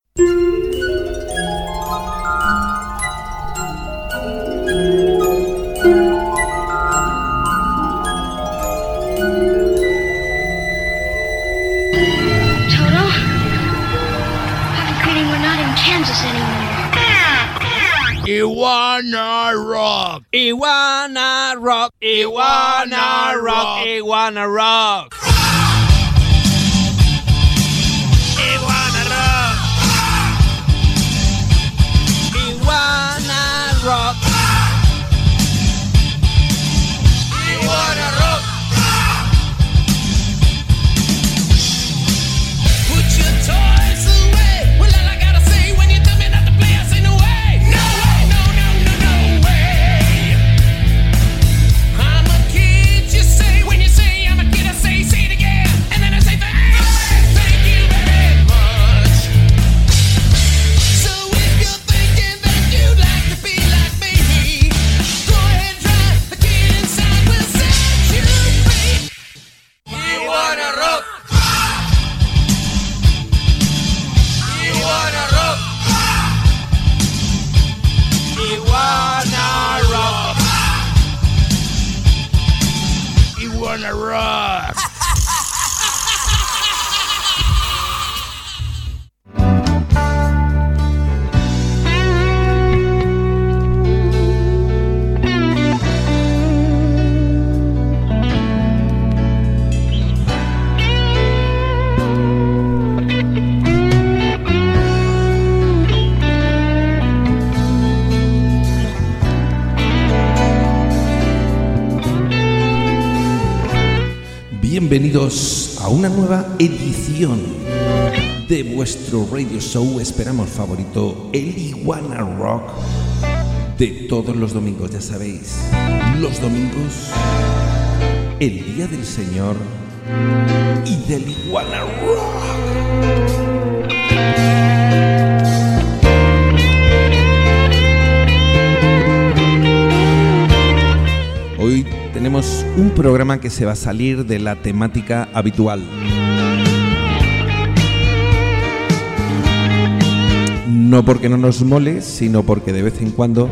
Iguana Rock. Iguana Rock. Iguana Rock. Iguana Rock. Iguana Rock. Iguana Rock. Iguana Rock. Put your toys away. Well, all I gotta say when you tell me not to play, I say no way. No way, no, no, no, no way. I'm a kid, you say. When you say I'm a kid, I say it again. And then I say thank you very much. So if you're thinking that you'd like to be like me, go ahead and try. The kid inside will set you free. Iguana Rock. Iguana Rock. Iguana Rock. Iguana Rock. Bienvenidos a una nueva edición de vuestro radio show, esperamos favorito, el Iguana Rock, de todos los domingos, ya sabéis, los domingos, el Día del Señor y del Iguana Rock. Hoy tenemos un programa que se va a salir de la temática habitual. No porque no nos mole, sino porque de vez en cuando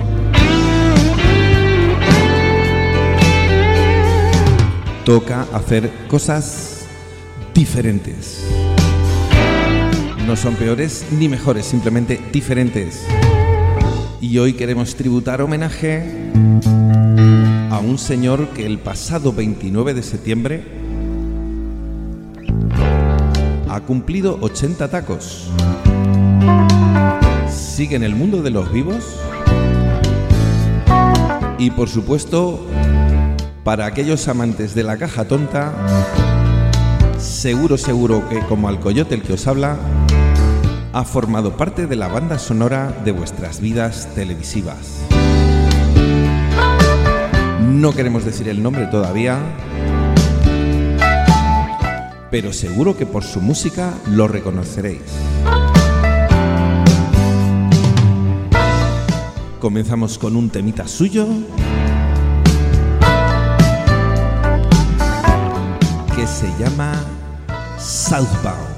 toca hacer cosas diferentes. No son peores ni mejores, simplemente diferentes. Y hoy queremos tributar homenaje a un señor que el pasado 29 de septiembre ha cumplido 80 tacos. Sigue en el mundo de los vivos y, por supuesto, para aquellos amantes de la caja tonta, seguro que, como al coyote el que os habla, ha formado parte de la banda sonora de vuestras vidas televisivas. No queremos decir el nombre todavía, pero seguro que por su música lo reconoceréis. Comenzamos con un temita suyo que se llama Southbound.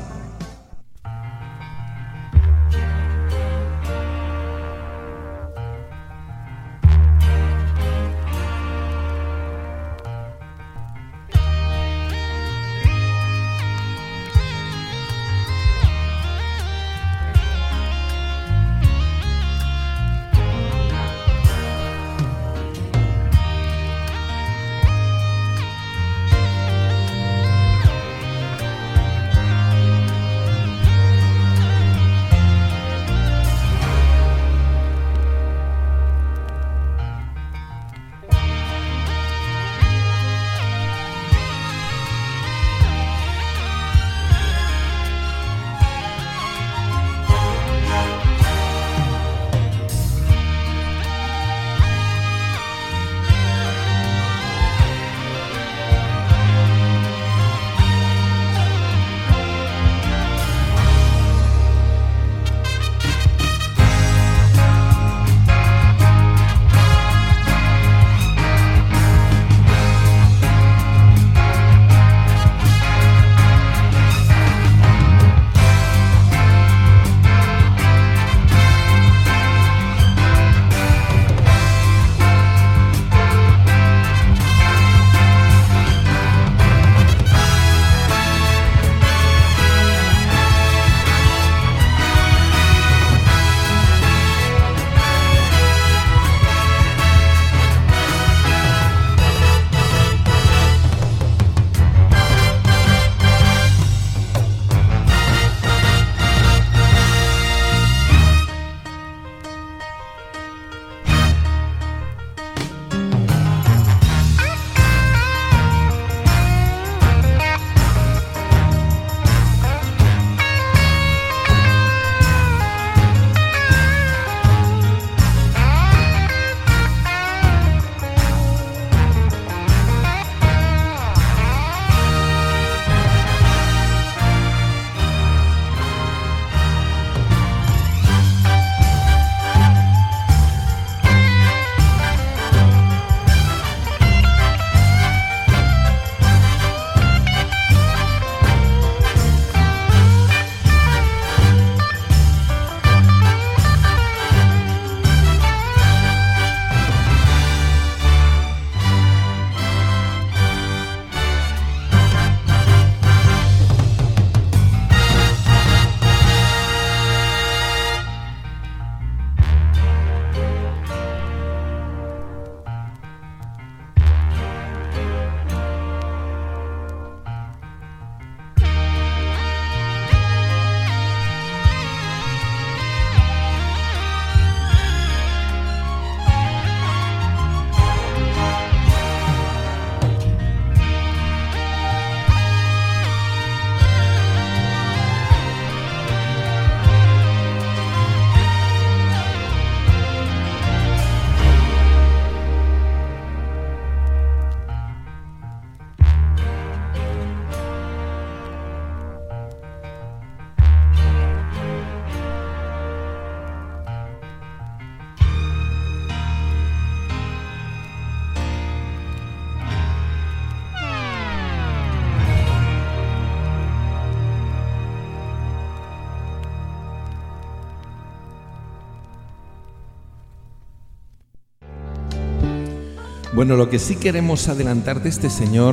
Bueno, lo que sí queremos adelantar de este señor,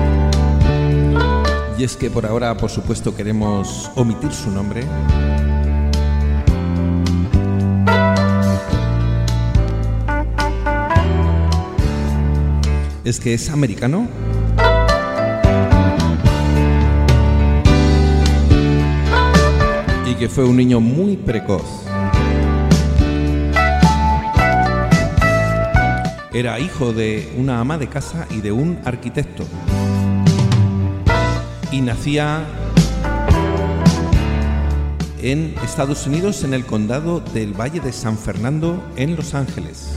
y es que por ahora, por supuesto, queremos omitir su nombre, es que es americano y que fue un niño muy precoz. Era hijo de una ama de casa y de un arquitecto. Y nacía en Estados Unidos, en el condado del Valle de San Fernando, en Los Ángeles.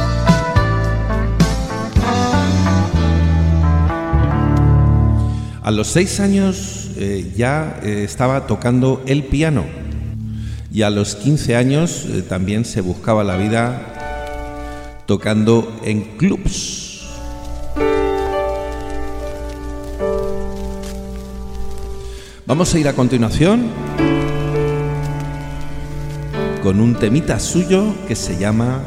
A los 6 años ya estaba tocando el piano y a los 15 años también se buscaba la vida tocando en clubs. Vamos a ir a continuación con un temita suyo que se llama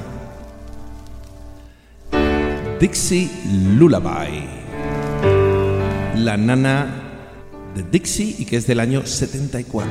Dixie Lullaby, la nana de Dixie, y que es del año 74.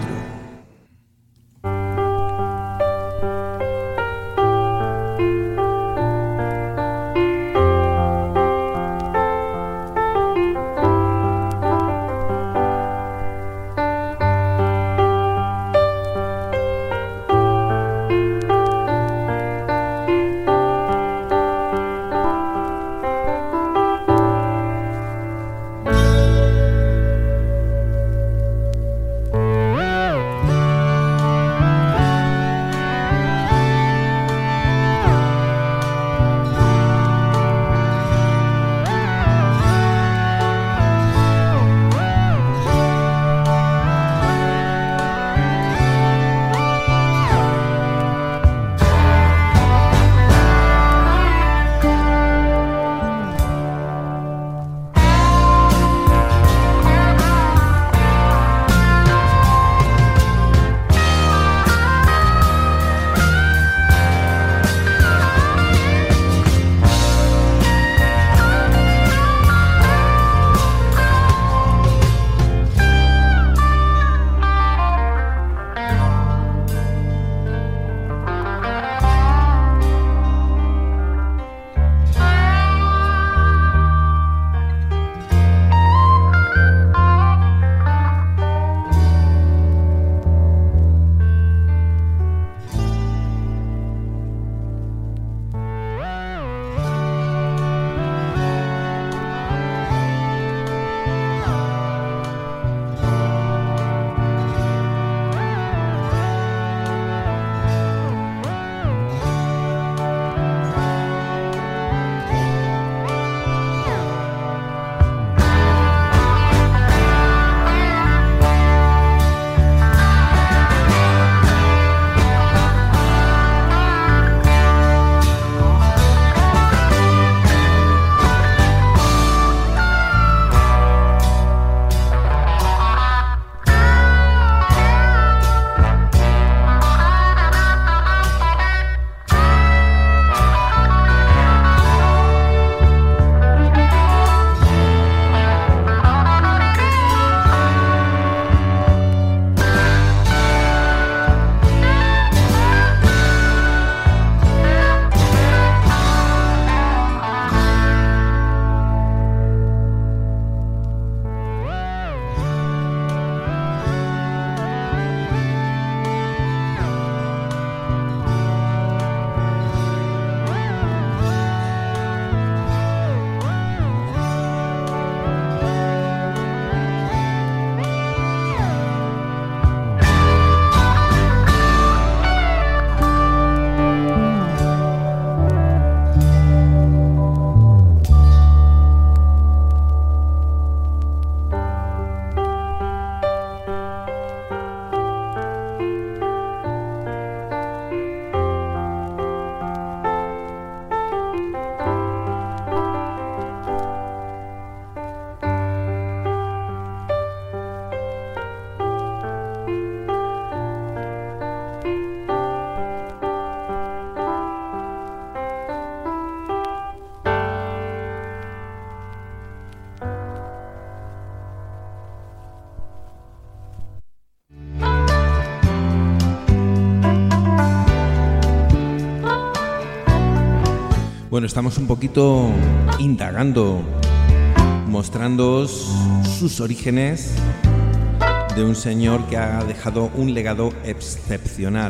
Bueno, estamos un poquito indagando, mostrándoos sus orígenes de un señor que ha dejado un legado excepcional.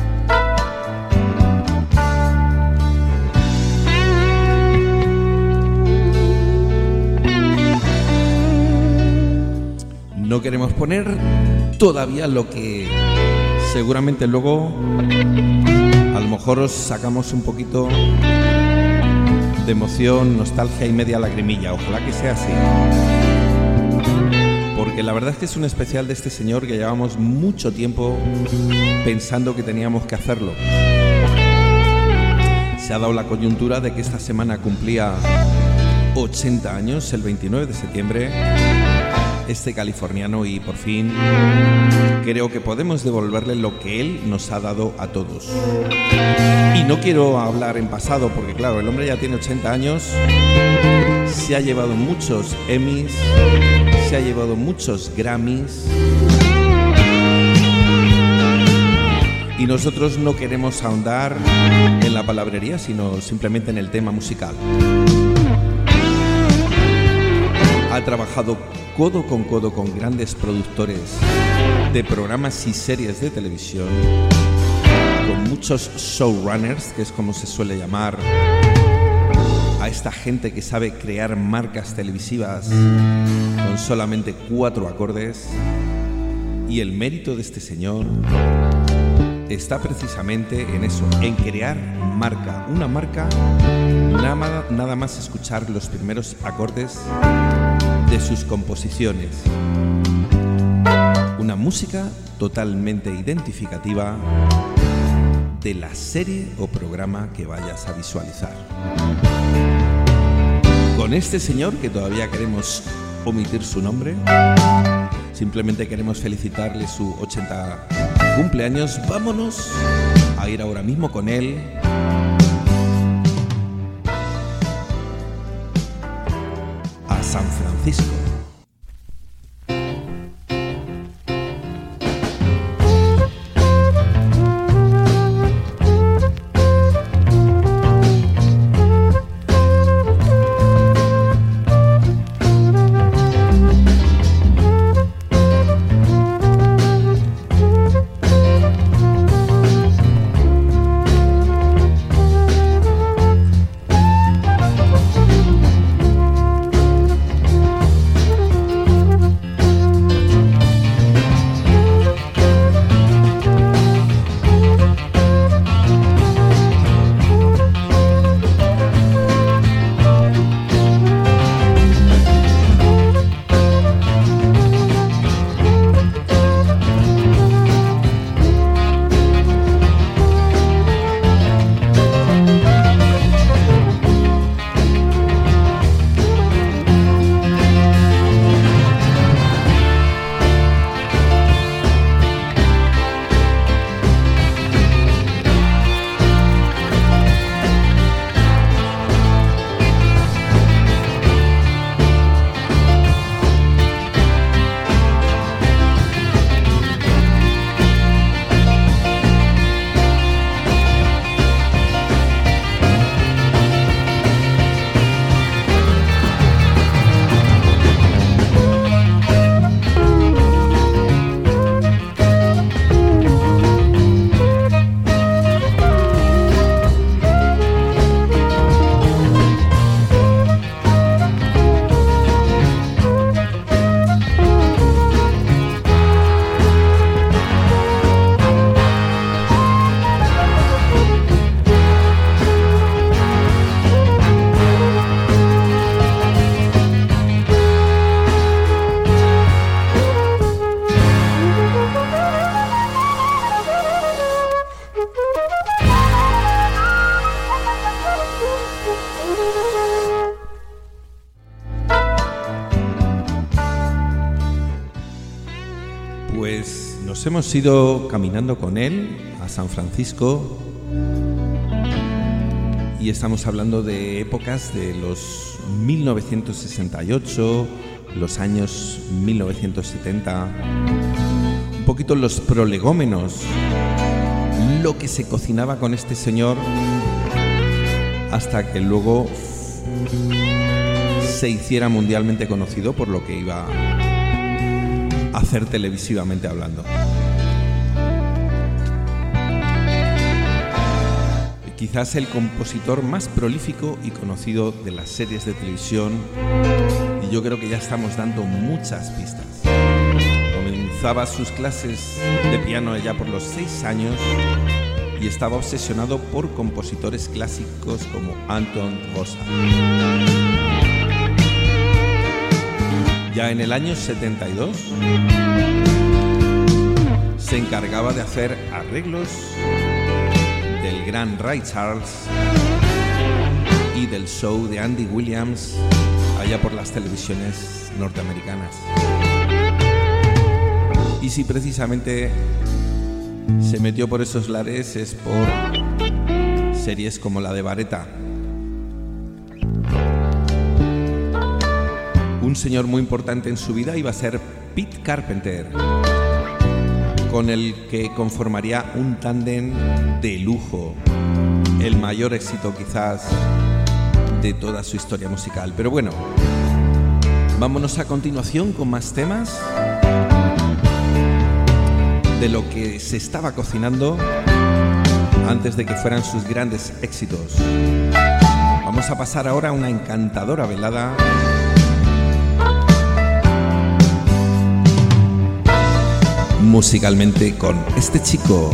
No queremos poner todavía lo que seguramente luego a lo mejor os sacamos un poquito de emoción, nostalgia y media lagrimilla. Ojalá que sea así. Porque la verdad es que es un especial de este señor que llevamos mucho tiempo pensando que teníamos que hacerlo. Se ha dado la coyuntura de que esta semana cumplía 80 años, el 29 de septiembre, este californiano, y por fin creo que podemos devolverle lo que él nos ha dado a todos. Y no quiero hablar en pasado porque claro, el hombre ya tiene 80 años, se ha llevado muchos Emmys, se ha llevado muchos Grammys, y nosotros no queremos ahondar en la palabrería, sino simplemente en el tema musical. Ha trabajado codo con grandes productores de programas y series de televisión, con muchos showrunners, que es como se suele llamar a esta gente que sabe crear marcas televisivas con solamente 4 acordes. Y el mérito de este señor está precisamente en eso, en crear marca, una marca, nada más escuchar los primeros acordes de sus composiciones. Una música totalmente identificativa de la serie o programa que vayas a visualizar. Con este señor, que todavía queremos omitir su nombre, simplemente queremos felicitarle su 80 cumpleaños. Vámonos a ir ahora mismo con él a San Francisco. Pues nos hemos ido caminando con él a San Francisco y estamos hablando de épocas de los 1968, los años 1970, un poquito los prolegómenos, lo que se cocinaba con este señor hasta que luego se hiciera mundialmente conocido por lo que iba a hacer televisivamente hablando. Quizás el compositor más prolífico y conocido de las series de televisión, y yo creo que ya estamos dando muchas pistas. Comenzaba sus clases de piano ya por los 6 años y estaba obsesionado por compositores clásicos como Anton Dvořák. Ya en el año 72 se encargaba de hacer arreglos del gran Ray Charles y del show de Andy Williams allá por las televisiones norteamericanas. Y si precisamente se metió por esos lares es por series como la de Baretta. Un señor muy importante en su vida iba a ser Pete Carpenter, con el que conformaría un tándem de lujo, el mayor éxito quizás de toda su historia musical. Pero bueno, vámonos a continuación con más temas de lo que se estaba cocinando antes de que fueran sus grandes éxitos. Vamos a pasar ahora a una encantadora velada musicalmente con este chico.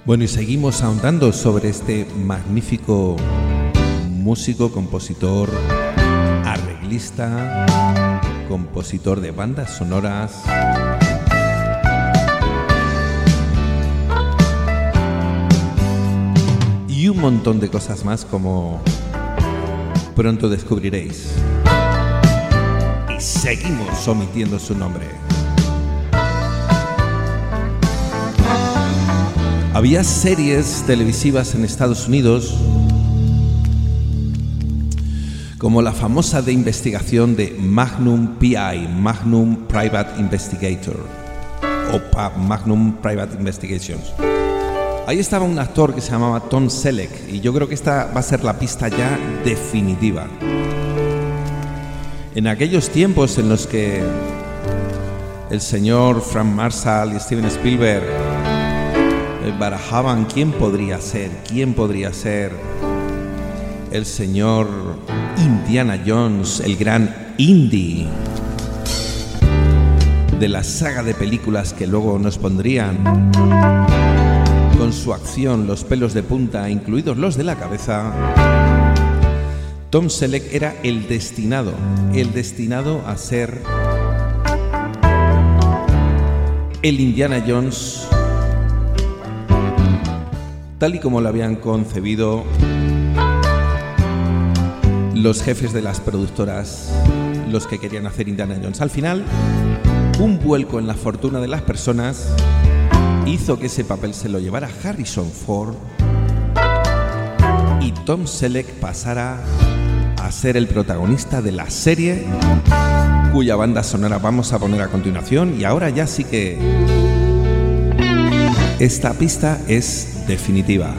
Bueno, y seguimos ahondando sobre este magnífico músico, compositor, arreglista, compositor de bandas sonoras. Y un montón de cosas más, como pronto descubriréis. Y seguimos omitiendo su nombre. Había series televisivas en Estados Unidos, como la famosa de investigación de Magnum PI, Magnum Private Investigator, o Magnum Private Investigations. Ahí estaba un actor que se llamaba Tom Selleck, y yo creo que esta va a ser la pista ya definitiva. En aquellos tiempos en los que el señor Frank Marshall y Steven Spielberg barajaban quién podría ser el señor Indiana Jones, el gran Indy de la saga de películas que luego nos pondrían con su acción los pelos de punta, incluidos los de la cabeza. Tom Selleck era el destinado a ser el Indiana Jones tal y como lo habían concebido los jefes de las productoras, los que querían hacer Indiana Jones. Al final, un vuelco en la fortuna de las personas hizo que ese papel se lo llevara Harrison Ford y Tom Selleck pasara a ser el protagonista de la serie cuya banda sonora vamos a poner a continuación. Y ahora ya sí que esta pista es definitiva.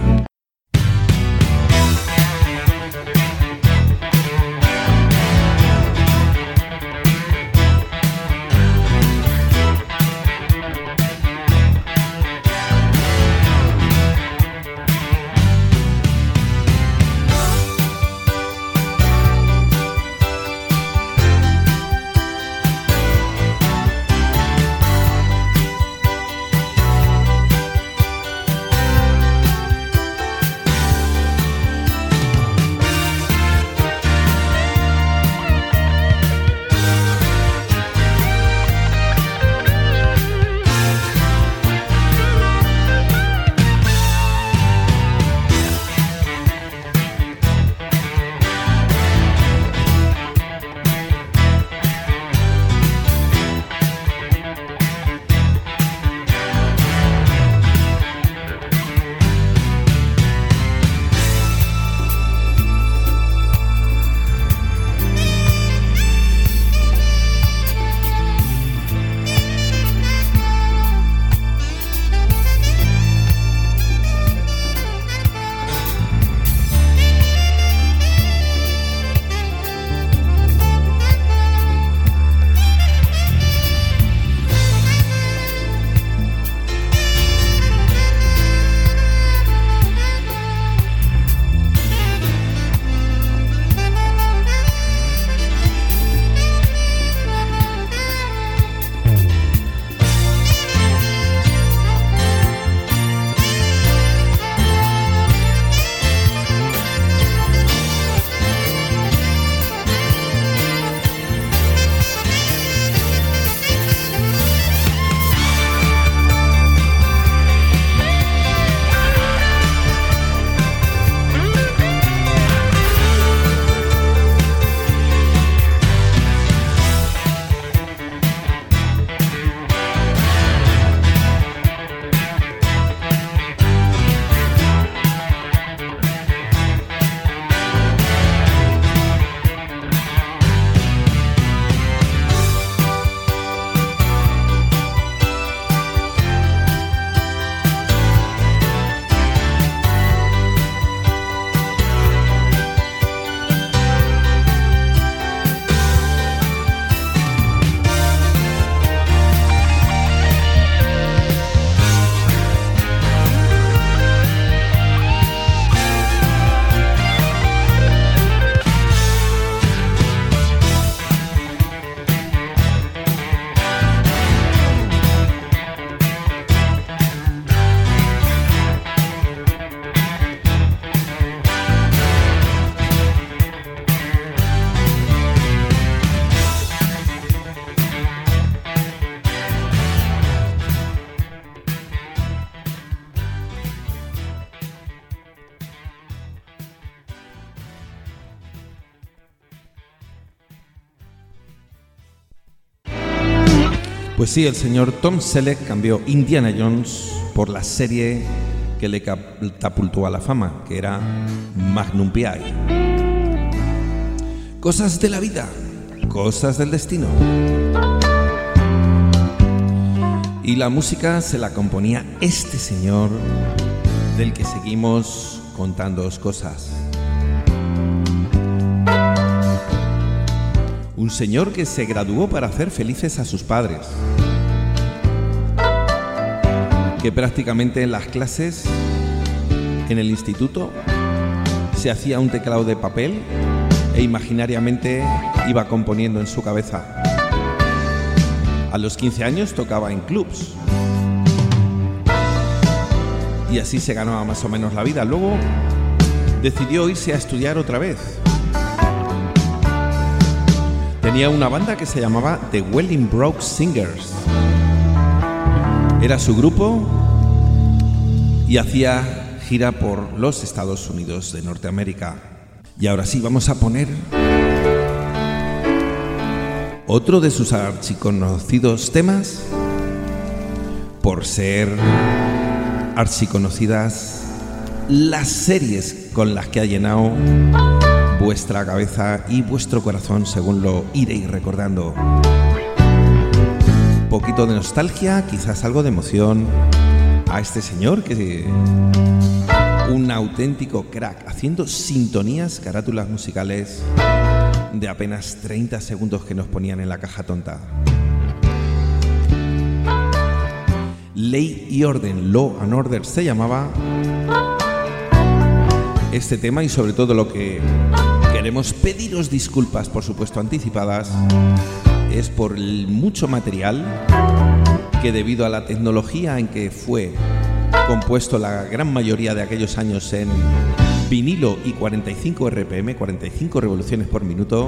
Pues sí, el señor Tom Selleck cambió Indiana Jones por la serie que le catapultó a la fama, que era Magnum P.I. Cosas de la vida, cosas del destino. Y la música se la componía este señor del que seguimos contándoos cosas. Un señor que se graduó para hacer felices a sus padres, que prácticamente en las clases, en el instituto, se hacía un teclado de papel e imaginariamente iba componiendo en su cabeza. A los 15 años tocaba en clubs y así se ganaba más o menos la vida. Luego decidió irse a estudiar otra vez. Tenía una banda que se llamaba The Wellingborough Singers. Era su grupo y hacía gira por los Estados Unidos de Norteamérica. Y ahora sí, vamos a poner otro de sus archiconocidos temas, por ser archiconocidas las series con las que ha llenado vuestra cabeza y vuestro corazón, según lo iréis recordando. Un poquito de nostalgia, quizás algo de emoción a este señor que un auténtico crack, haciendo sintonías, carátulas musicales de apenas 30 segundos que nos ponían en la caja tonta. Ley y Orden, Law and Order se llamaba este tema, y sobre todo lo que queremos pediros disculpas, por supuesto anticipadas, es por el mucho material que, debido a la tecnología en que fue compuesto la gran mayoría de aquellos años en vinilo y 45 RPM, 45 revoluciones por minuto,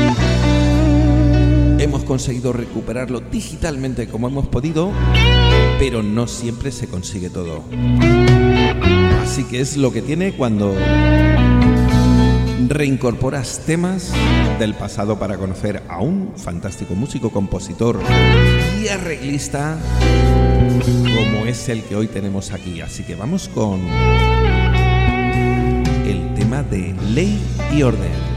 hemos conseguido recuperarlo digitalmente como hemos podido, pero no siempre se consigue todo. Así que es lo que tiene cuando reincorporas temas del pasado para conocer a un fantástico músico, compositor y arreglista como es el que hoy tenemos aquí. Así que vamos con el tema de Ley y Orden.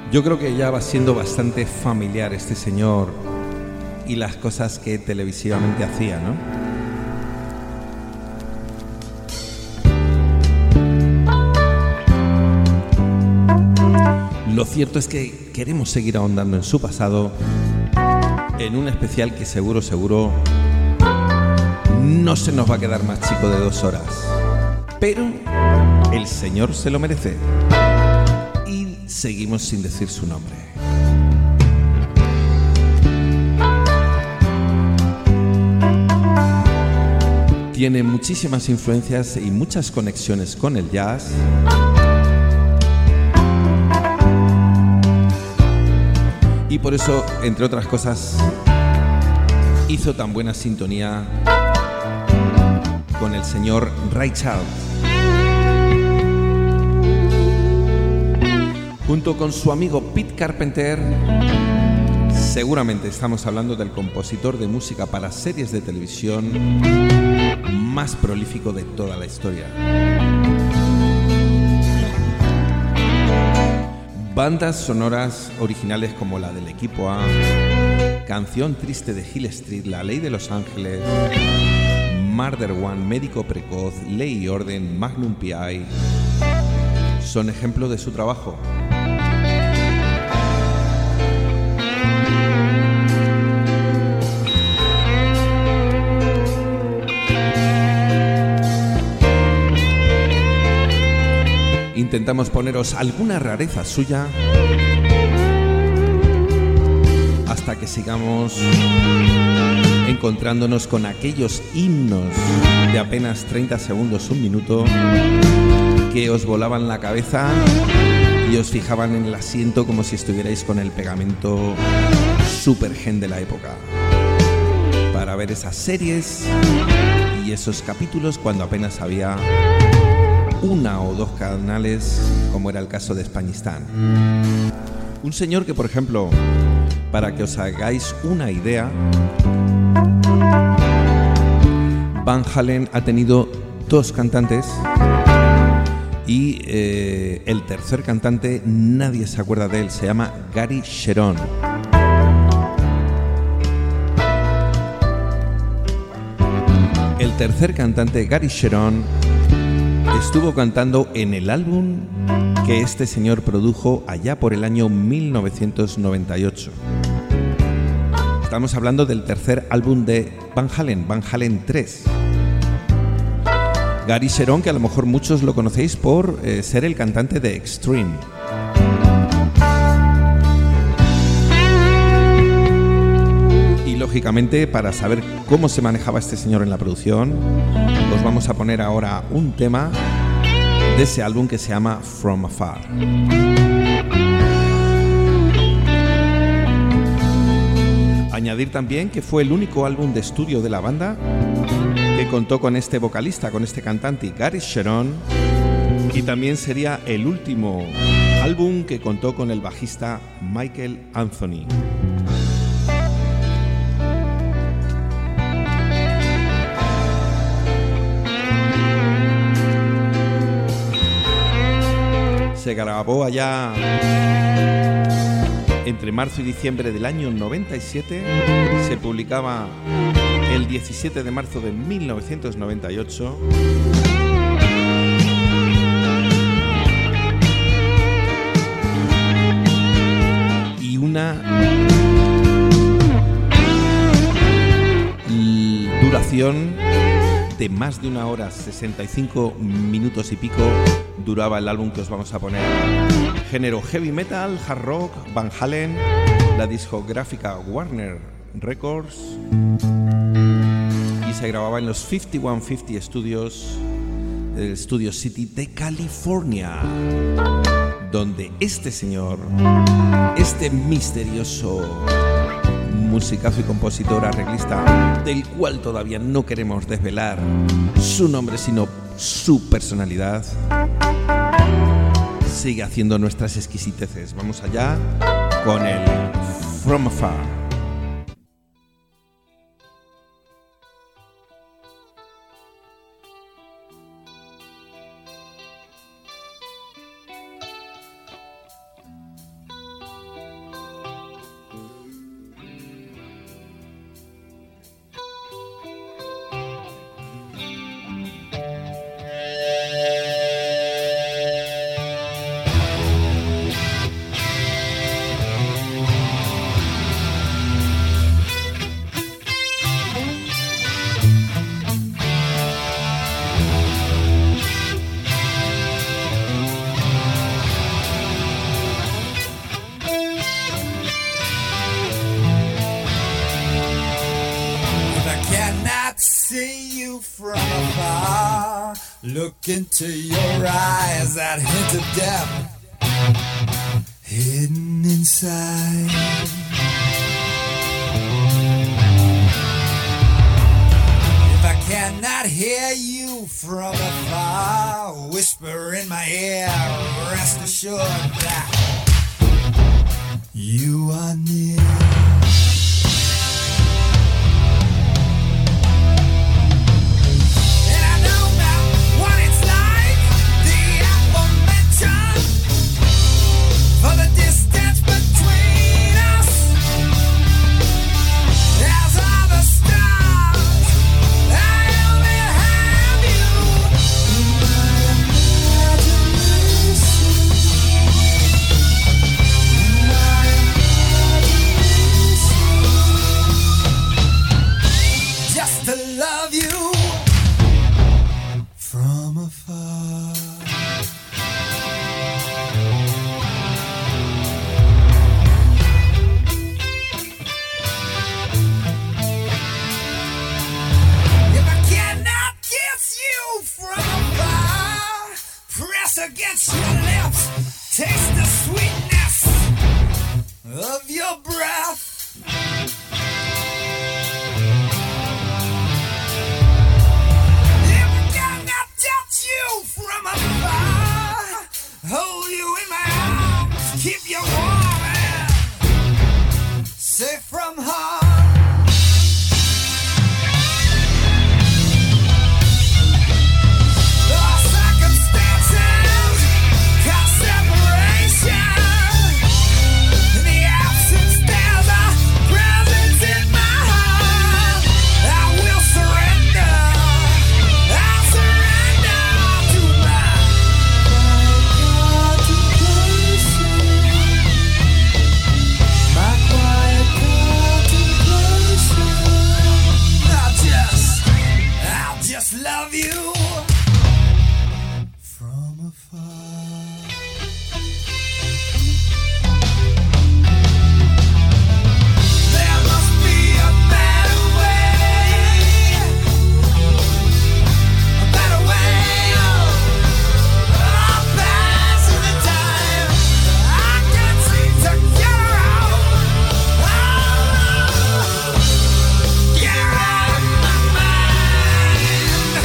Yo creo que ya va siendo bastante familiar este señor y las cosas que televisivamente hacía, ¿no? Lo cierto es que queremos seguir ahondando en su pasado en un especial que seguro no se nos va a quedar más chico de 2 horas. Pero el señor se lo merece. Y seguimos sin decir su nombre. Tiene muchísimas influencias y muchas conexiones con el jazz. Y por eso, entre otras cosas, hizo tan buena sintonía con el señor Ray Charles. Junto con su amigo Pete Carpenter, seguramente estamos hablando del compositor de música para series de televisión más prolífico de toda la historia. Bandas sonoras originales como la del Equipo A, Canción Triste de Hill Street, La Ley de Los Ángeles, Murder One, Médico Precoz, Ley y Orden, Magnum P.I. son ejemplo de su trabajo. Intentamos poneros alguna rareza suya hasta que sigamos encontrándonos con aquellos himnos de apenas 30 segundos, 1 minuto, que os volaban la cabeza y os fijaban en el asiento como si estuvierais con el pegamento super gen de la época, para ver esas series y esos capítulos cuando apenas había 1 o 2 canales, como era el caso de Españistán. Un señor que, por ejemplo, para que os hagáis una idea, Van Halen ha tenido 2 cantantes y el tercer cantante nadie se acuerda de él, se llama Gary Cherone. El tercer cantante, Gary Cherone, estuvo cantando en el álbum que este señor produjo allá por el año 1998. Estamos hablando del tercer álbum de Van Halen 3. Gary Cherone, que a lo mejor muchos lo conocéis por ser el cantante de Extreme. Y lógicamente, para saber cómo se manejaba este señor en la producción, os vamos a poner ahora un tema de ese álbum que se llama From Afar. Añadir también que fue el único álbum de estudio de la banda que contó con este vocalista, con este cantante Gary Cherone, y también sería el último álbum que contó con el bajista Michael Anthony. Se grabó allá entre marzo y diciembre del año 97, se publicaba el 17 de marzo de 1998. Y una duración de más de 1 hora, 65 minutos y pico duraba el álbum que os vamos a poner. Género heavy metal, hard rock, Van Halen, la discográfica Warner Records, y se grababa en los 5150 Studios del Studio City de California, donde este señor, este misterioso musicazo y compositor arreglista, del cual todavía no queremos desvelar su nombre sino su personalidad, sigue haciendo nuestras exquisiteces. Vamos allá con el From Afar. you from afar. Look into your eyes, that hint of death hidden inside. If I cannot hear you from afar, whisper in my ear, rest assured that you are near. For the distance between us, as are the stars, I only have you in my imagination. In my imagination. Just to love you from afar. Against your lips, taste the sweetness of your breath. If I cannot touch you from afar, hold you in my arms, keep you warm and safe from harm. Love you from afar. There must be a better way, a better way of passing the time. I can't seem to get around, get out of my mind.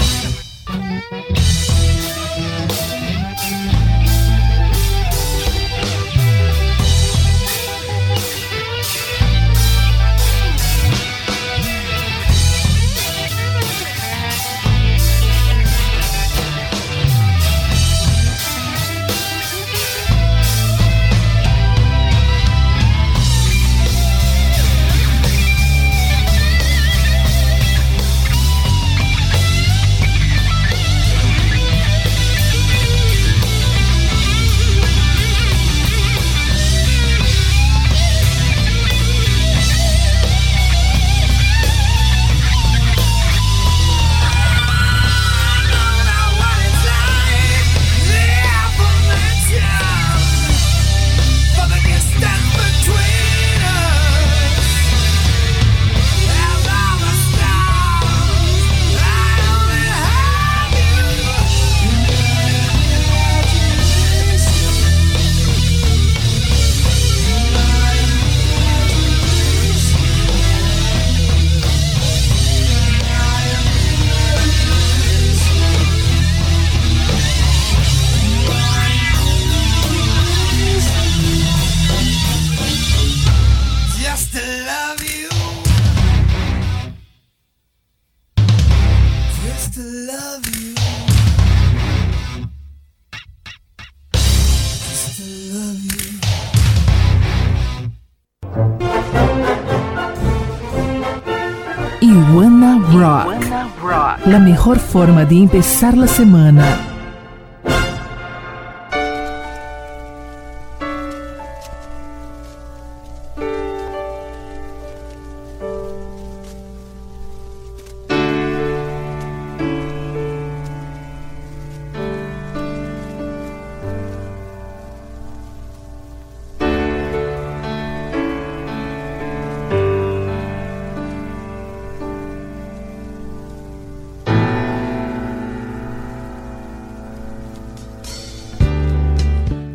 Iguana Rock. La mejor forma de empezar la semana.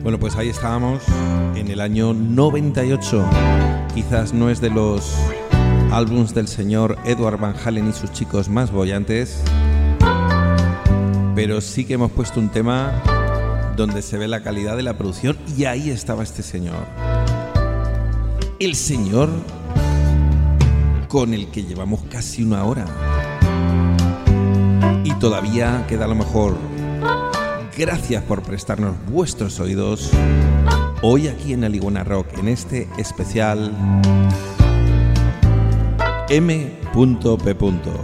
Bueno, pues ahí estábamos en el año 98. Quizás no es de los álbums del señor Edward Van Halen y sus chicos más bollantes, pero sí que hemos puesto un tema donde se ve la calidad de la producción, y ahí estaba este señor. El señor con el que llevamos casi una hora. Y todavía queda a lo mejor. Gracias por prestarnos vuestros oídos hoy aquí en el Iguana Rock, en este especial M.P.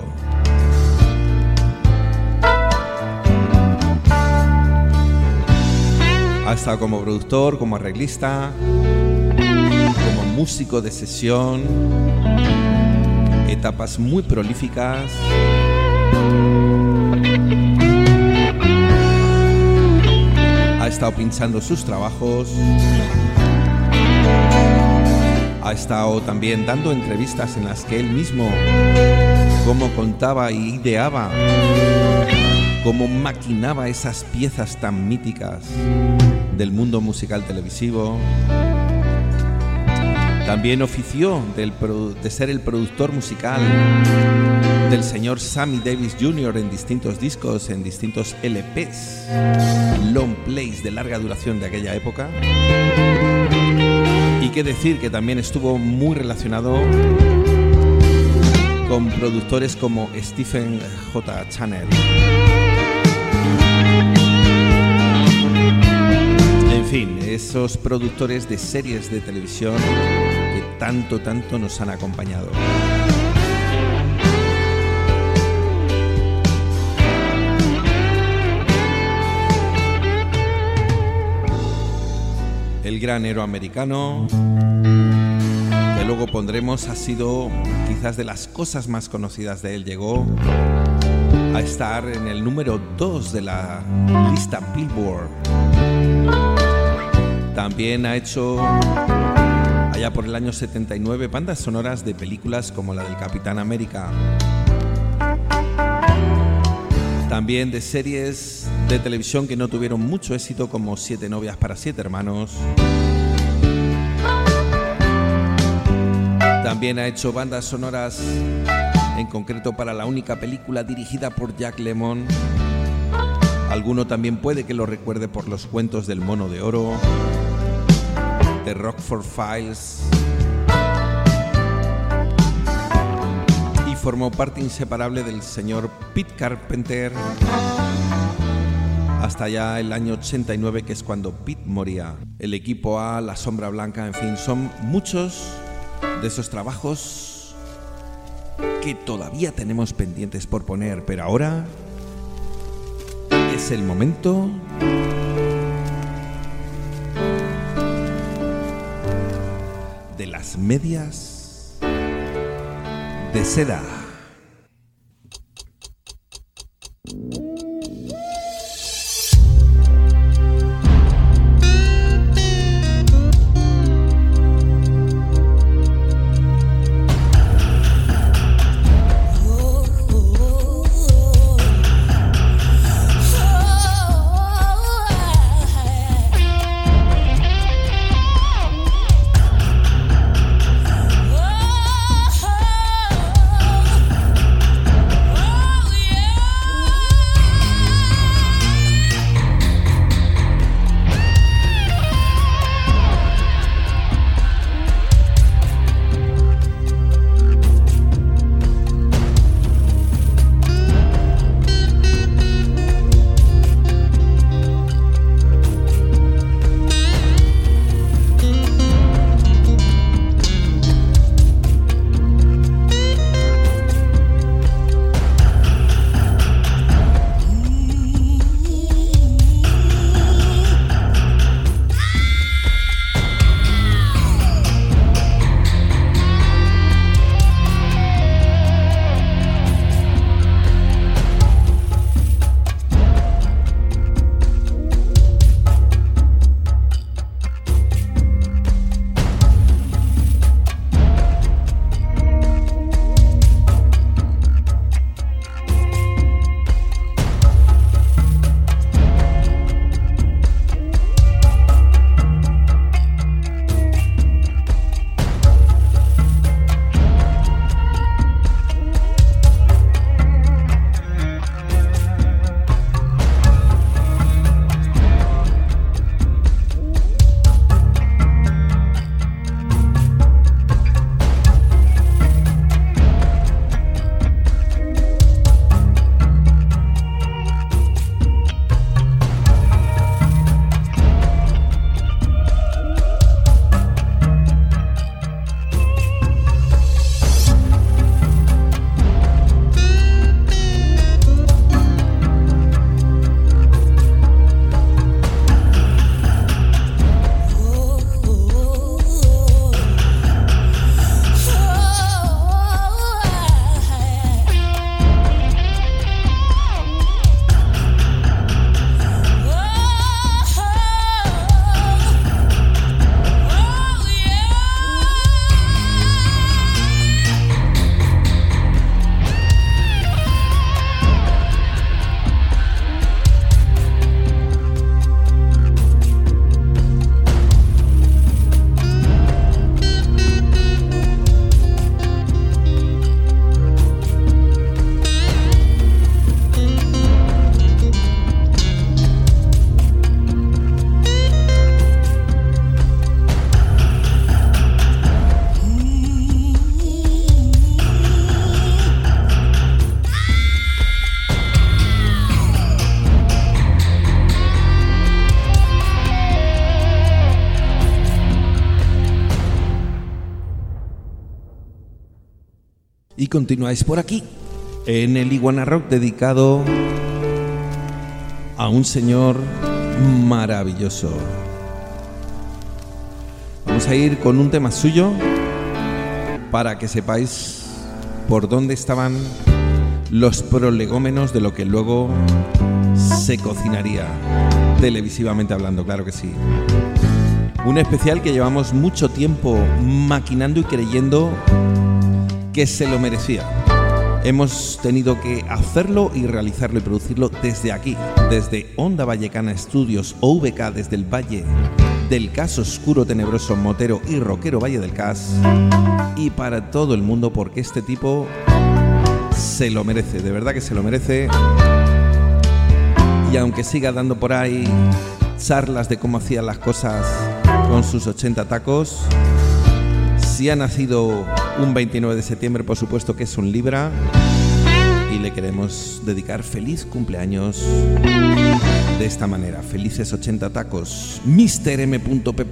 Ha estado como productor, como arreglista, como músico de sesión, etapas muy prolíficas. Ha estado pinchando sus trabajos, ha estado también dando entrevistas en las que él mismo, cómo contaba y ideaba, cómo maquinaba esas piezas tan míticas del mundo musical televisivo. También ofició de ser el productor musical del señor Sammy Davis Jr. en distintos discos, en distintos LPs, long plays de larga duración de aquella época. Y qué decir que también estuvo muy relacionado con productores como Stephen J. Chanel. En fin, esos productores de series de televisión que tanto nos han acompañado. El gran héroe americano, que luego pondremos, ha sido quizás de las cosas más conocidas de él. Llegó a estar en el número 2 de la lista Billboard. También ha hecho, allá por el año 79, bandas sonoras de películas como la del Capitán América. También de series de televisión que no tuvieron mucho éxito, como 7 novias para 7 hermanos. También ha hecho bandas sonoras, en concreto para la única película dirigida por Jack Lemmon. Alguno también puede que lo recuerde por los cuentos del Mono de Oro, The Rockford Files. Y formó parte inseparable del señor Pete Carpenter hasta ya el año 89, que es cuando Pete moría. El equipo A, La Sombra Blanca, en fin, son muchos de esos trabajos que todavía tenemos pendientes por poner, pero ahora es el momento de las medias de seda. Y continuáis por aquí, en el Iguana Rock, dedicado a un señor maravilloso. Vamos a ir con un tema suyo para que sepáis por dónde estaban los prolegómenos de lo que luego se cocinaría, televisivamente hablando, claro que sí. Un especial que llevamos mucho tiempo maquinando y creyendo que se lo merecía. Hemos tenido que hacerlo y realizarlo y producirlo desde aquí, desde Onda Vallecana Estudios OVK, desde el Valle del Cas oscuro, tenebroso, motero y rockero Valle del Cas, y para todo el mundo, porque este tipo se lo merece, de verdad que se lo merece. Y aunque siga dando por ahí charlas de cómo hacía las cosas con sus 80 tacos, si ha nacido un 29 de septiembre, por supuesto que es un Libra, y le queremos dedicar feliz cumpleaños de esta manera. Felices 80 tacos, Mr. M.P.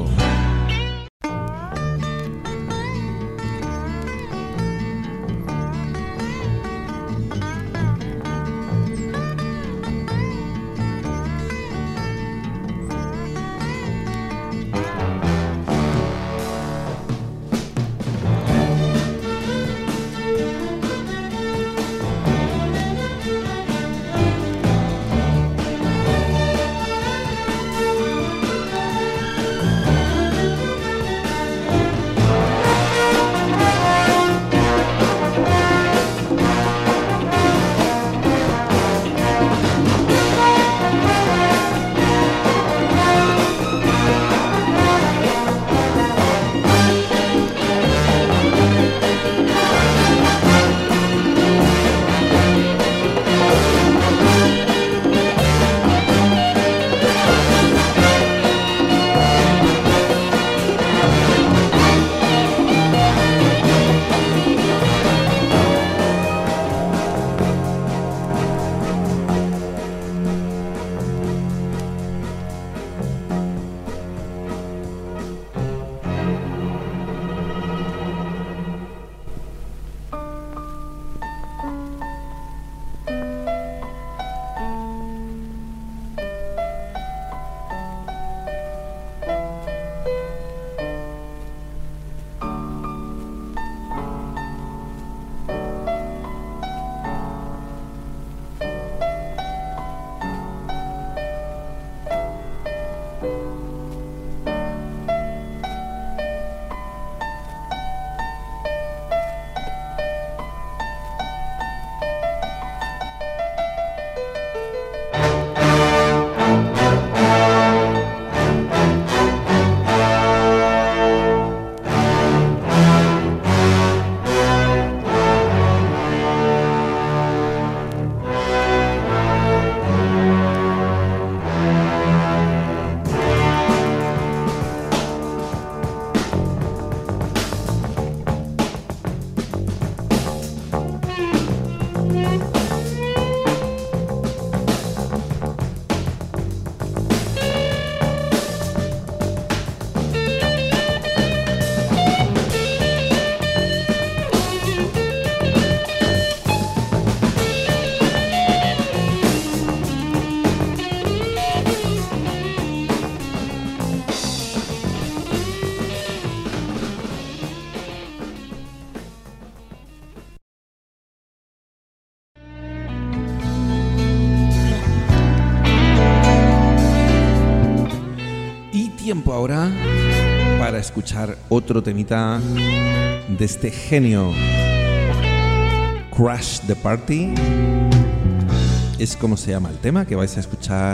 Tiempo ahora para escuchar otro temita de este genio. Crash the Party es como se llama el tema que vais a escuchar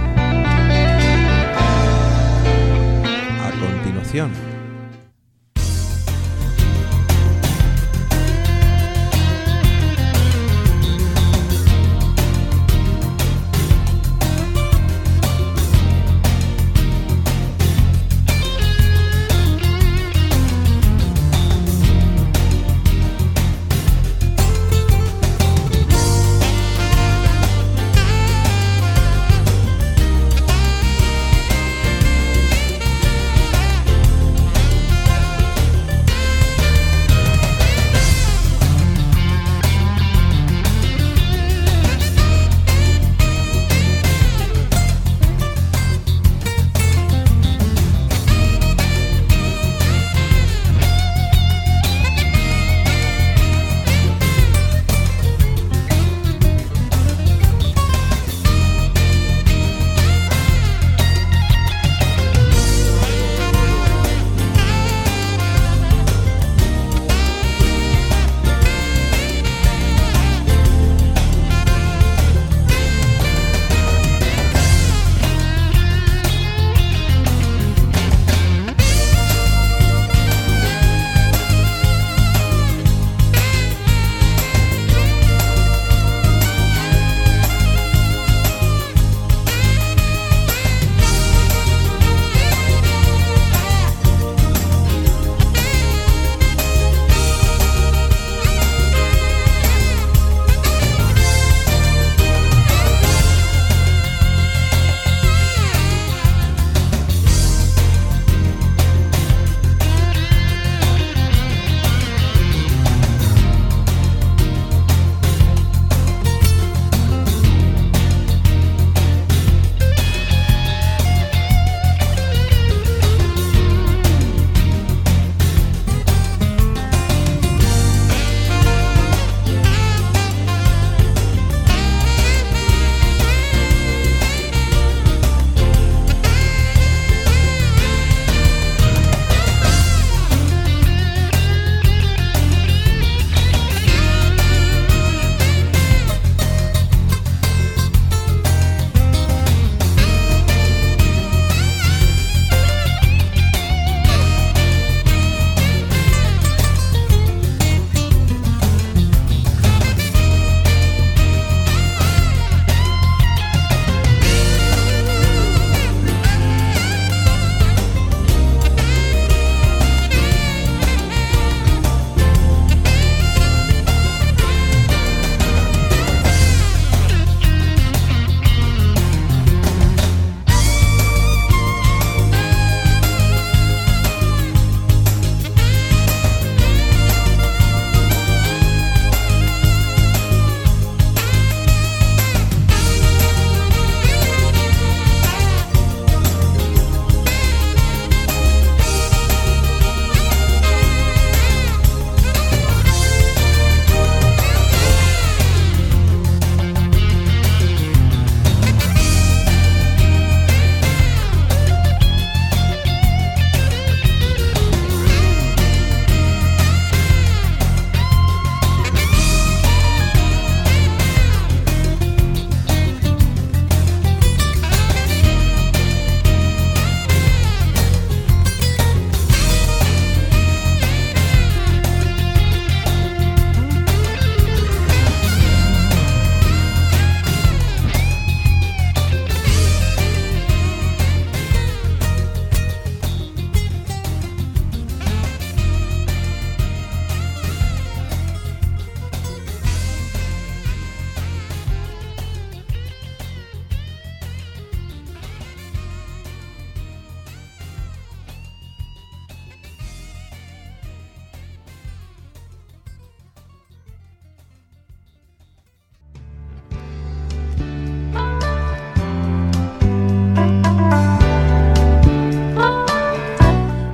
a continuación.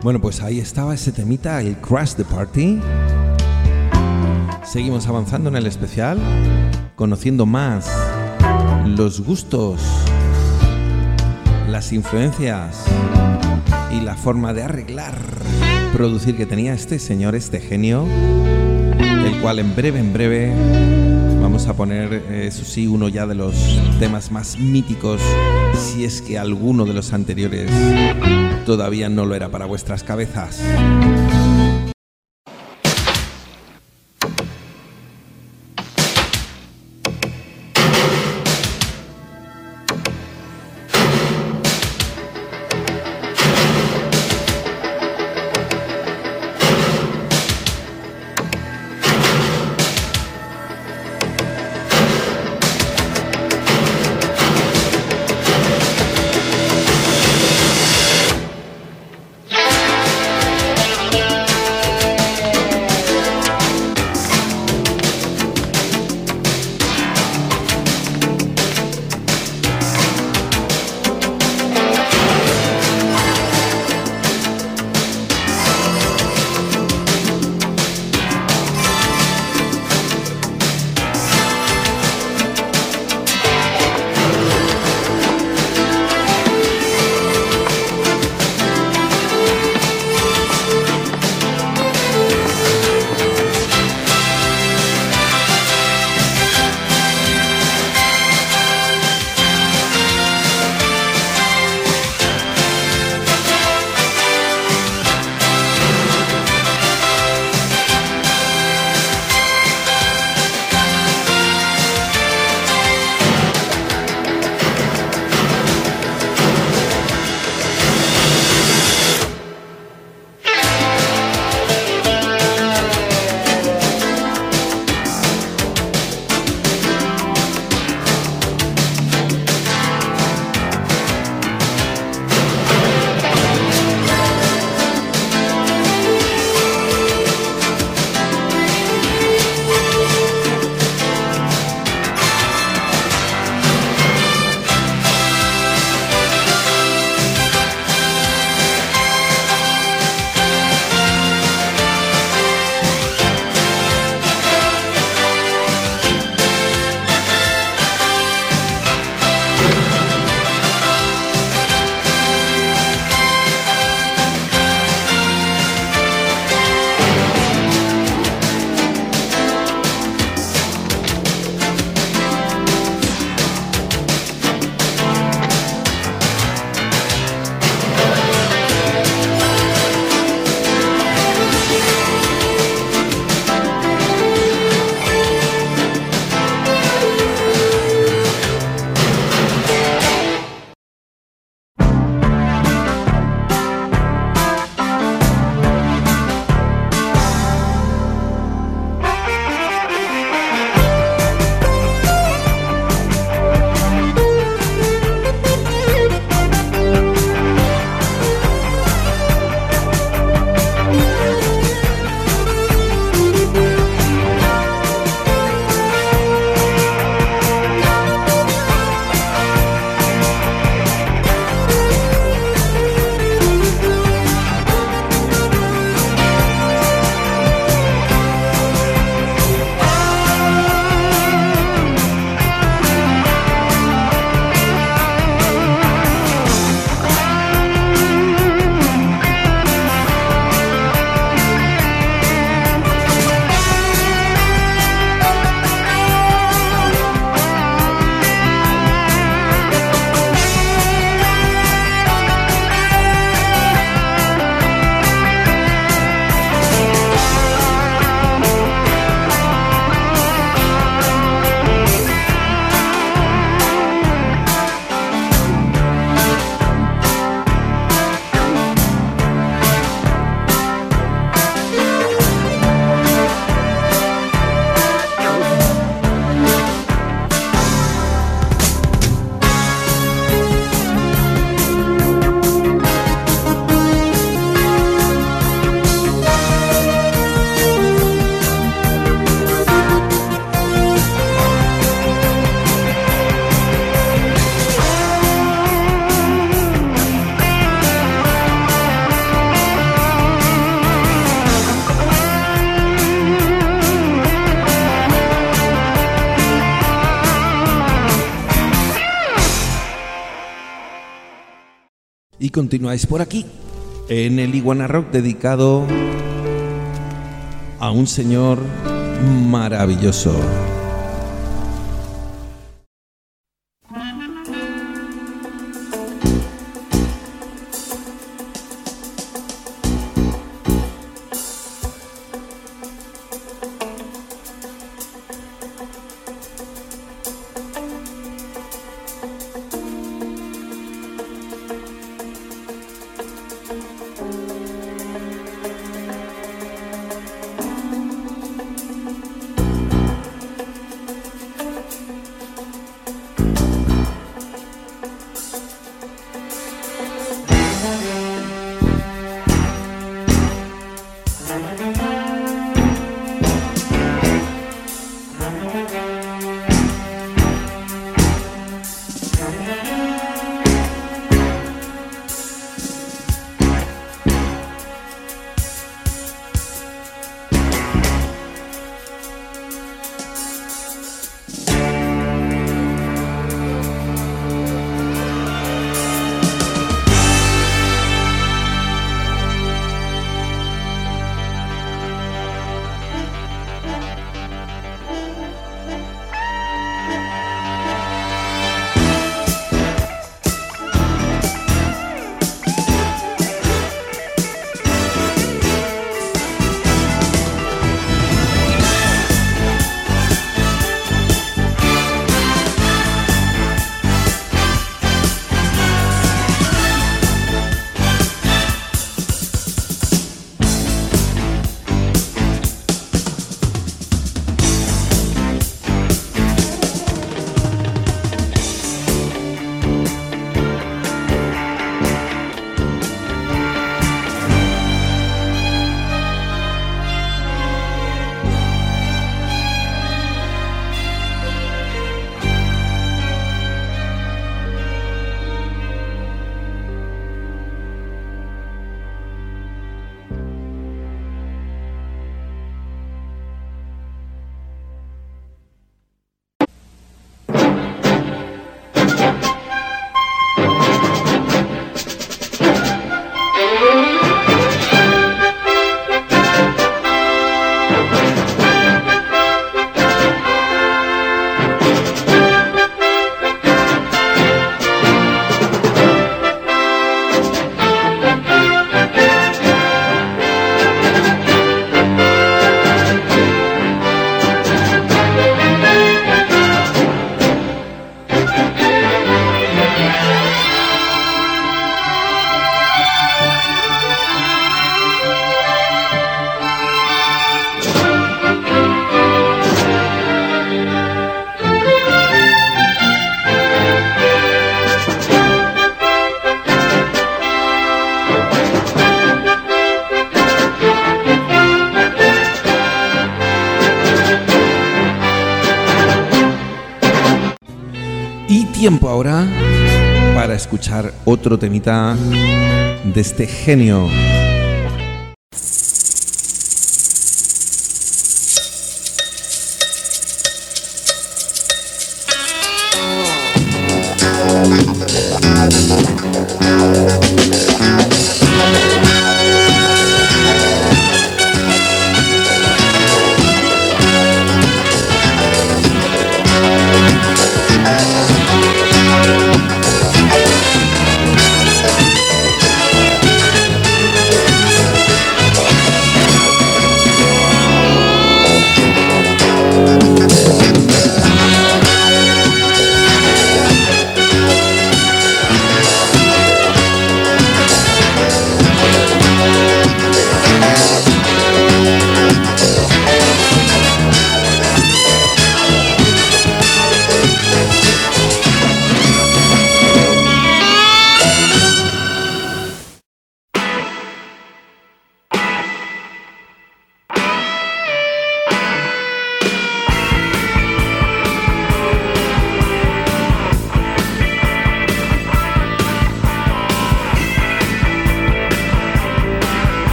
Bueno, pues ahí estaba ese temita, el Crash the Party. Seguimos avanzando en el especial, conociendo más los gustos, las influencias y la forma de arreglar, producir que tenía este señor, este genio, el cual en breve vamos a poner, eso sí, uno ya de los temas más míticos, si es que alguno de los anteriores todavía no lo era para vuestras cabezas. Y continuáis por aquí, en el Iguana Rock, dedicado a un señor maravilloso. Tiempo ahora para escuchar otro temita de este genio.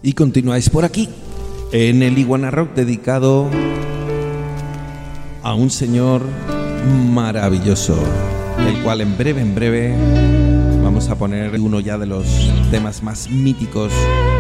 Y continuáis por aquí, en el Iguana Rock, dedicado a un señor maravilloso, el cual en breve vamos a poner uno ya de los temas más míticos.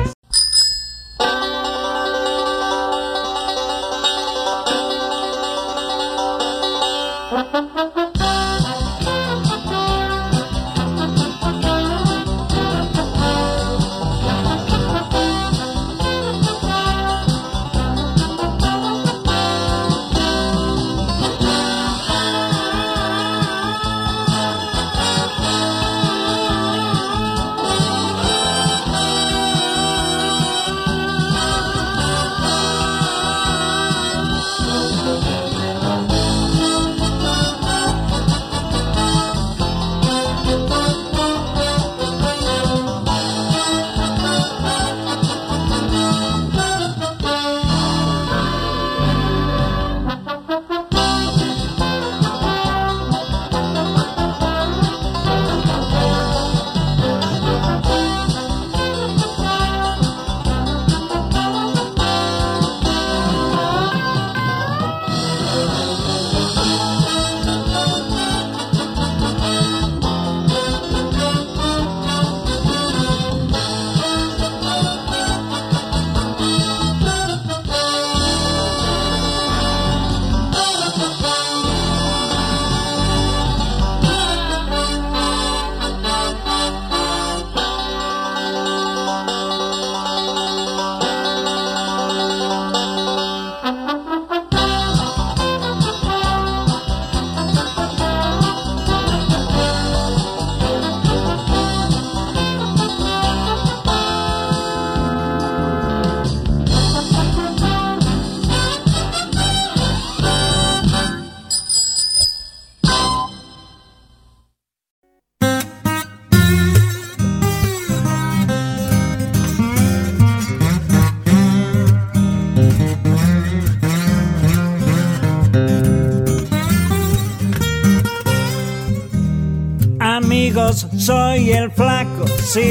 Amigos, soy el flaco,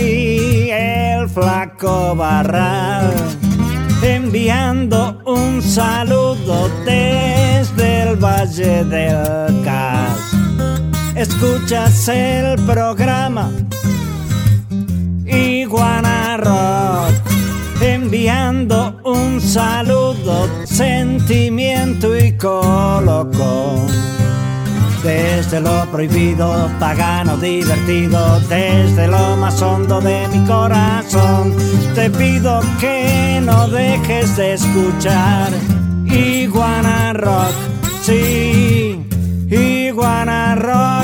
sí, el flaco Barral, enviando un saludo desde el Valle del Cas. Escuchas el programa Iguana Rock, enviando un saludo, sentimiento y colocón. Desde lo prohibido, pagano, divertido, desde lo más hondo de mi corazón, te pido que no dejes de escuchar Iguana Rock, sí, Iguana Rock,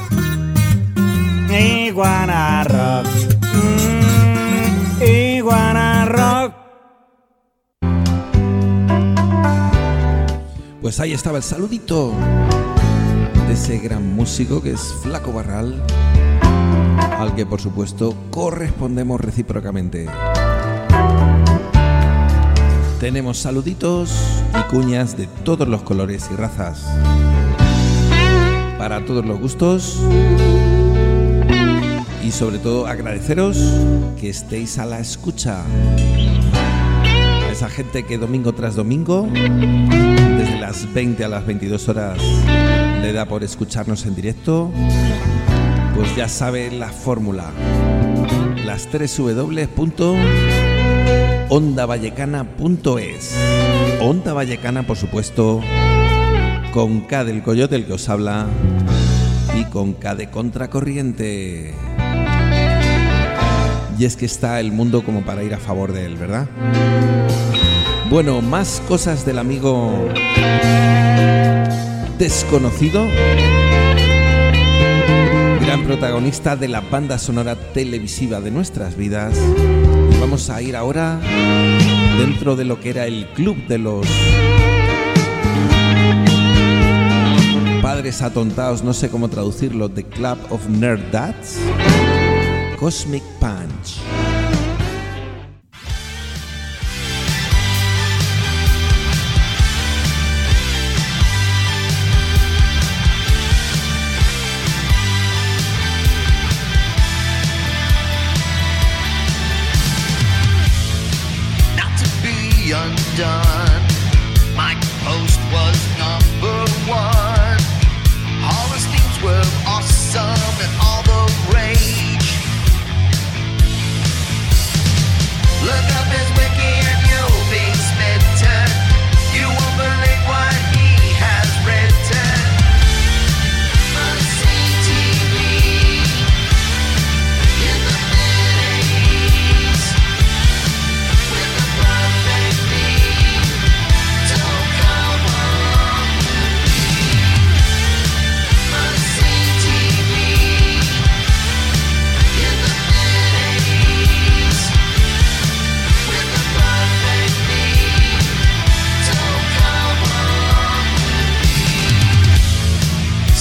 Iguana Rock, Iguana Rock. Pues ahí estaba el saludito de ese gran músico que es Flaco Barral, al que por supuesto correspondemos recíprocamente. Tenemos saluditos y cuñas de todos los colores y razas, para todos los gustos, y sobre todo agradeceros que estéis a la escucha, a esa gente que domingo tras domingo, desde las 20 a las 22 horas, le da por escucharnos en directo. Pues ya sabe la fórmula: las 3 www.ondavallecana.es. Onda Vallecana, por supuesto, con K del Coyote, el que os habla, y con K de Contracorriente. Y es que está el mundo como para ir a favor de él, ¿verdad? Bueno, más cosas del amigo desconocido, gran protagonista de la banda sonora televisiva de nuestras vidas. Y vamos a ir ahora dentro de lo que era el club de los padres atontados, no sé cómo traducirlo, The Club of Nerd Dads, Cosmic Punch.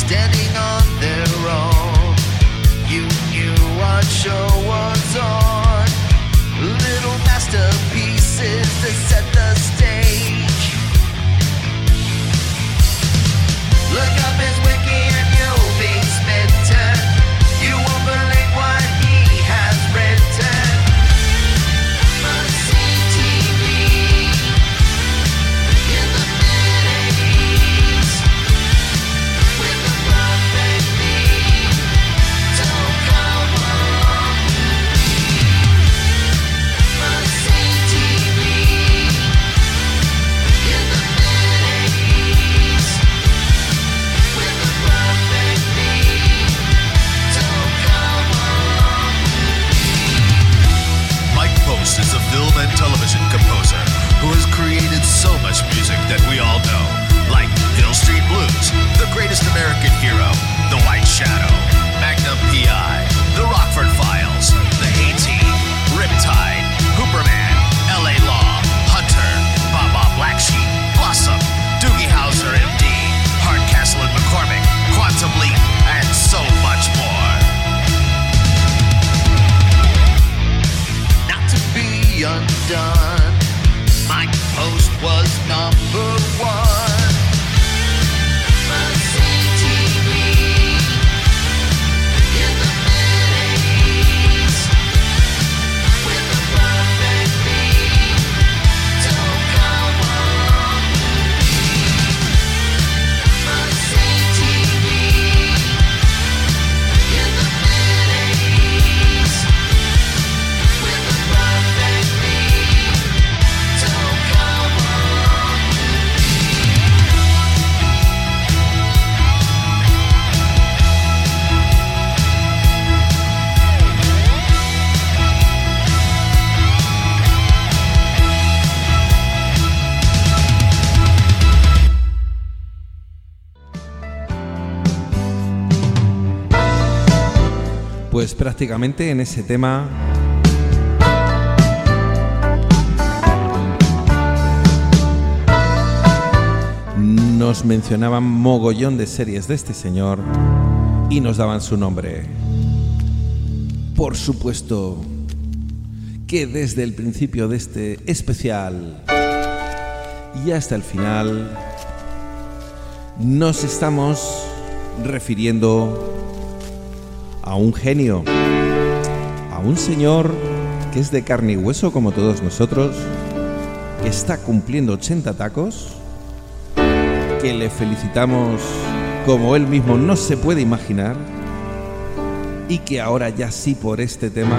standing on their own. You knew what show was on. Little masterpieces that set the stage. Look up his wiki and you'll be smitten. You won't believe what he has written. Must-see TV in the mid-80s with the perfect theme. Don't come on. Must-see TV in the mid-80s with the perfect theme. Don't come on. Mike Post is a film and television composer who has created so much music that we all know, like Hill Street Blues, The Greatest American Hero, The White Shadow, Magnum P.I., The Rockford Files, The A-Team, Riptide, Hooperman, L.A. Law, Hunter, Baba Black Sheep, Blossom, Doogie Howser M.D., Hardcastle and McCormick, Quantum Leap, and so much more. Not to be undone. Mike Post was number one. Must-see TV in the mid-80s with the perfect theme. Don't come on. Must-see TV in the mid-80s with the perfect theme. Don't come on. Pues prácticamente en ese tema nos mencionaban mogollón de series de este señor y nos daban su nombre. Por supuesto que desde el principio de este especial y hasta el final nos estamos refiriendo a un genio, a un señor que es de carne y hueso como todos nosotros, que está cumpliendo 80 tacos, que le felicitamos como él mismo no se puede imaginar, y que ahora ya sí por este tema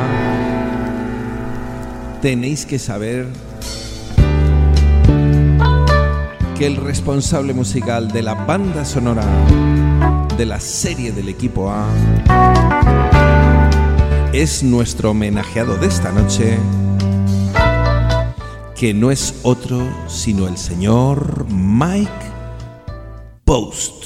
tenéis que saber que el responsable musical de la banda sonora de la serie del Equipo A es nuestro homenajeado de esta noche, que no es otro sino el señor Mike Post.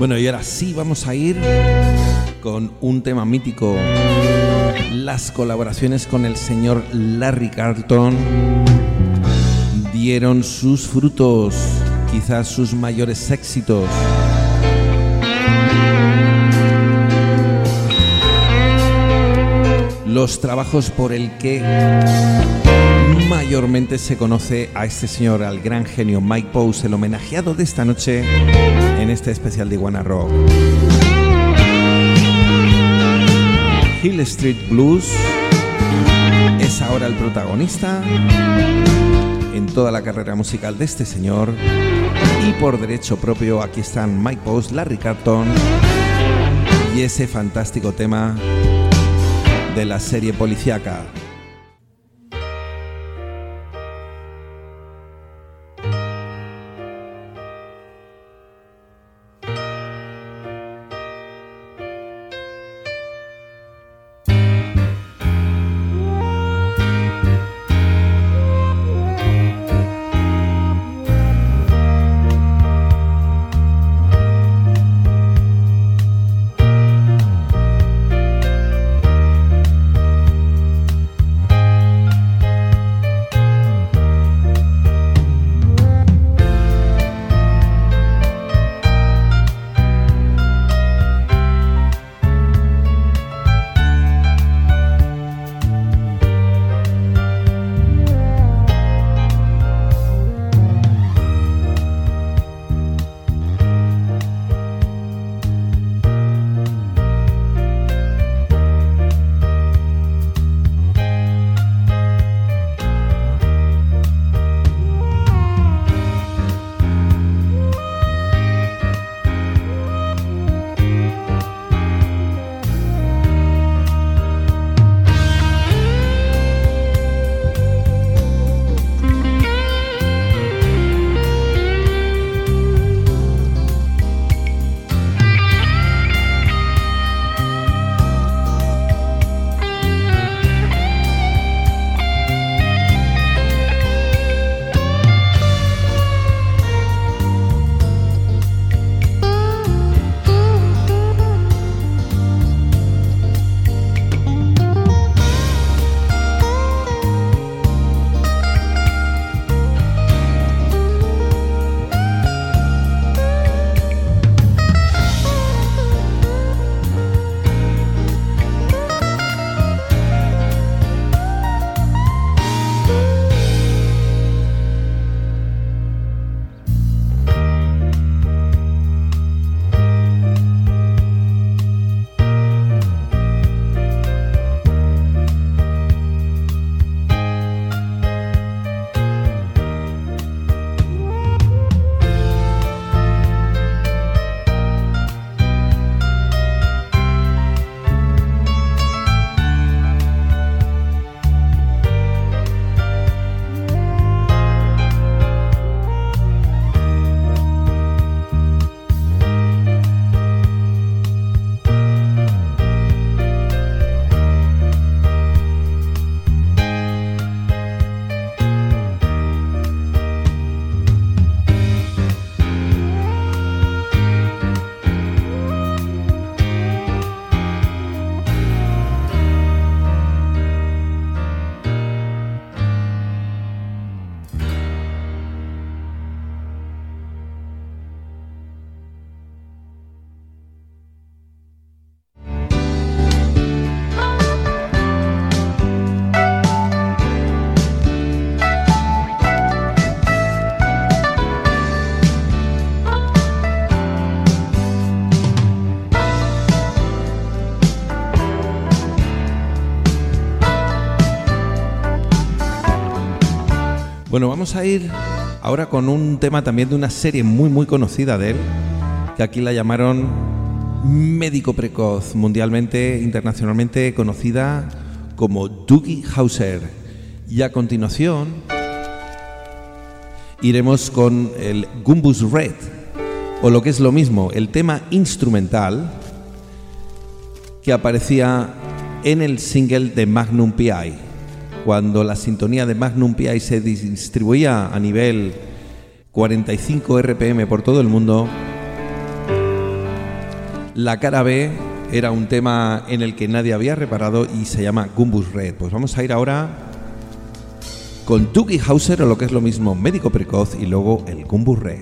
Bueno, y ahora sí vamos a ir con un tema mítico. Las colaboraciones con el señor Larry Carlton dieron sus frutos, quizás sus mayores éxitos. Los trabajos por el que mayormente se conoce a este señor, al gran genio Mike Post, el homenajeado de esta noche en este especial de Iguana Rock. Hill Street Blues es ahora el protagonista en toda la carrera musical de este señor, y por derecho propio aquí están Mike Post, Larry Carlton y ese fantástico tema de la serie policíaca. Bueno, vamos a ir ahora con un tema también de una serie muy conocida de él, que aquí la llamaron Médico Precoz, mundialmente, internacionalmente conocida como Doogie Howser. Y a continuación iremos con el Gumbus Red, o lo que es lo mismo, el tema instrumental que aparecía en el single de Magnum P.I. Cuando la sintonía de Magnum P.I. se distribuía a nivel 45 RPM por todo el mundo, La cara B era un tema en el que nadie había reparado y se llama Gumbus Red. Pues vamos a ir ahora con Dougie Hauser, o lo que es lo mismo, Médico Precoz, y luego el Gumbus Red.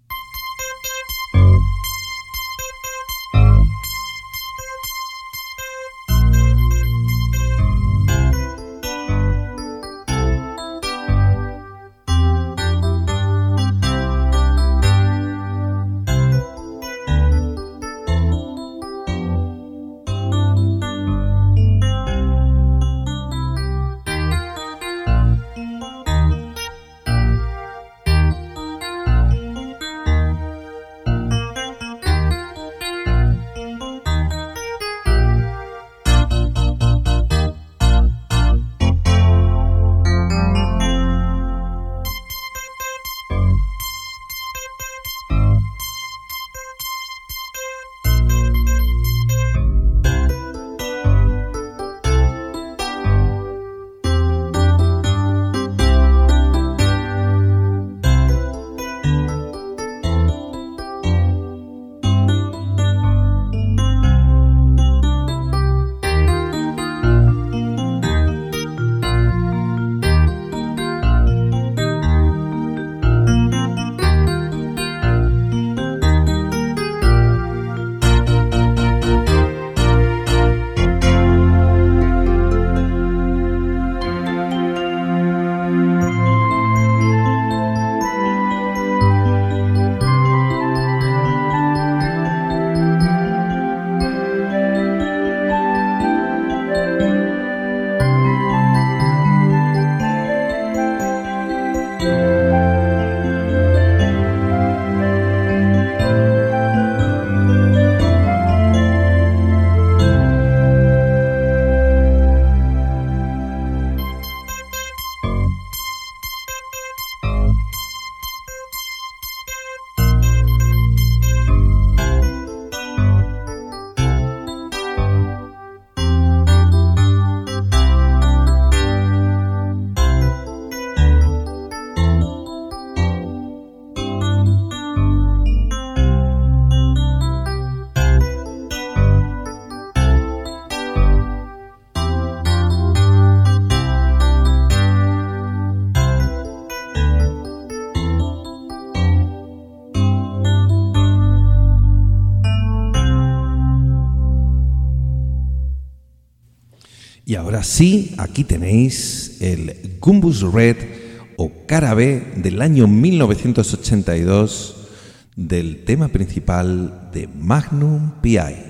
Y ahora sí, aquí tenéis el Gumbus Red o cara B del año 1982 del tema principal de Magnum P.I.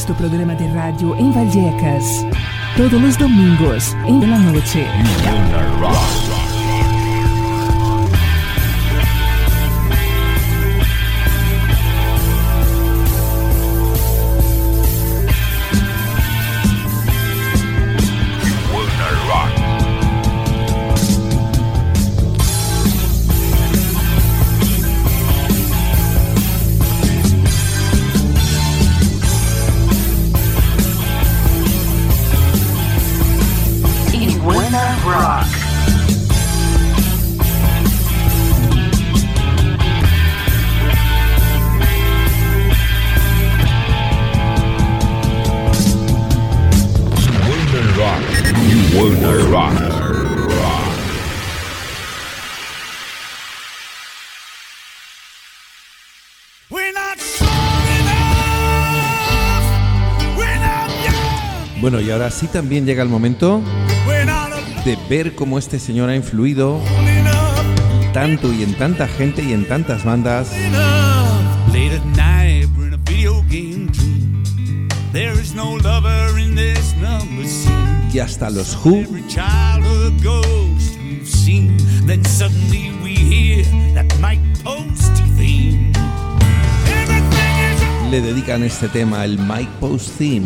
nuestro programa de radio en Vallecas. Todos los domingos en la noche. Bueno, y ahora sí también llega el momento de ver cómo este señor ha influido tanto y en tanta gente y en tantas bandas. Late at night, we're in a video game dream. There is no lover in this number scene. Y hasta los Who Every childhood ghost we've seen. Then suddenly we hear that Mike Posty theme. le dedican este tema, el Mike Post Theme.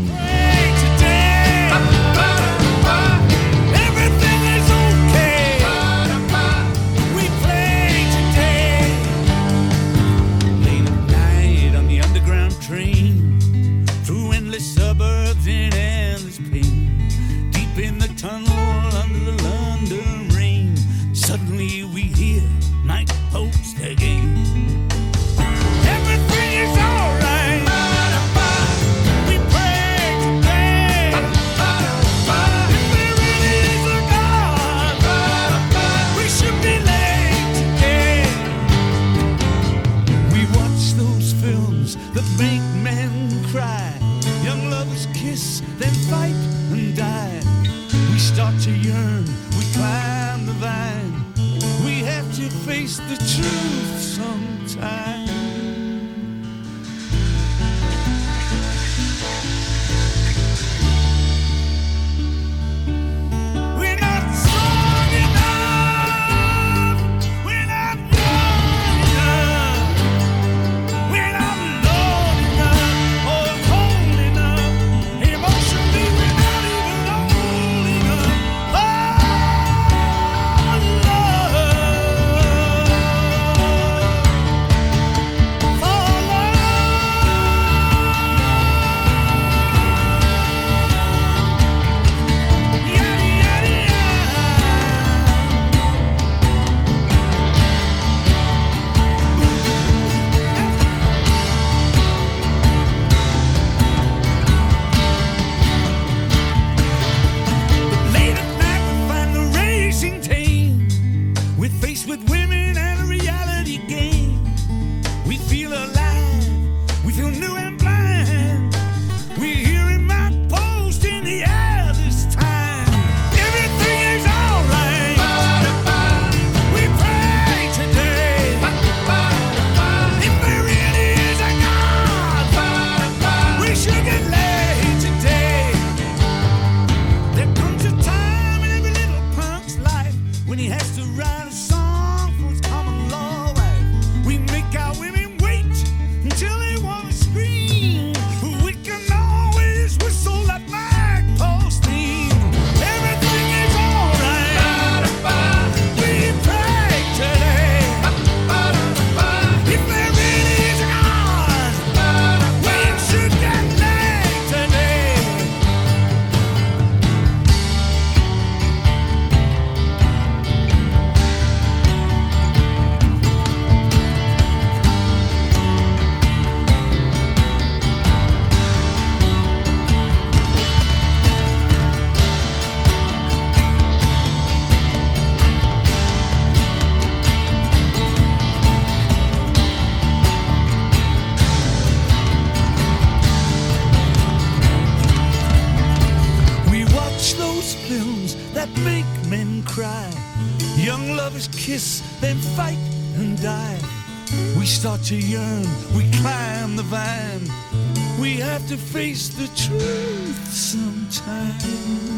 To yearn, we climb the vine. We have to face the truth sometime.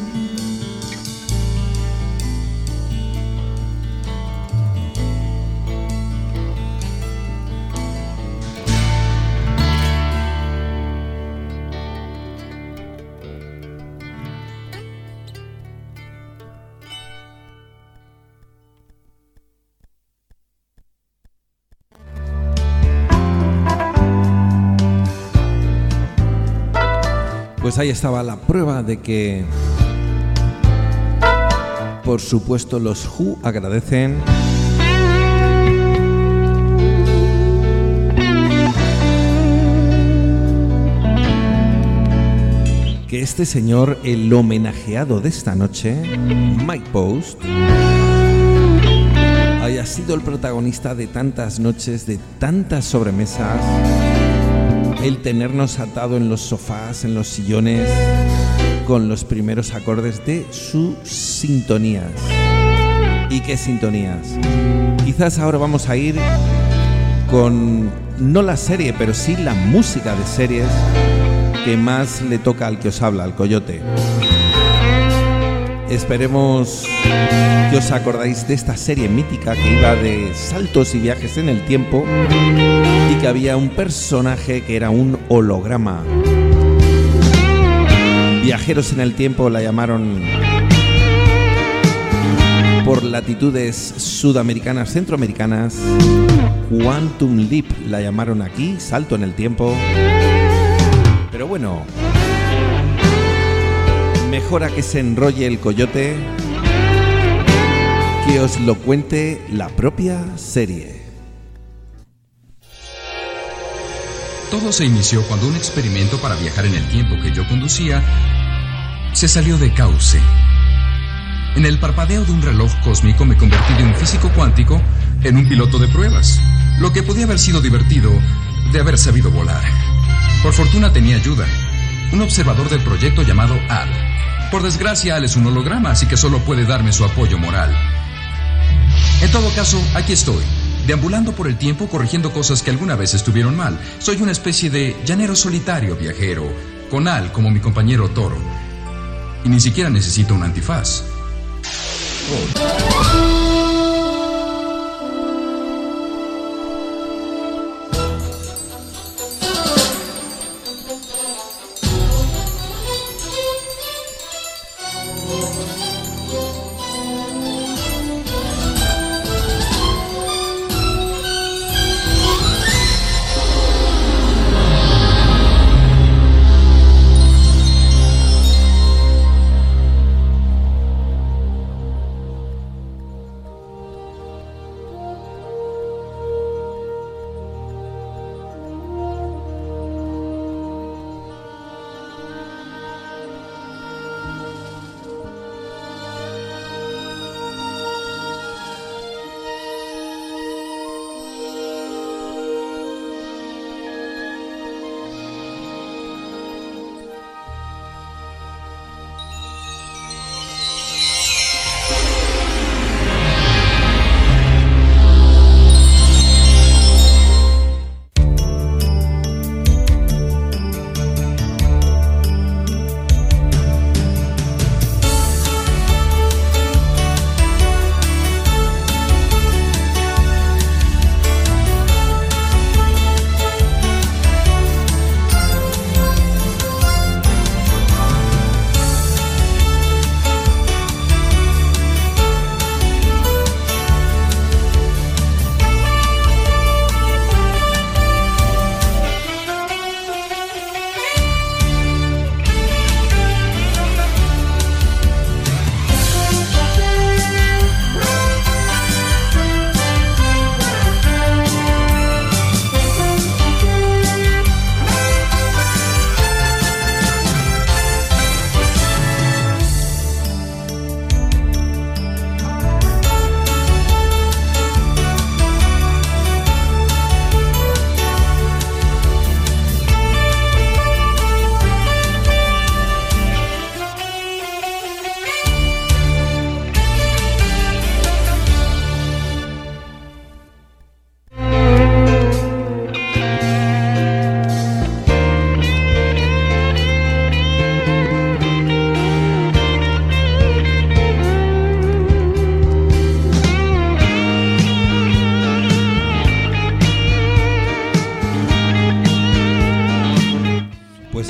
Pues ahí estaba la prueba de que, por supuesto, los Who agradecen que este señor, el homenajeado de esta noche, Mike Post, haya sido el protagonista de tantas noches, de tantas sobremesas, el tenernos atado en los sofás, en los sillones, con los primeros acordes de sus sintonías. ¿Y qué sintonías? Quizás ahora vamos a ir con, no la serie, pero sí la música de series que más le toca al que os habla, al Coyote. Esperemos que os acordáis de esta serie mítica que iba de saltos y viajes en el tiempo y que había un personaje que era un holograma. Viajeros en el tiempo la llamaron por latitudes sudamericanas, centroamericanas. Quantum Leap la llamaron aquí, salto en el tiempo. Pero bueno, mejor a que se enrolle el Coyote, que os lo cuente la propia serie. Todo se inició cuando un experimento para viajar en el tiempo que yo conducía se salió de cauce. En el parpadeo de un reloj cósmico me convertí de un físico cuántico en un piloto de pruebas, lo que podía haber sido divertido de haber sabido volar. Por fortuna tenía ayuda, un observador del proyecto llamado Al. Por desgracia, Al es un holograma, así que solo puede darme su apoyo moral. En todo caso, aquí estoy, deambulando por el tiempo, corrigiendo cosas que alguna vez estuvieron mal. Soy una especie de llanero solitario viajero, con Al como mi compañero toro. Y ni siquiera necesito un antifaz.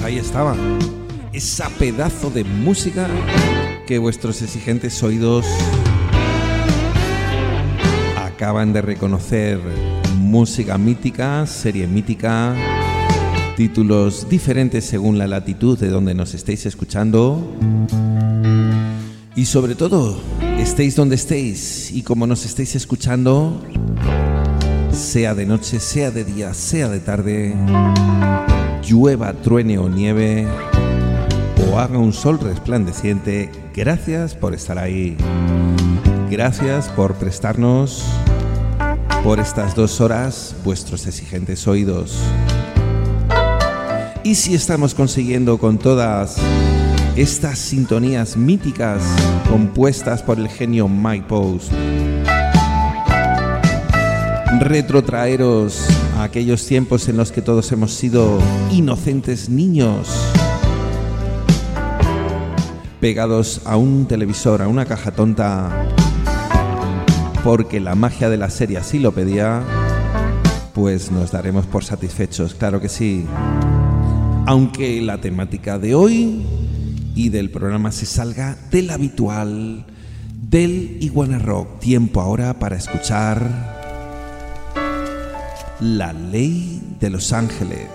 ahí estaba. Esa pedazo de música que vuestros exigentes oídos acaban de reconocer. Música mítica, serie mítica, títulos diferentes según la latitud de donde nos estéis escuchando. Y sobre todo, estéis donde estéis y como nos estéis escuchando, sea de noche, sea de día, sea de tarde, llueva, truene o nieve, o haga un sol resplandeciente, gracias por estar ahí. Gracias por prestarnos por estas 2 horas vuestros exigentes oídos. Y si estamos consiguiendo con todas estas sintonías míticas compuestas por el genio Mike Post retrotraeros a aquellos tiempos en los que todos hemos sido inocentes niños pegados a un televisor, a una caja tonta, porque la magia de la serie así lo pedía, pues nos daremos por satisfechos, claro que sí. Aunque la temática de hoy y del programa se salga del habitual, del Iguana Rock. Tiempo ahora para escuchar La Ley de Los Ángeles.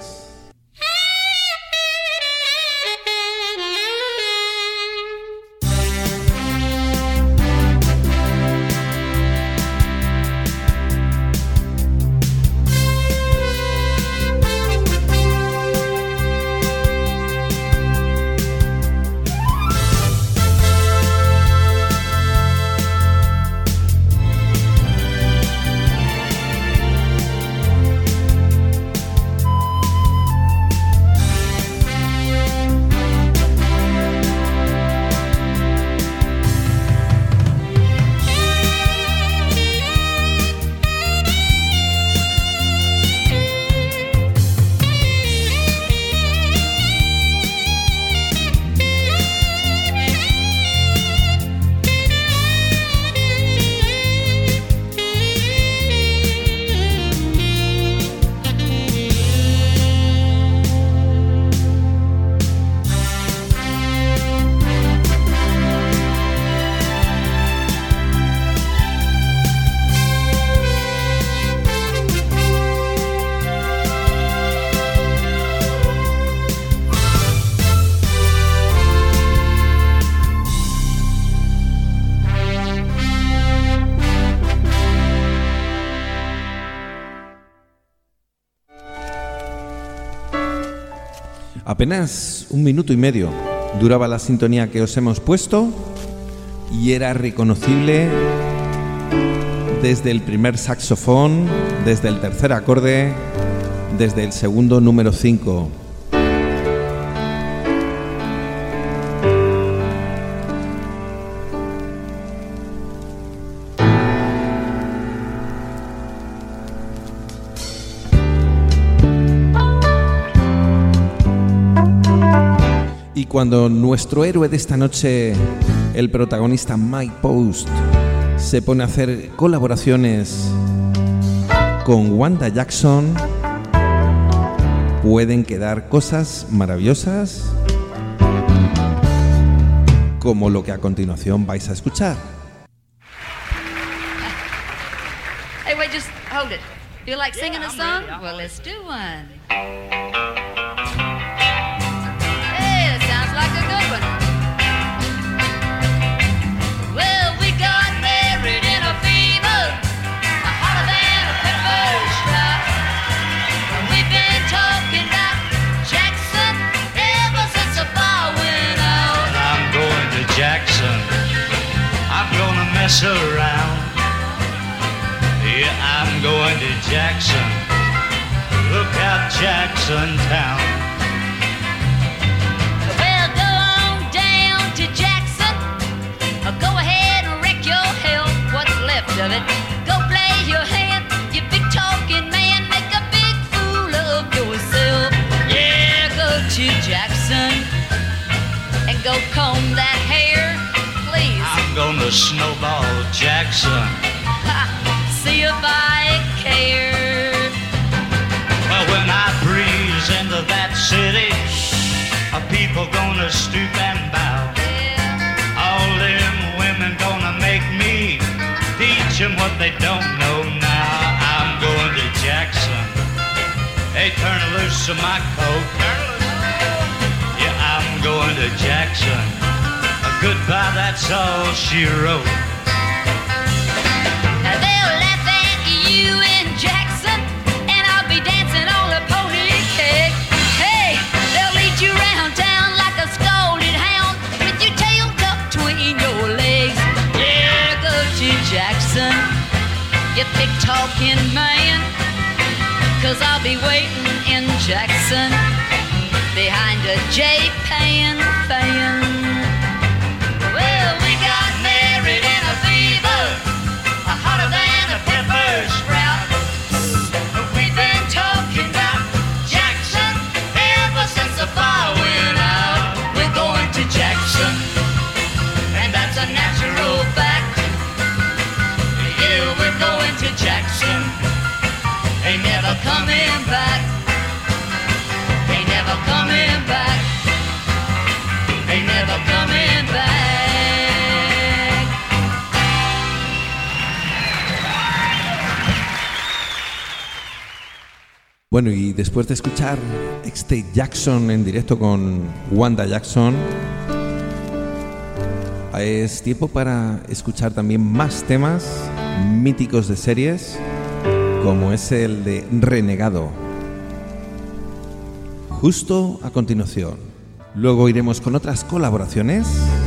Apenas 1 minuto y medio duraba la sintonía que os hemos puesto y era reconocible desde el primer saxofón, desde el tercer acorde, desde el segundo número 5. Y cuando nuestro héroe de esta noche, el protagonista Mike Post, se pone a hacer colaboraciones con Wanda Jackson, pueden quedar cosas maravillosas como lo que a continuación vais a escuchar. Hey, wait, just hold it. Feel like singing a song? Well, let's do one. Like a good one. Well, we got married in a fever, hotter than a pepper shot. We've been talking about Jackson ever since the bar went out. I'm going to Jackson. I'm gonna mess around. Yeah, I'm going to Jackson. Look out, Jackson Town. Go ahead and wreck your health, what's left of it. Go play your hand, you big talking man. Make a big fool of yourself. Yeah, go to Jackson and go comb that hair, please. I'm gonna snowball Jackson. See if I care. Well, when I breeze into that people gonna stoop and bow. All them women gonna make me teach them what they don't know now. I'm going to Jackson. Hey, turn loose of my coat. Yeah, I'm going to Jackson. Goodbye, that's all she wrote. They'll laugh at you in Jackson, and I'll be dancing on a pony cake. Hey, they'll lead you round town like a scolded hound with your tail tucked between your legs. Yeah, go to Jackson, you pick-talking man, 'cause I'll be waiting in Jackson behind a J-Pan fan. Well, we got married in a fever, hotter than a pepper sprout. We've been talking about Jackson ever since the fire went out. We're going to Jackson, and that's a natural fact. Yeah, we're going to Jackson, ain't never coming back. Ain't never coming back. Ain't never coming back. Bueno, y después de escuchar este Jackson en directo con Wanda Jackson, es tiempo para escuchar también más temas míticos de series, como es el de Renegado. Justo a continuación. Luego iremos con otras colaboraciones,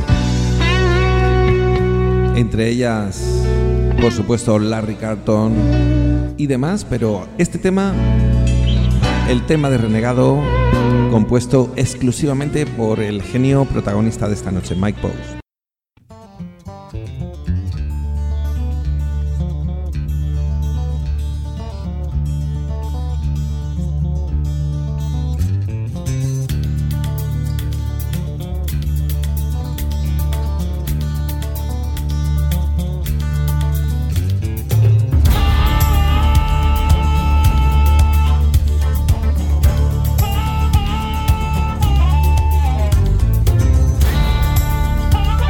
entre ellas, por supuesto, Larry Carlton y demás, pero este tema, el tema de Renegado, compuesto exclusivamente por el genio protagonista de esta noche, Mike Post. Oh,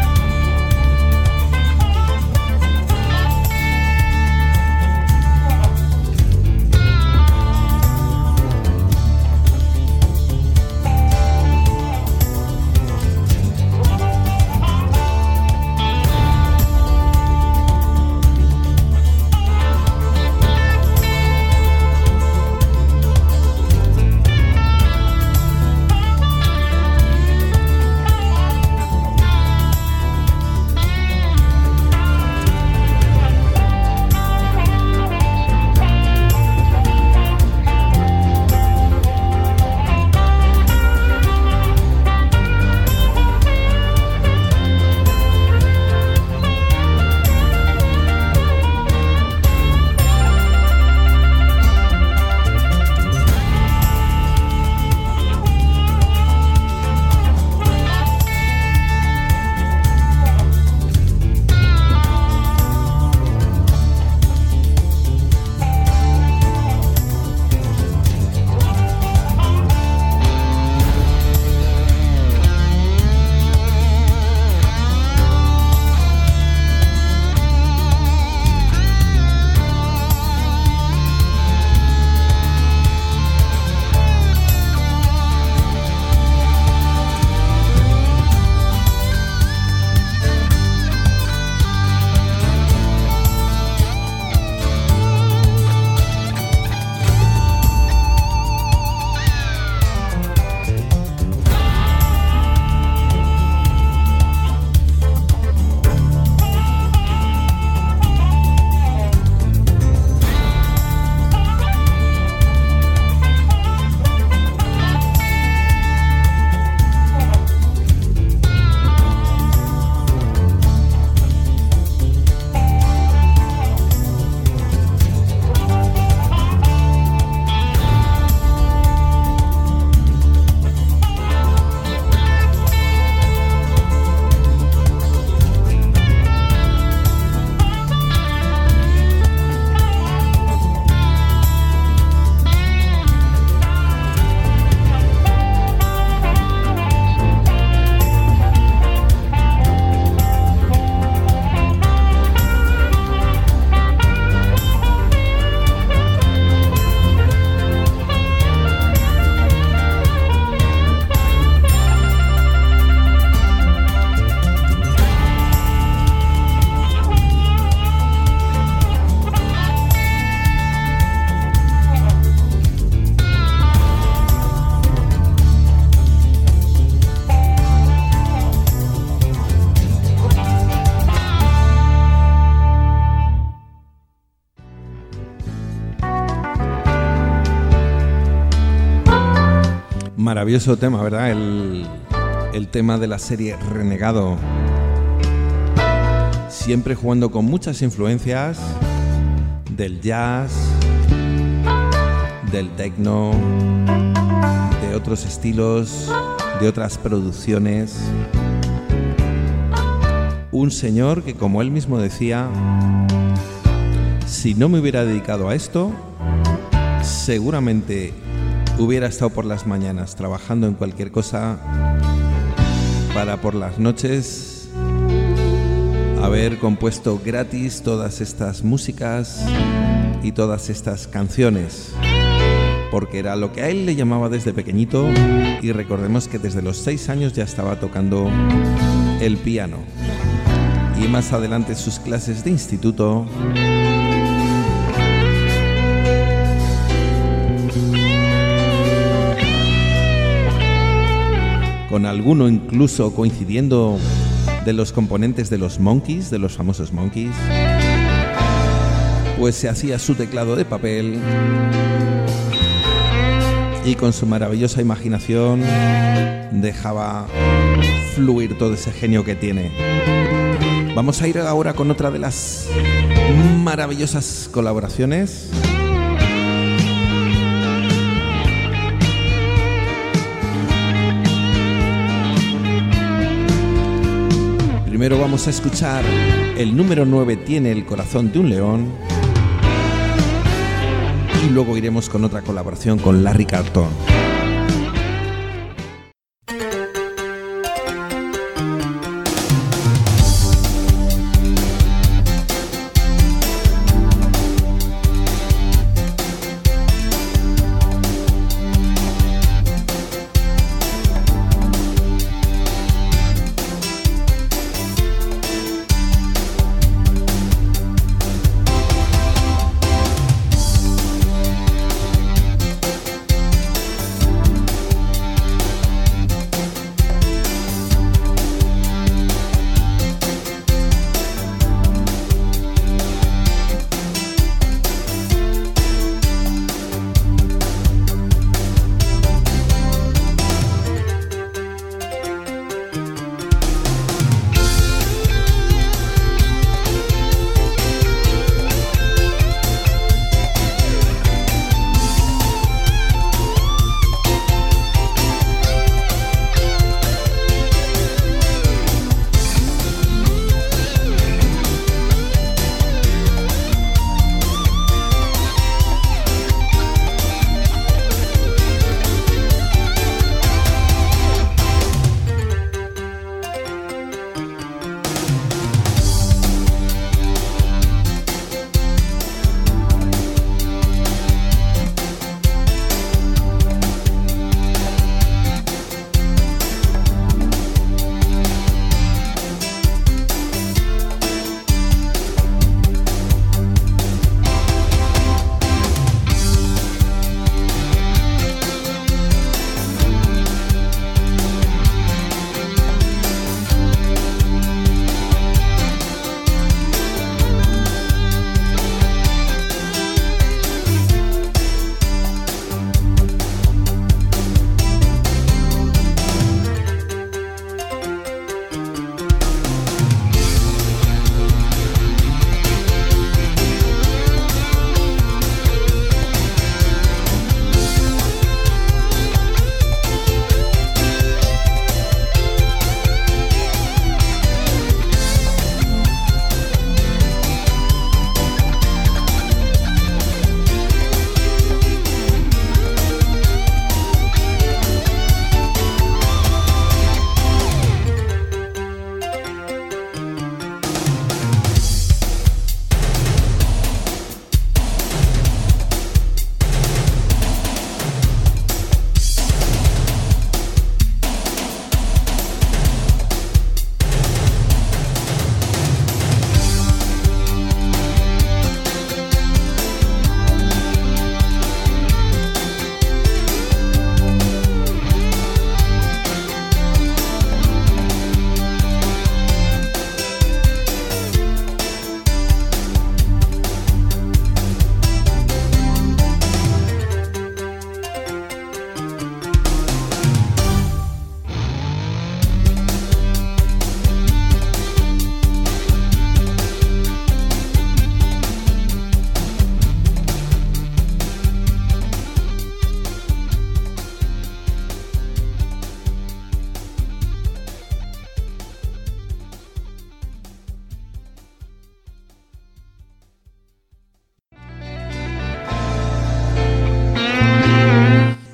Maravilloso tema, ¿verdad? El tema de la serie Renegado. Siempre jugando con muchas influencias del jazz, del techno, de otros estilos, de otras producciones. Un señor que, como él mismo decía, si no me hubiera dedicado a esto, seguramente hubiera estado por las mañanas trabajando en cualquier cosa para por las noches haber compuesto gratis todas estas músicas y todas estas canciones, porque era lo que a él le llamaba desde pequeñito, y recordemos que desde los 6 años ya estaba tocando el piano, y más adelante sus clases de instituto con alguno incluso coincidiendo de los componentes de los Monkees, de los famosos Monkees, pues se hacía su teclado de papel y con su maravillosa imaginación dejaba fluir todo ese genio que tiene. Vamos a ir ahora con otra de las maravillosas colaboraciones. Primero vamos a escuchar el número 9, Tiene el corazón de un león. Y luego iremos con otra colaboración con Larry Carlton.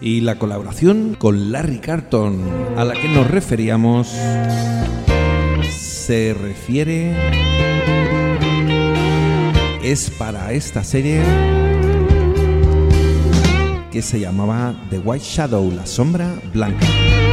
Y la colaboración con Larry Carlton a la que nos referíamos es para esta serie que se llamaba The White Shadow, la sombra blanca.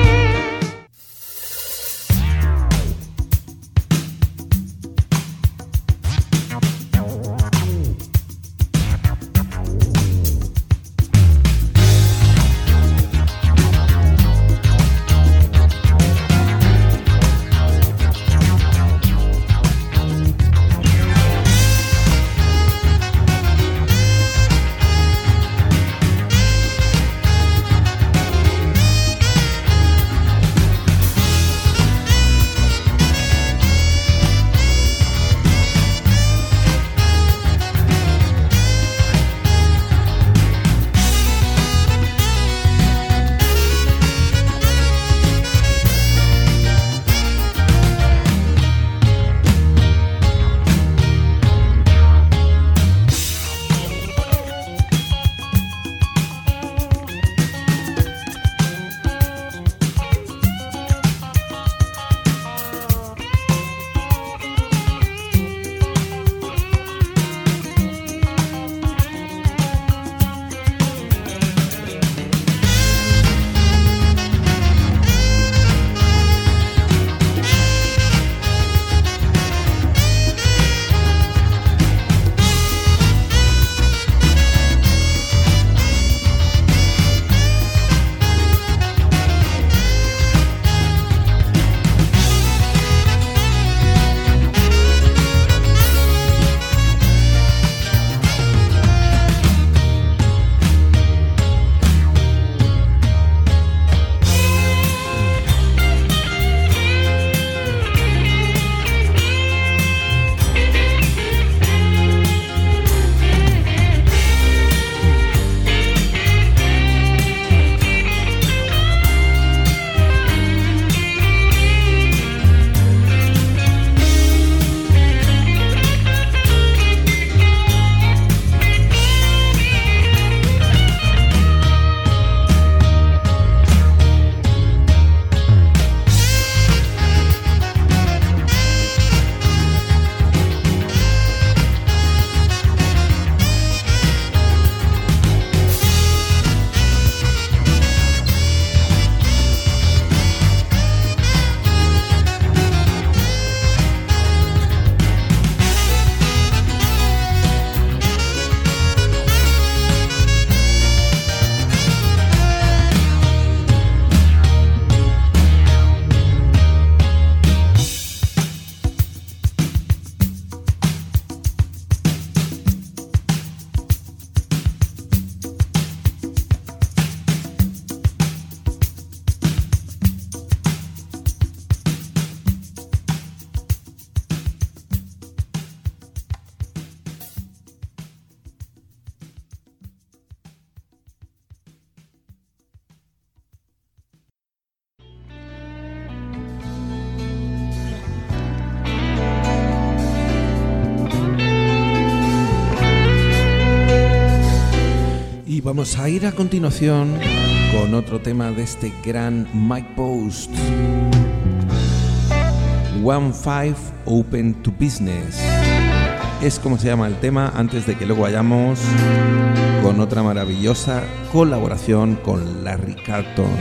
Y vamos a ir a continuación con otro tema de este gran Mike Post, 15 Open to Business. Es como se llama el tema, antes de que luego vayamos con otra maravillosa colaboración con Larry Carlton.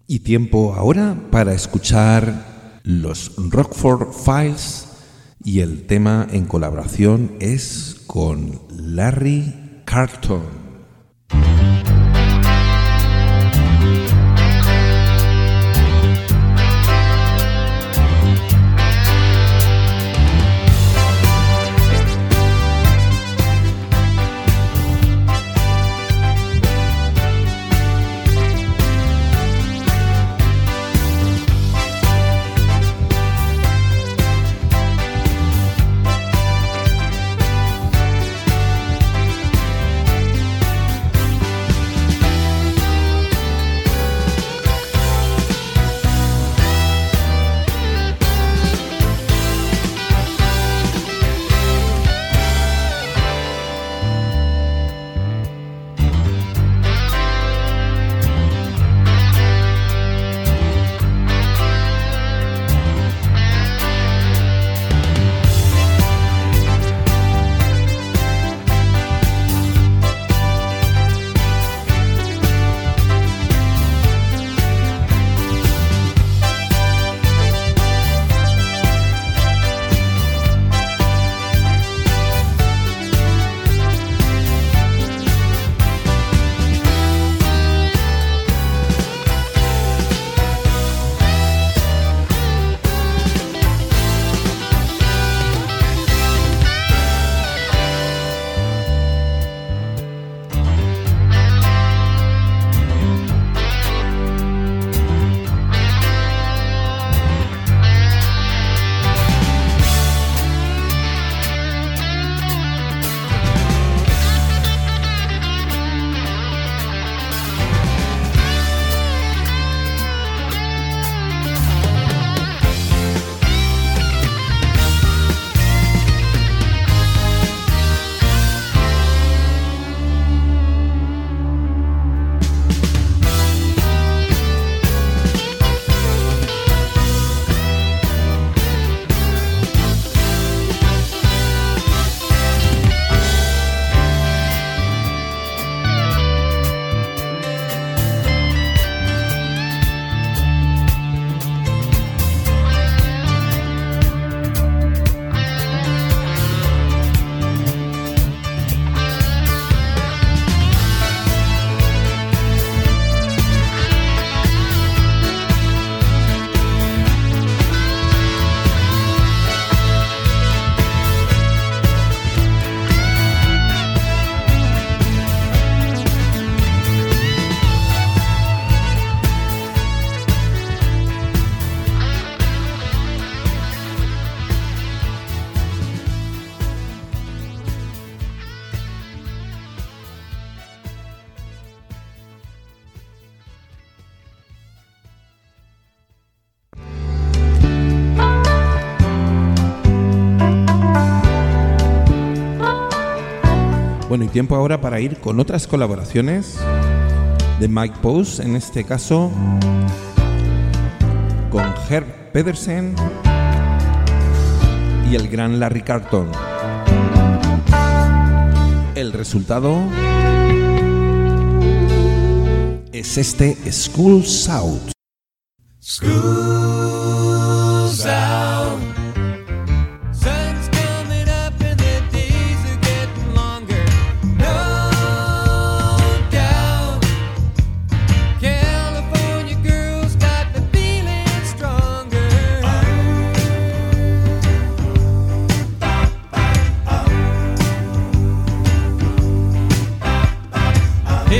Y tiempo ahora para escuchar los Rockford Files, y el tema en colaboración es con Larry Carlton. Bueno, y tiempo ahora para ir con otras colaboraciones de Mike Post, en este caso con Herb Pedersen y el gran Larry Carlton. El resultado es este School's Out. School's out. Sun's coming up and the days are getting longer. No doubt. California girls got me feeling stronger.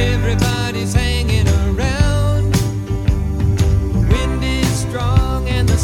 Everybody's hanging around. The wind is strong and the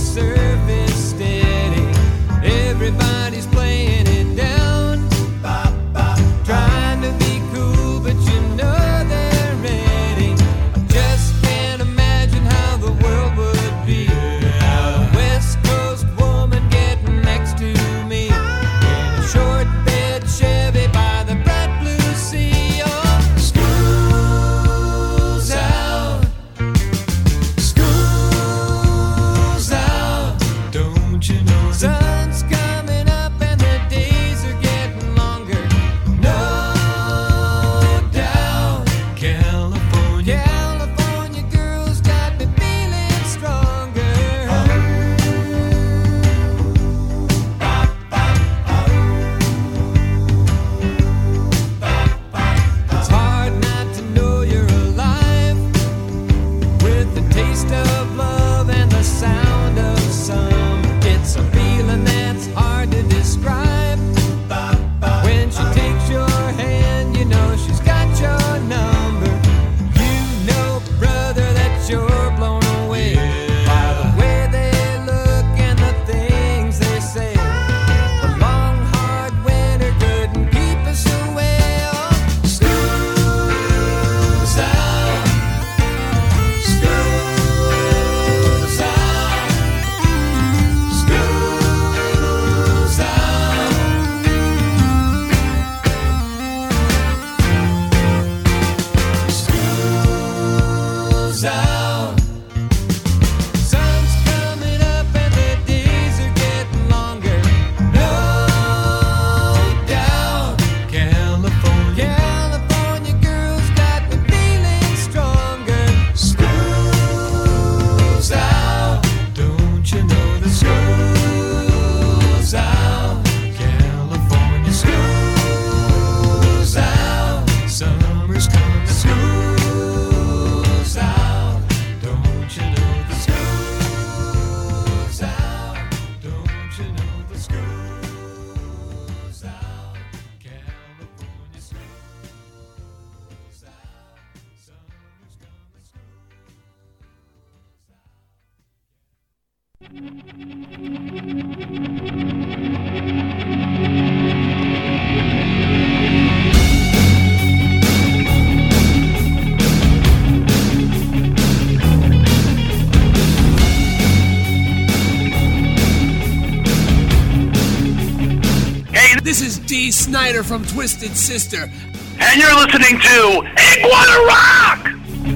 This is Dee Snider from Twisted Sister. And you're listening to Iguana Rock!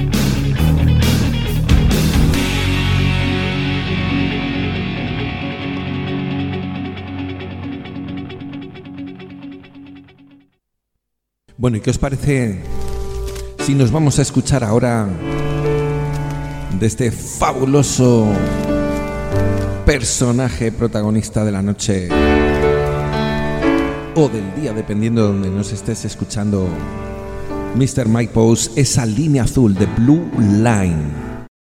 Bueno, ¿y qué os parece si nos vamos a escuchar ahora de este fabuloso personaje protagonista de la noche o del día, dependiendo de donde nos estés escuchando, Mr. Mike Post, esa línea azul de Blue Line?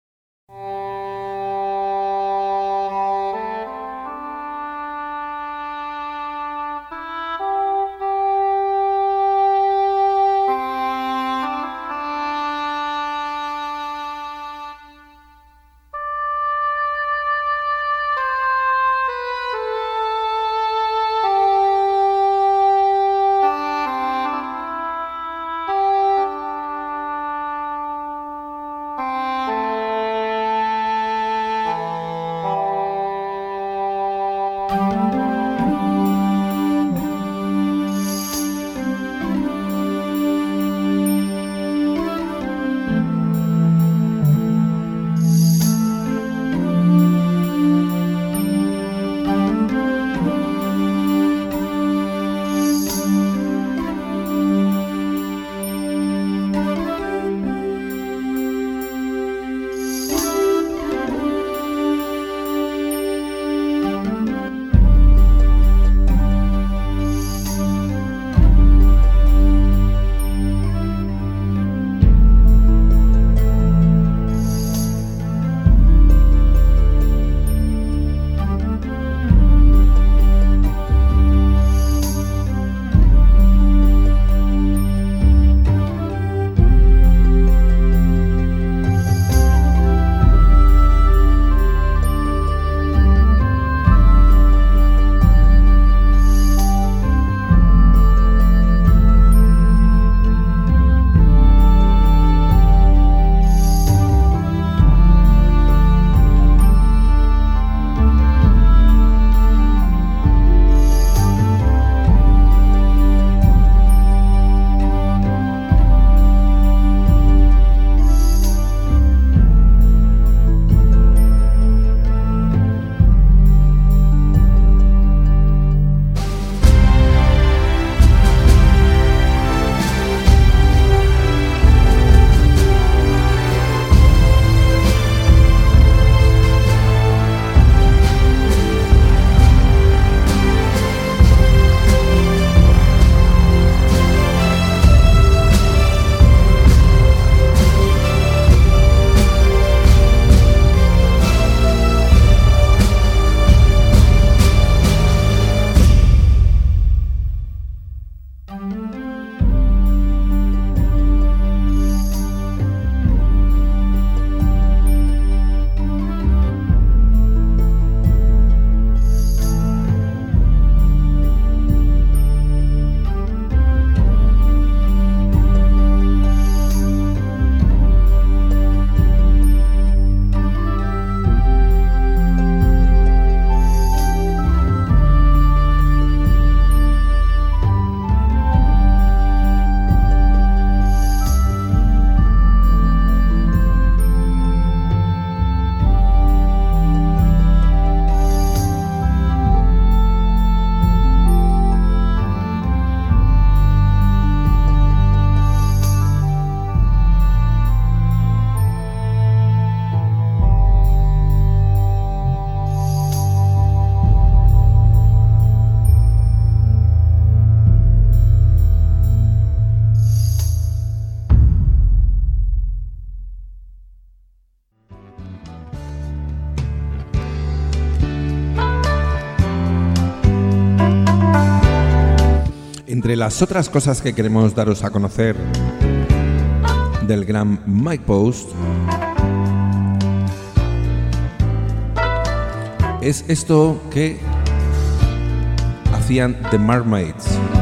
Entre las otras cosas que queremos daros a conocer del gran Mike Post, Es esto que hacían The Mermaids.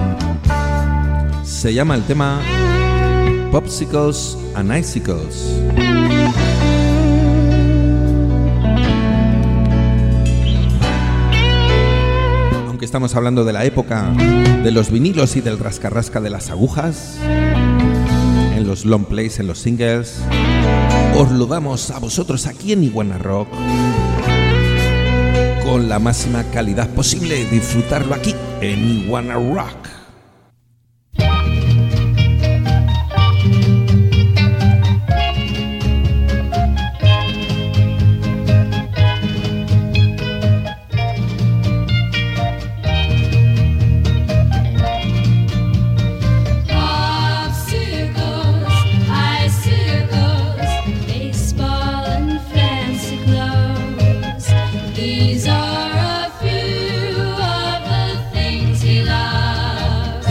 Se llama el tema Popsicles and Icicles. Aunque estamos hablando de la época de los vinilos y del rascarrasca de las agujas, en los long plays, en los singles, os lo damos a vosotros aquí en Iguana Rock con la máxima calidad posible. Disfrutarlo aquí en Iguana Rock. These are a few of the things he loves.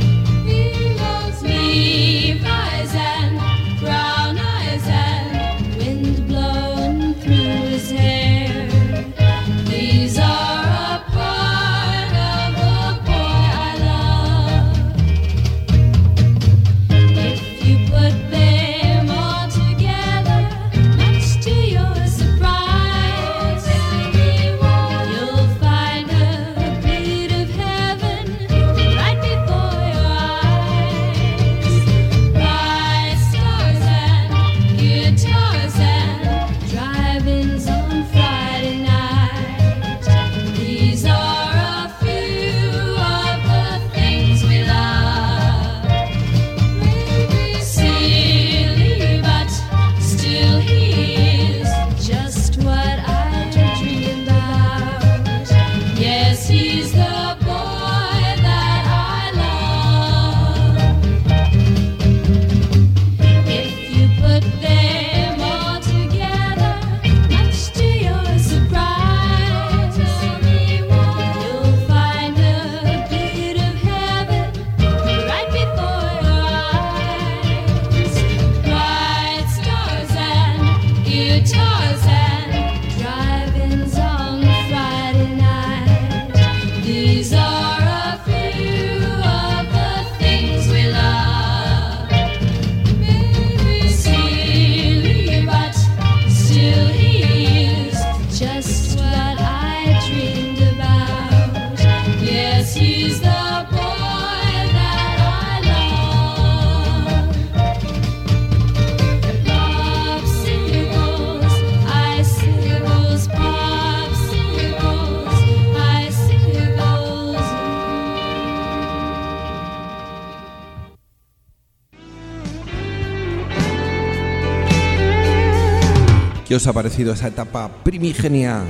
¿Qué os ha parecido esa etapa primigenia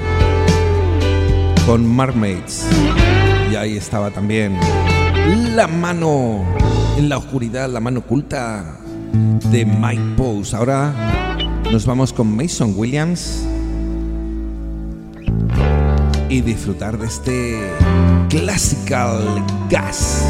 con Mermaids? Y ahí estaba también la mano en la oscuridad, la mano oculta de Mike Pose. Ahora nos vamos con Mason Williams y disfrutar de este classical gas.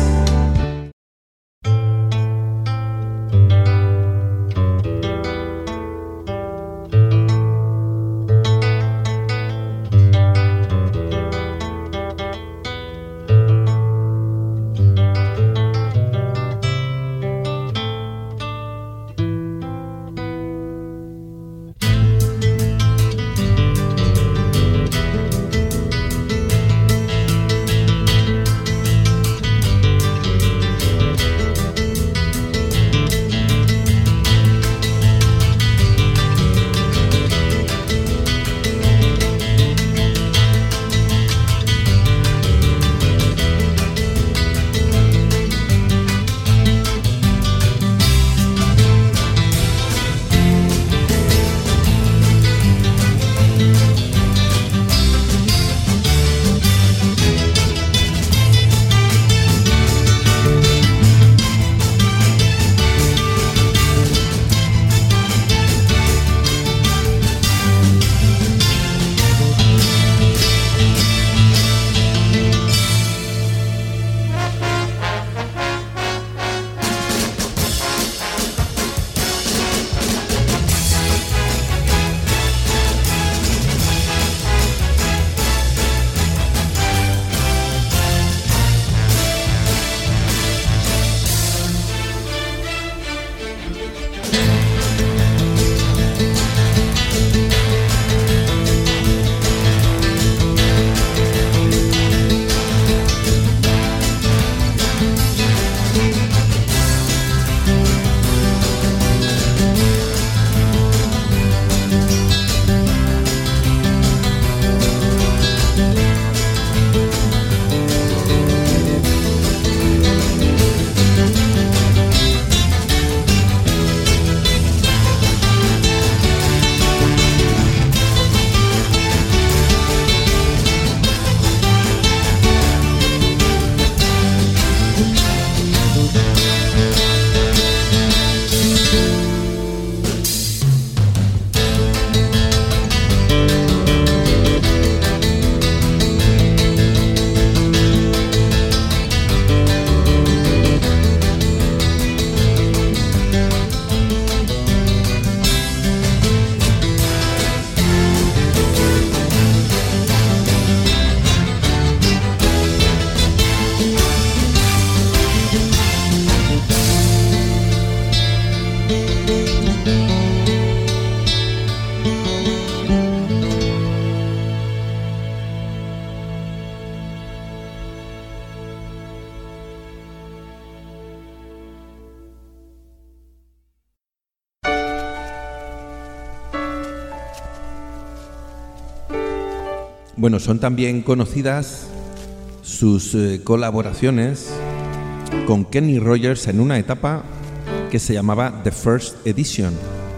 Bueno, son también conocidas sus colaboraciones con Kenny Rogers en una etapa que se llamaba The First Edition.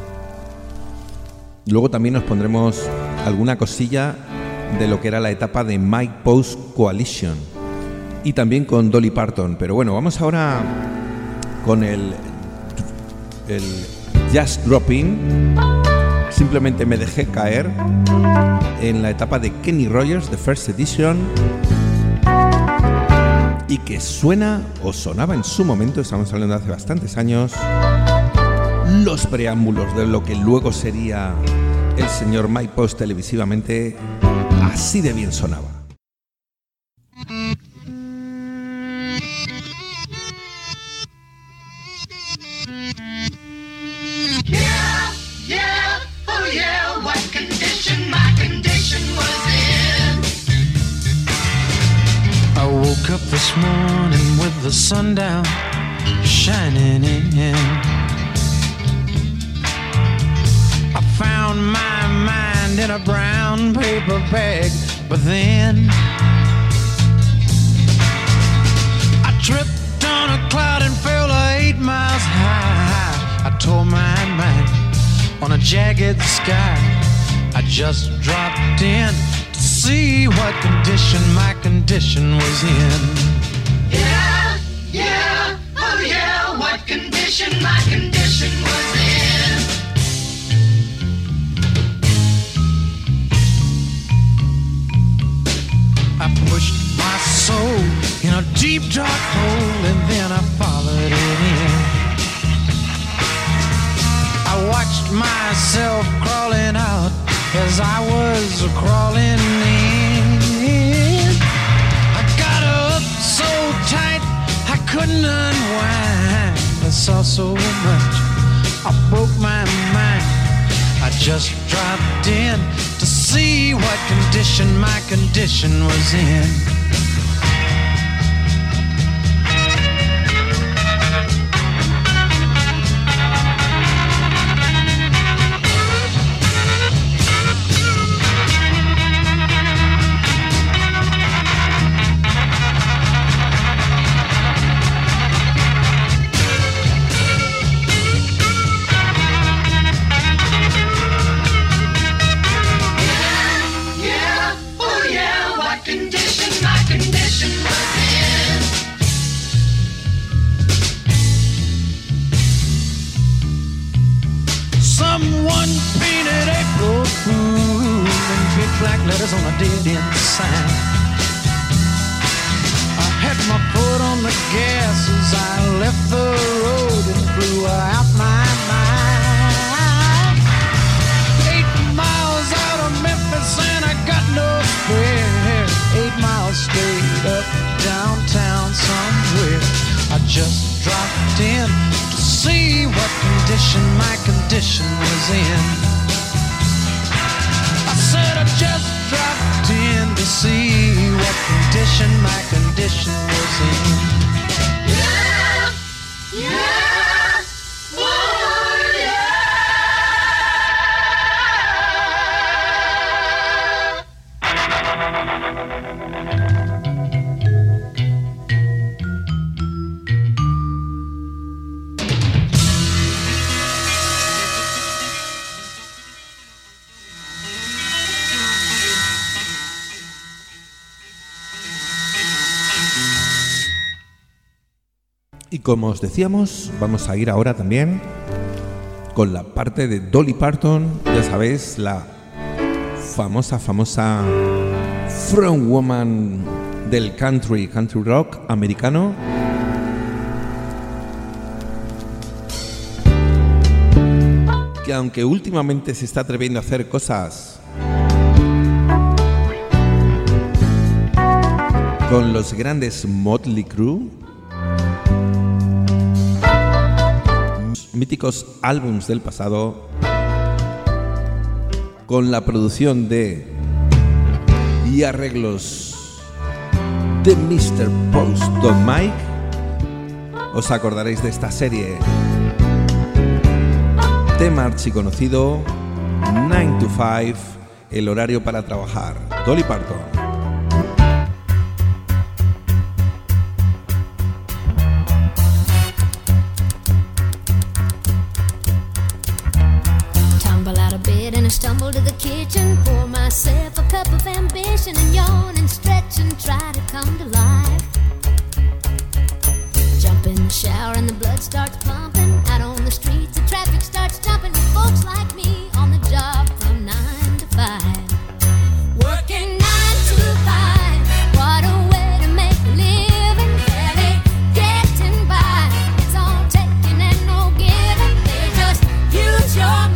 Luego también nos pondremos alguna cosilla de lo que era la etapa de Mike Post Coalition y también con Dolly Parton. Pero bueno, vamos ahora con el Just Dropping. Simplemente me dejé caer en la etapa de Kenny Rogers, The First Edition, y que suena o sonaba en su momento, estamos hablando de hace bastantes años, los preámbulos de lo que luego sería el señor Mike Post televisivamente. Así de bien sonaba. I woke up this morning with the sun down shining in. I found my mind in a brown paper bag, but then I tripped on a cloud and fell 8 miles high. I tore my mind on a jagged sky. I just dropped in to see what condition my condition was in. Yeah, yeah, oh yeah, what condition my condition was in. I pushed my soul in a deep dark hole and then I followed it in. I watched myself crawling out as I was crawling in. I got up so tight I couldn't unwind. I saw so much, I broke my mind. I just dropped in to see what condition my condition was in. Someone painted April Fool in big black letters on a dead-end sign. I had my foot on the gas as I left the road and blew out my mind. 8 miles out of Memphis and I got no spare. 8 miles straight up downtown somewhere. I just dropped in to see what condition my condition was in. I said I just dropped in to see what condition my condition was in. Yeah, yeah, oh yeah. Y como os decíamos, vamos a ir ahora también con la parte de Dolly Parton. Ya sabéis, la famosa frontwoman del country rock americano. Que aunque últimamente se está atreviendo a hacer cosas con los grandes Motley Crue, míticos álbums del pasado, con la producción de y arreglos de Mr. Post Don Mike, os acordaréis de esta serie tema archiconocido 9 to 5, el horario para trabajar. Dolly Parton. Stumble to the kitchen, pour myself a cup of ambition and yawn and stretch and try to come to life. Jump in the shower and the blood starts pumping. Out on the streets the traffic starts jumping with folks like me on the job from 9 to 5. Working 9 to 5, what a way to make a living. Barely getting by, it's all taking and no giving. They just use your mind.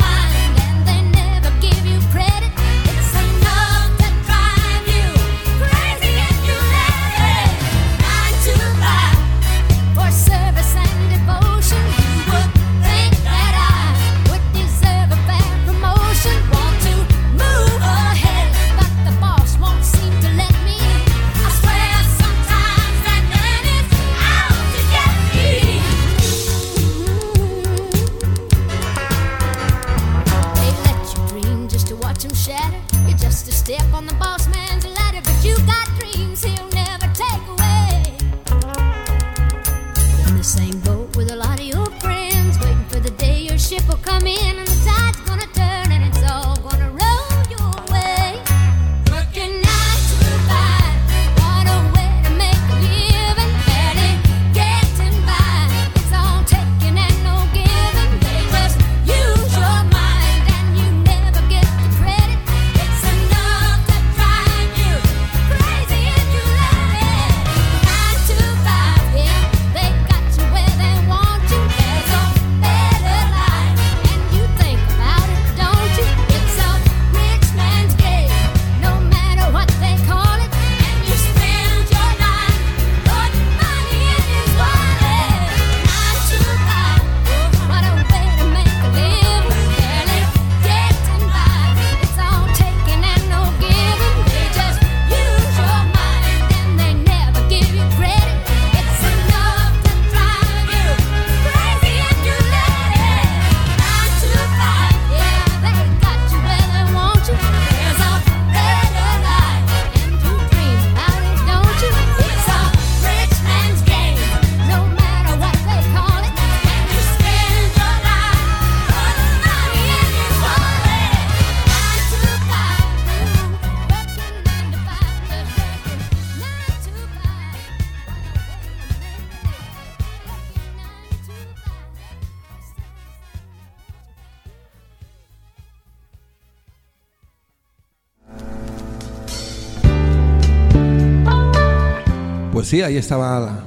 Pues sí, ahí estaba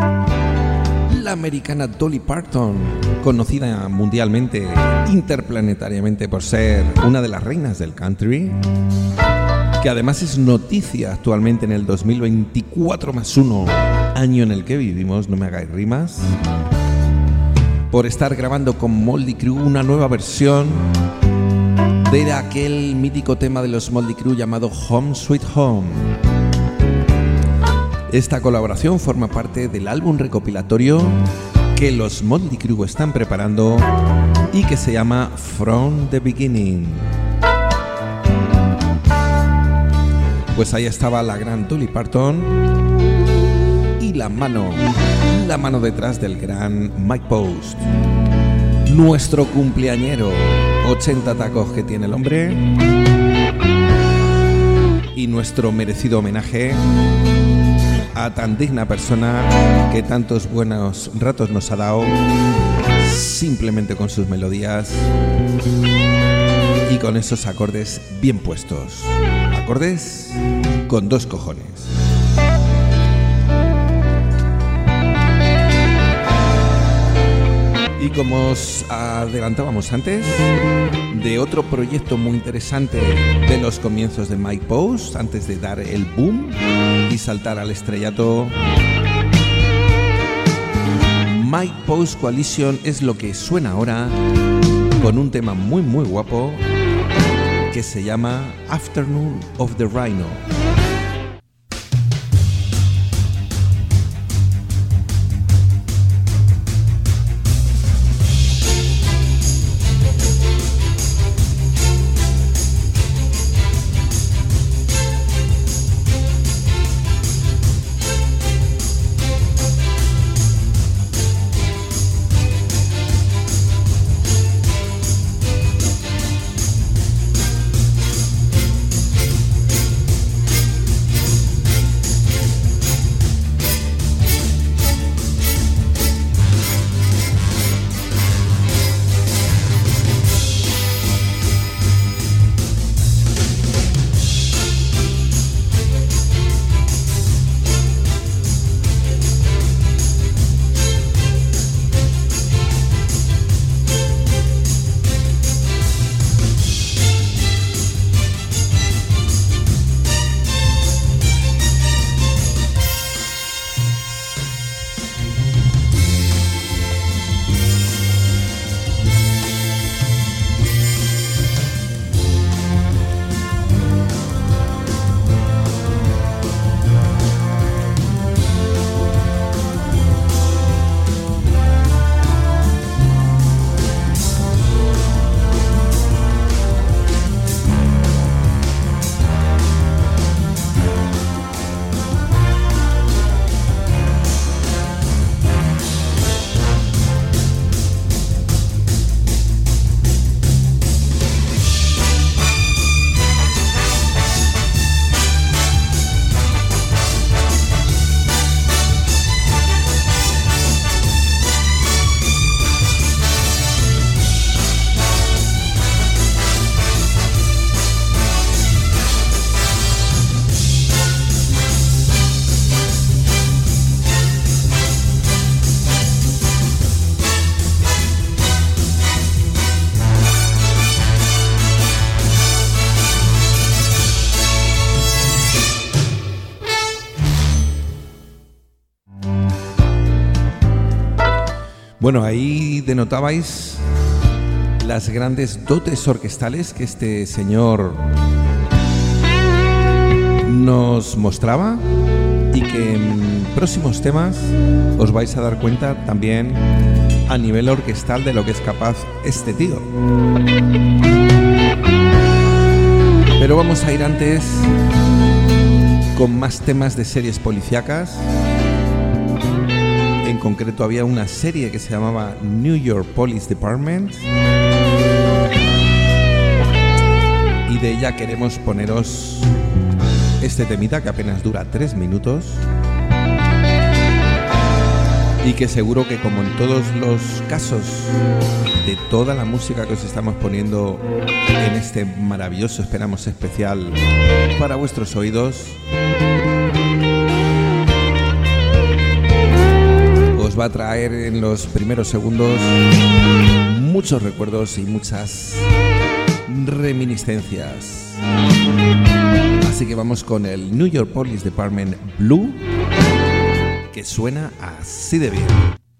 la americana Dolly Parton, conocida mundialmente, interplanetariamente por ser una de las reinas del country, que además es noticia actualmente en el 2024+1, año en el que vivimos, no me hagáis rimas, por estar grabando con Motley Crue una nueva versión de aquel mítico tema de los Motley Crue llamado Home Sweet Home. Esta colaboración forma parte del álbum recopilatorio que los Motley Crue están preparando y que se llama From the Beginning. Pues ahí estaba la gran Dolly Parton y la mano detrás del gran Mike Post, nuestro cumpleañero, 80 tacos que tiene el hombre, y nuestro merecido homenaje a tan digna persona que tantos buenos ratos nos ha dado simplemente con sus melodías y con esos acordes bien puestos, acordes con 2 cojones. Y como os adelantábamos antes, de otro proyecto muy interesante de los comienzos de Mike Post, antes de dar el boom y saltar al estrellato, Mike Post Coalition es lo que suena ahora, con un tema muy muy guapo que se llama Afternoon of the Rhino. Bueno, ahí denotabais las grandes dotes orquestales que este señor nos mostraba y que en próximos temas os vais a dar cuenta también a nivel orquestal de lo que es capaz este tío. Pero vamos a ir antes con más temas de series policíacas. En concreto había una serie que se llamaba New York Police Department y de ella queremos poneros este temita que apenas dura 3 minutos y que seguro que, como en todos los casos de toda la música que os estamos poniendo en este maravilloso Esperamos especial para vuestros oídos, os va a traer en los primeros segundos muchos recuerdos y muchas reminiscencias. Así que vamos con el New York Police Department Blue, que suena así de bien.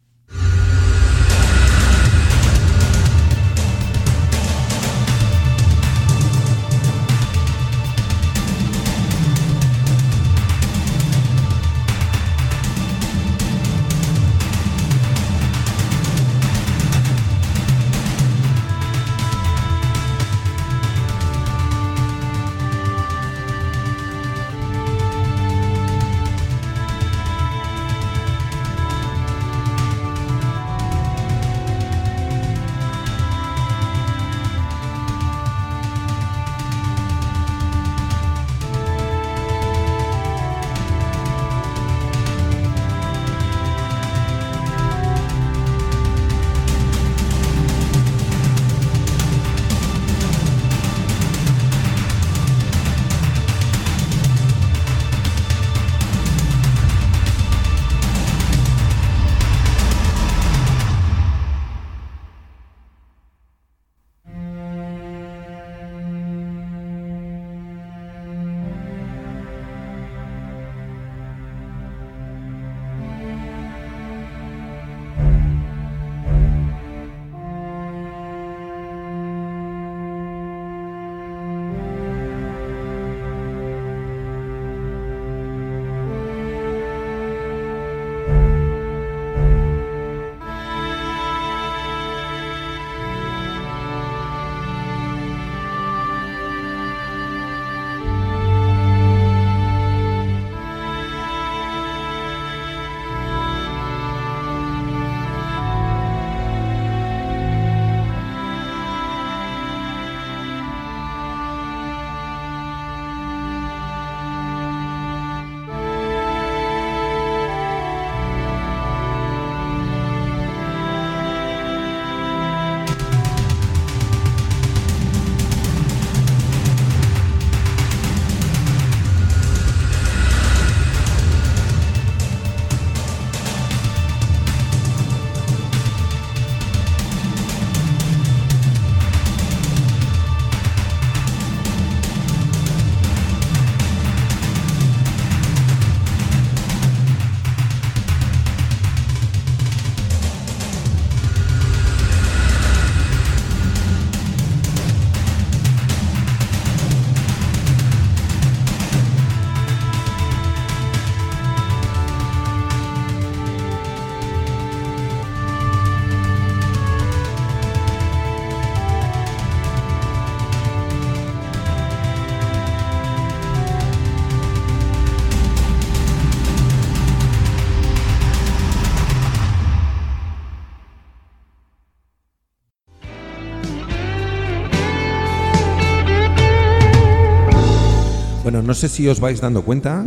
Bueno, no sé si os vais dando cuenta,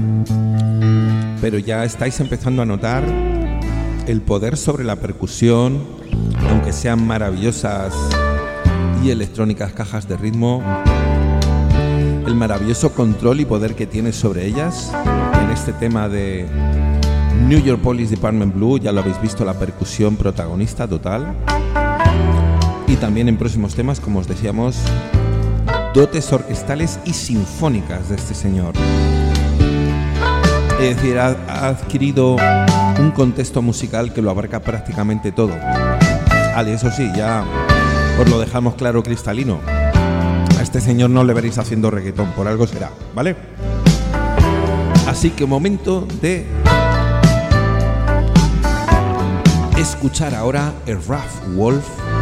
pero ya estáis empezando a notar el poder sobre la percusión, aunque sean maravillosas y electrónicas cajas de ritmo, el maravilloso control y poder que tiene sobre ellas en este tema de New York Police Department Blue. Ya lo habéis visto, la percusión protagonista total, y también en próximos temas, como os decíamos, dotes orquestales y sinfónicas de este señor. Es decir, ha adquirido un contexto musical que lo abarca prácticamente todo. Vale, eso sí, ya os lo dejamos claro, cristalino. A este señor no le veréis haciendo reggaetón, por algo será, ¿vale? Así que momento de escuchar ahora el Rough Wolf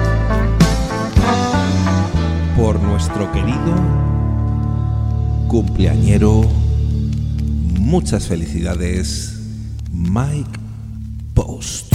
por nuestro querido cumpleañero. Muchas felicidades, Mike Post.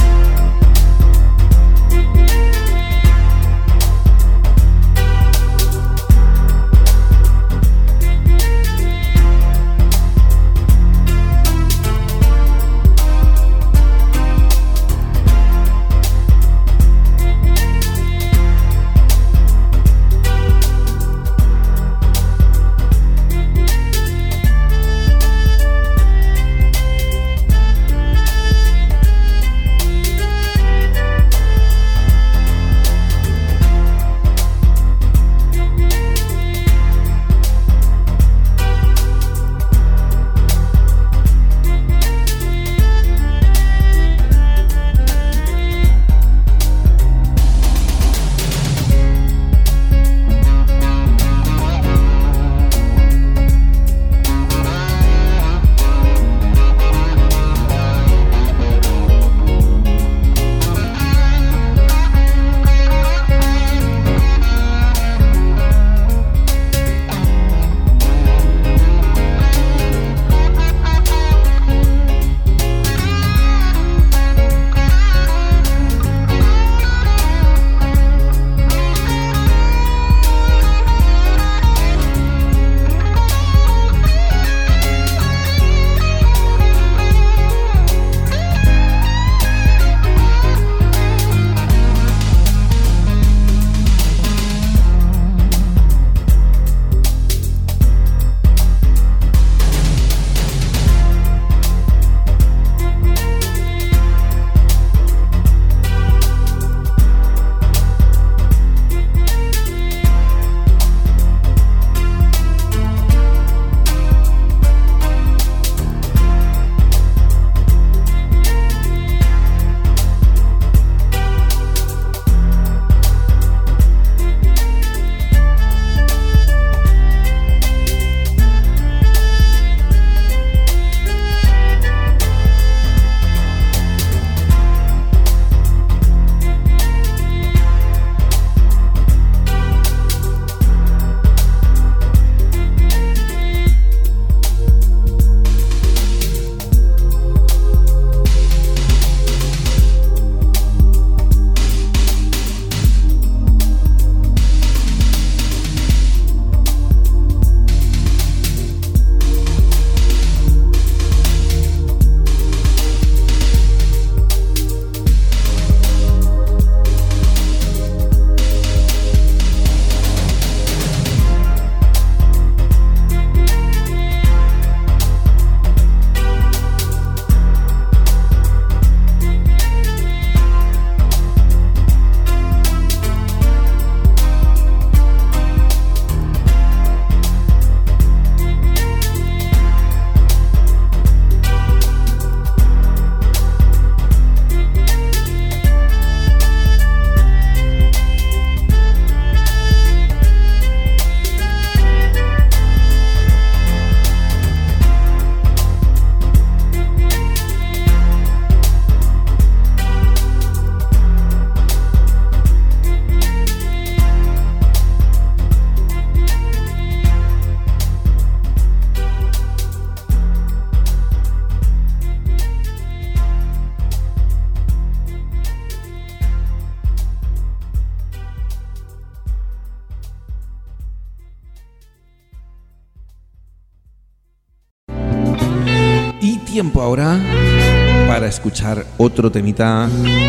Tiempo ahora para escuchar otro temita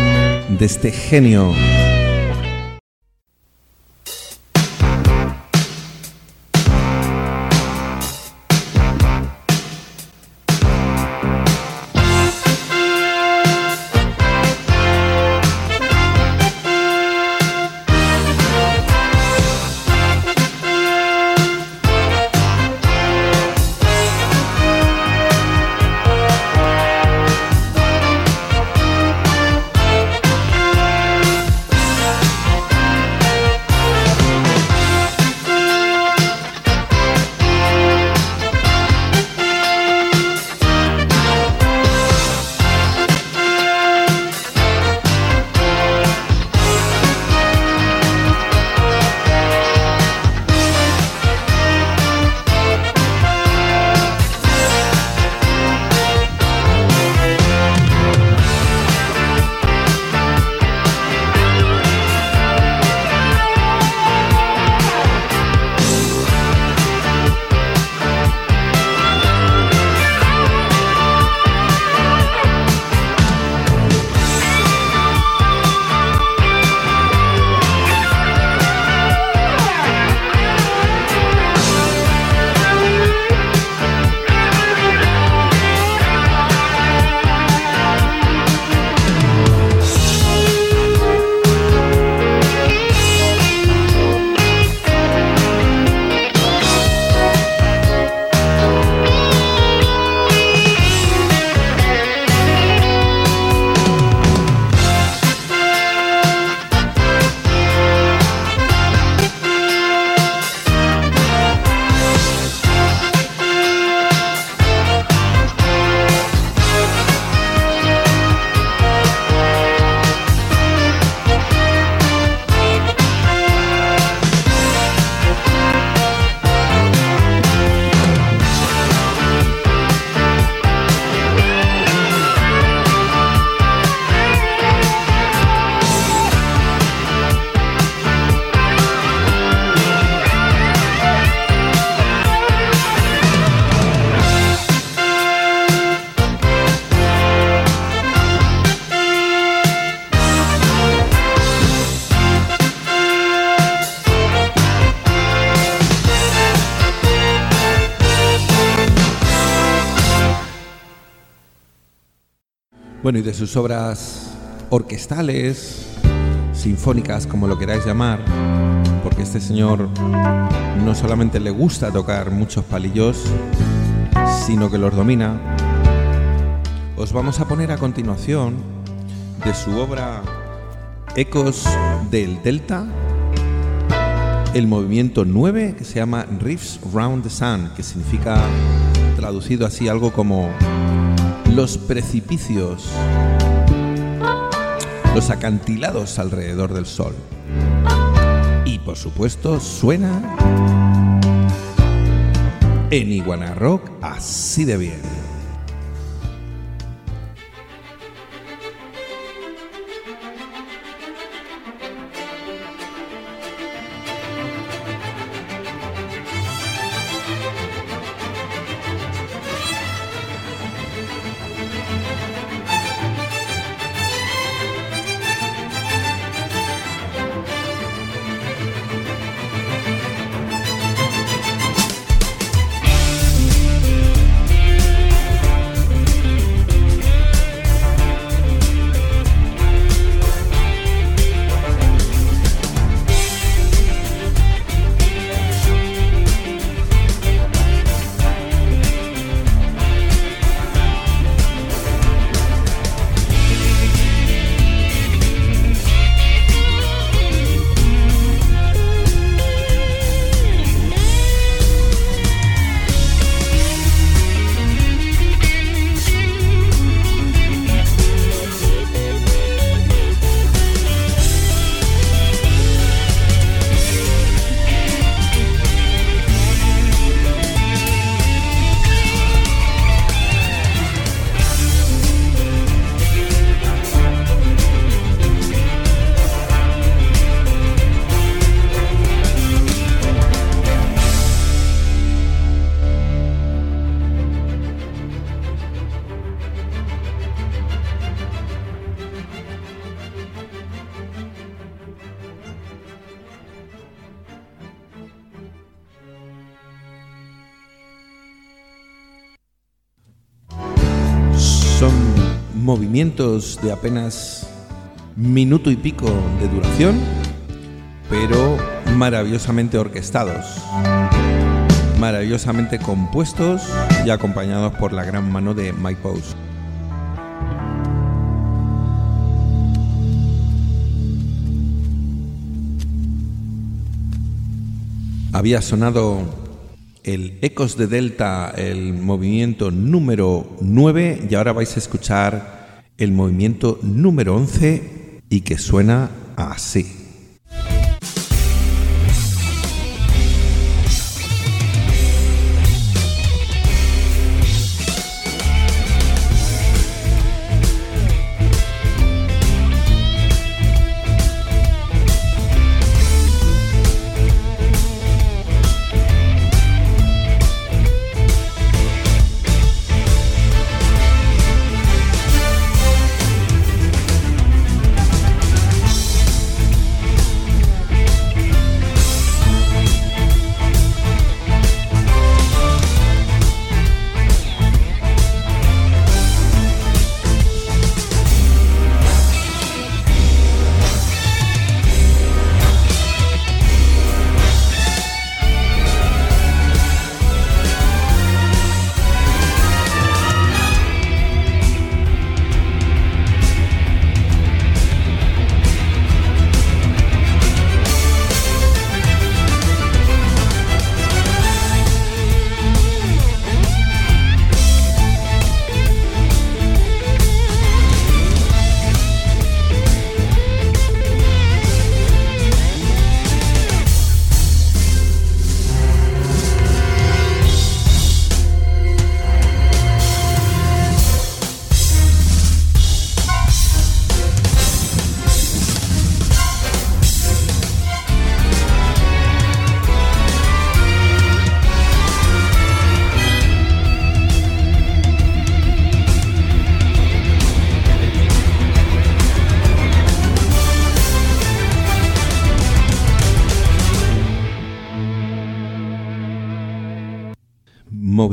de este genio. Bueno, y de sus obras orquestales, sinfónicas, como lo queráis llamar, porque este señor no solamente le gusta tocar muchos palillos, sino que los domina. Os vamos a poner a continuación de su obra Ecos del Delta, el movimiento 9, que se llama Riffs Round the Sun, que significa, traducido así, algo como los precipicios, los acantilados alrededor del sol. Y por supuesto suena en Iguana Rock así de bien. Movimientos de apenas minuto y pico de duración, pero maravillosamente orquestados, maravillosamente compuestos y acompañados por la gran mano de Mike Post. Había sonado el Ecos de Delta, el movimiento número 9, y ahora vais a escuchar el movimiento número 11 y que suena así.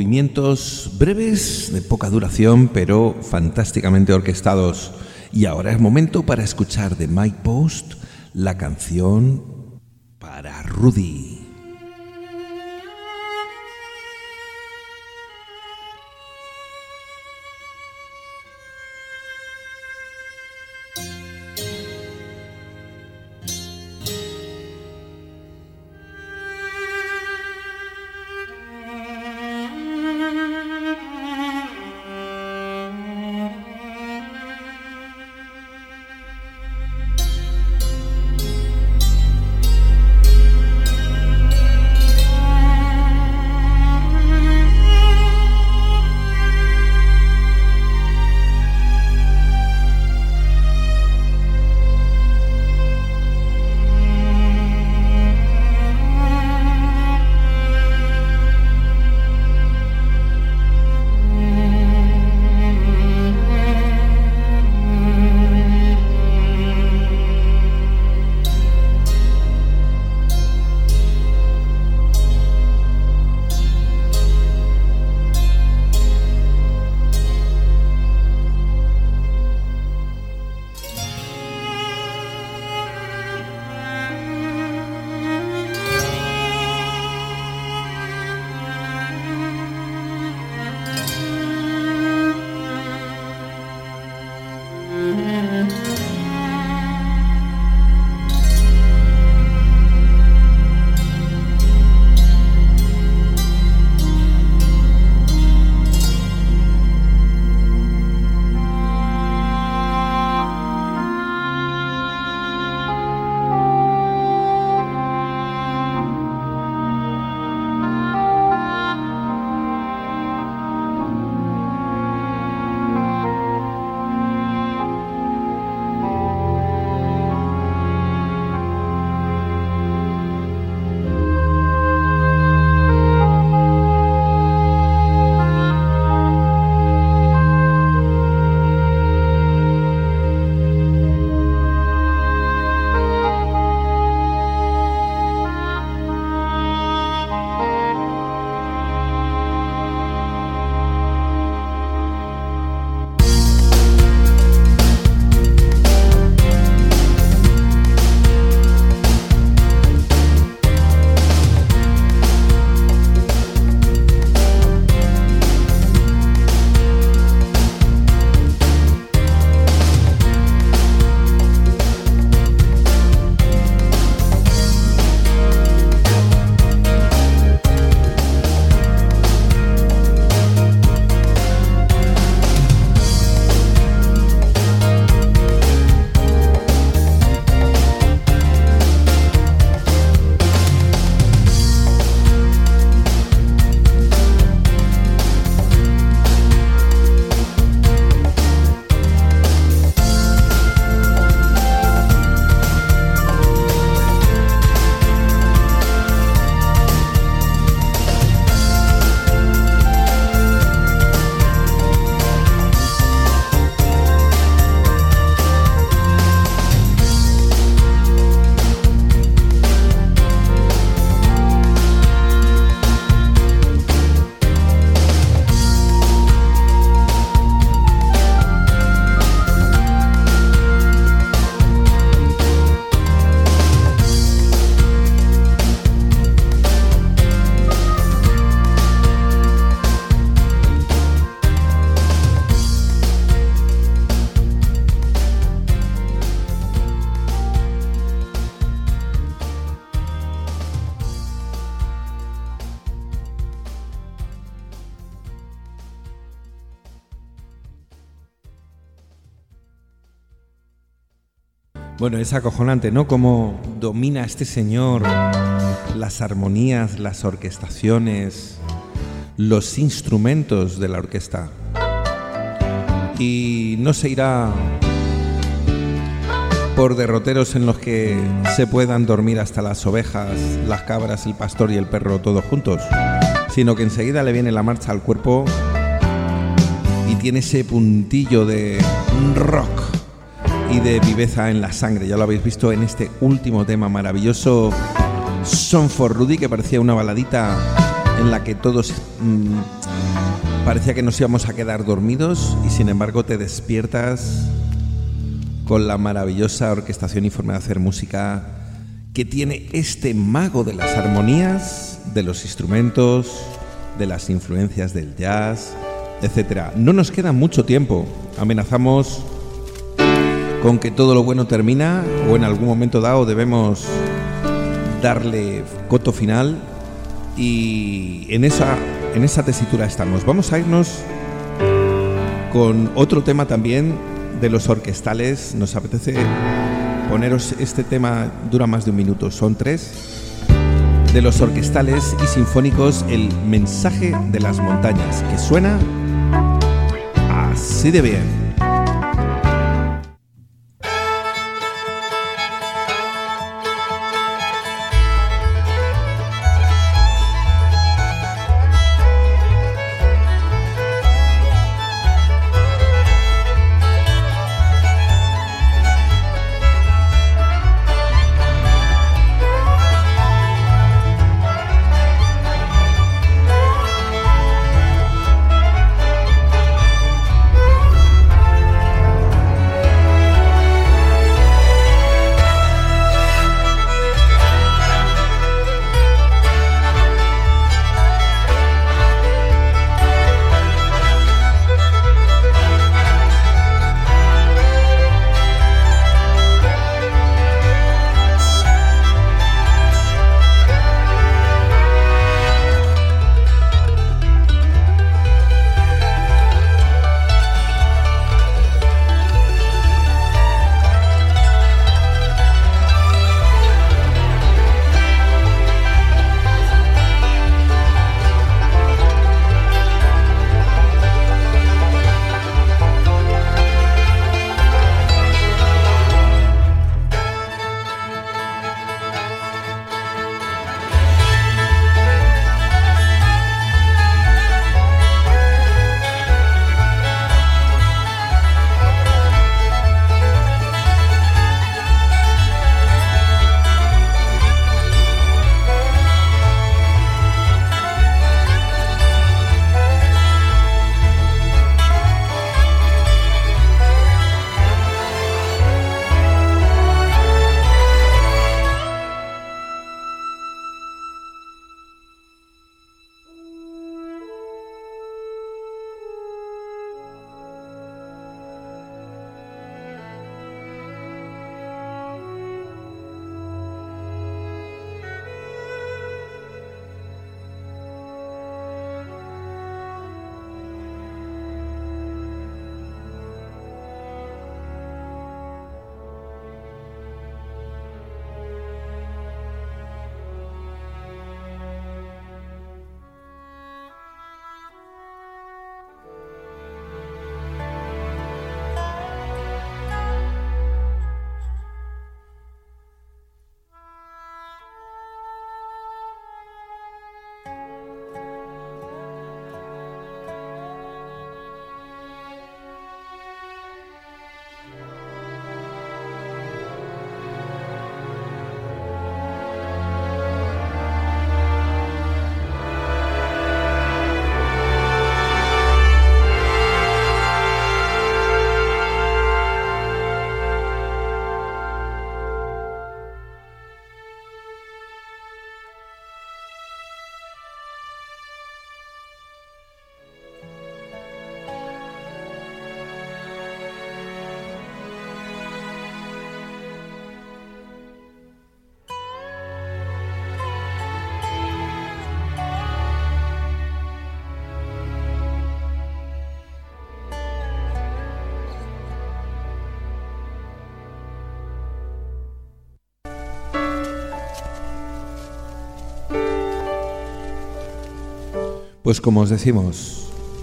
movimientos breves, de poca duración, pero fantásticamente orquestados. Y ahora es momento para escuchar de Mike Post la canción para Rudy. Bueno, es acojonante, ¿no? Cómo domina este señor las armonías, las orquestaciones, los instrumentos de la orquesta. Y no se irá por derroteros en los que se puedan dormir hasta las ovejas, las cabras, el pastor y el perro todos juntos, sino que enseguida le viene la marcha al cuerpo y tiene ese puntillo de rock y de viveza en la sangre. Ya lo habéis visto en este último tema maravilloso, Song for Rudy, que parecía una baladita en la que todos Parecía que nos íbamos a quedar dormidos y sin embargo te despiertas con la maravillosa orquestación y forma de hacer música que tiene este mago de las armonías, de los instrumentos, de las influencias del jazz, etc. No nos queda mucho tiempo. Amenazamos con que todo lo bueno termina o en algún momento dado debemos darle coto final y en esa tesitura estamos. Vamos a irnos con otro tema también de los orquestales. Nos apetece poneros este tema, dura más de un minuto, son 3 de los orquestales y sinfónicos, El mensaje de las montañas, que suena así de bien. Pues como os decimos,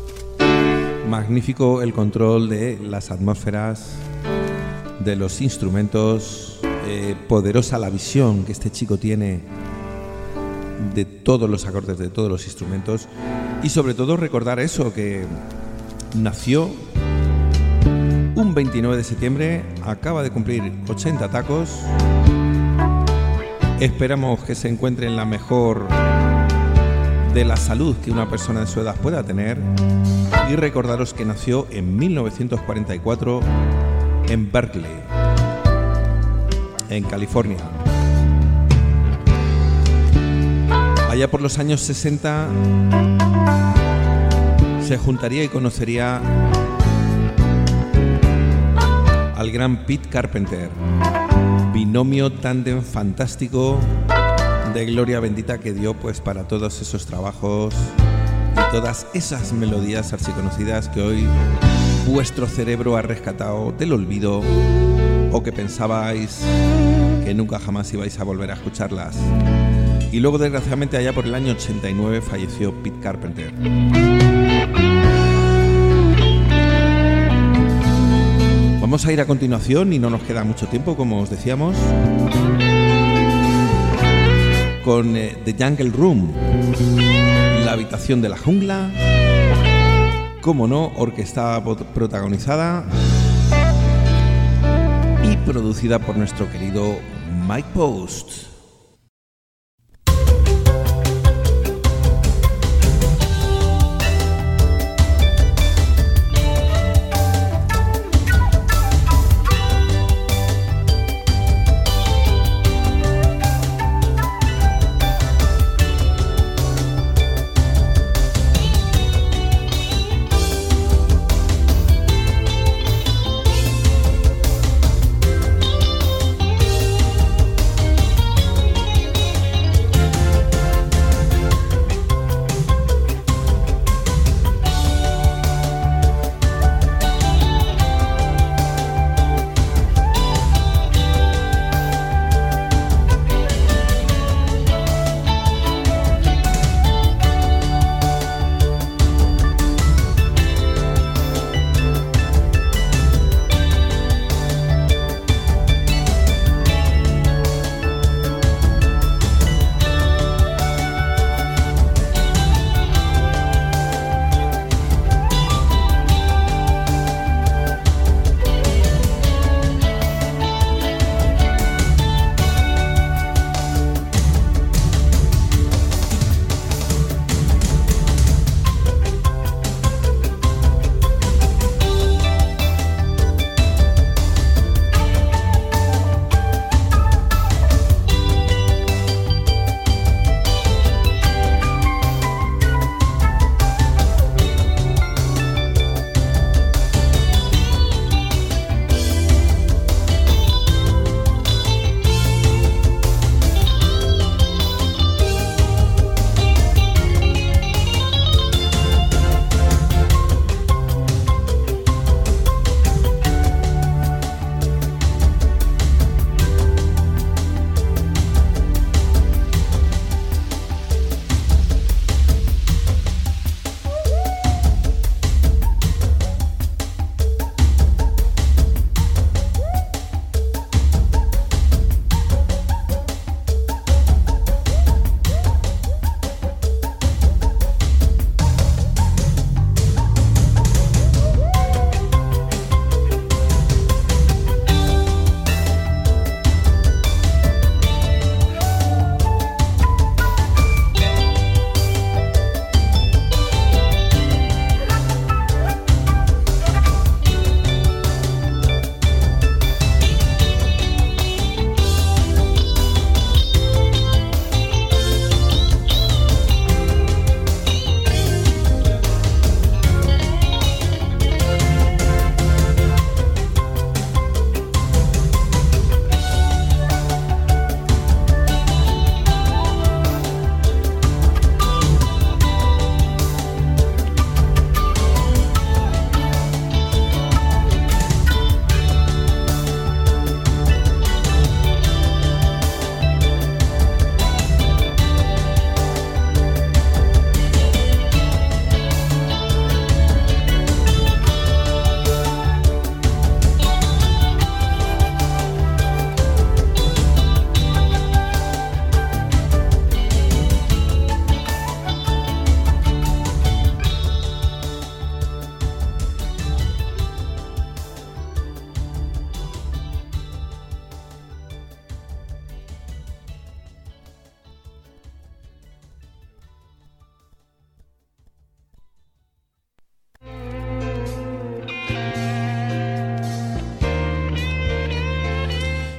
magnífico el control de las atmósferas, de los instrumentos, poderosa la visión que este chico tiene de todos los acordes, de todos los instrumentos, y sobre todo recordar eso, que nació un 29 de septiembre, acaba de cumplir 80 tacos. Esperamos que se encuentre en la mejor de la salud que una persona de su edad pueda tener y recordaros que nació en 1944 en Berkeley, en California. Allá por los años 60 se juntaría y conocería al gran Pete Carpenter, binomio tándem fantástico de gloria bendita que dio pues para todos esos trabajos y todas esas melodías archiconocidas que hoy vuestro cerebro ha rescatado del olvido o que pensabais que nunca jamás ibais a volver a escucharlas. Y luego desgraciadamente allá por el año 89 falleció Pete Carpenter. Vamos a ir a continuación y no nos queda mucho tiempo, como os decíamos, con The Jungle Room, la habitación de la jungla, como no, orquesta protagonizada y producida por nuestro querido Mike Post.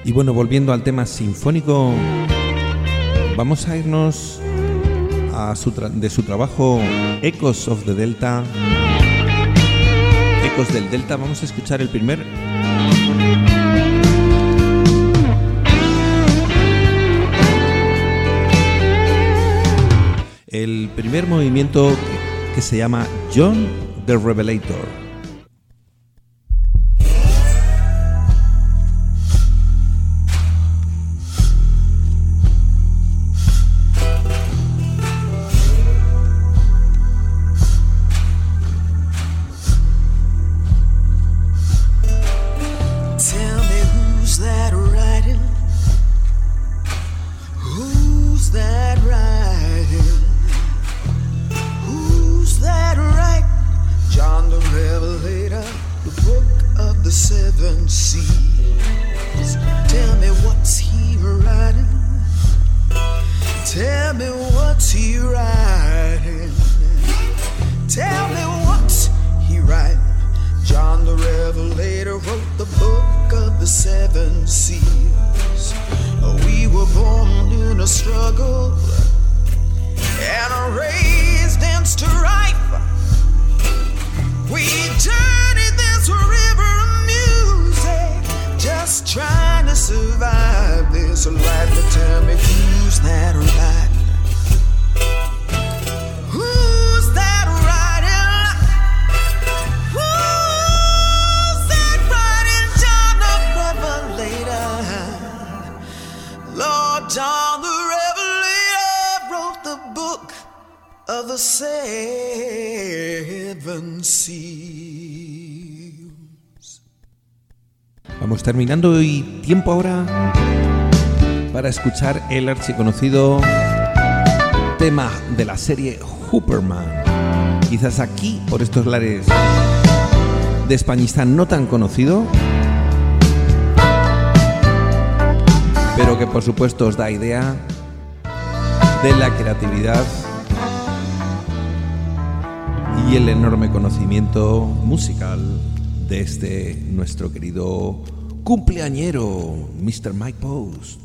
Y bueno, volviendo al tema sinfónico, vamos a irnos a de su trabajo Echoes of the Delta. Ecos del Delta, vamos a escuchar el primer movimiento que se llama John the Revelator. Vamos terminando y tiempo ahora para escuchar el archiconocido tema de la serie Hooperman. Quizás aquí, por estos lares de Españistán, no tan conocido, pero que por supuesto os da idea de la creatividad y el enorme conocimiento musical de nuestro querido cumpleañero, Mr. Mike Post.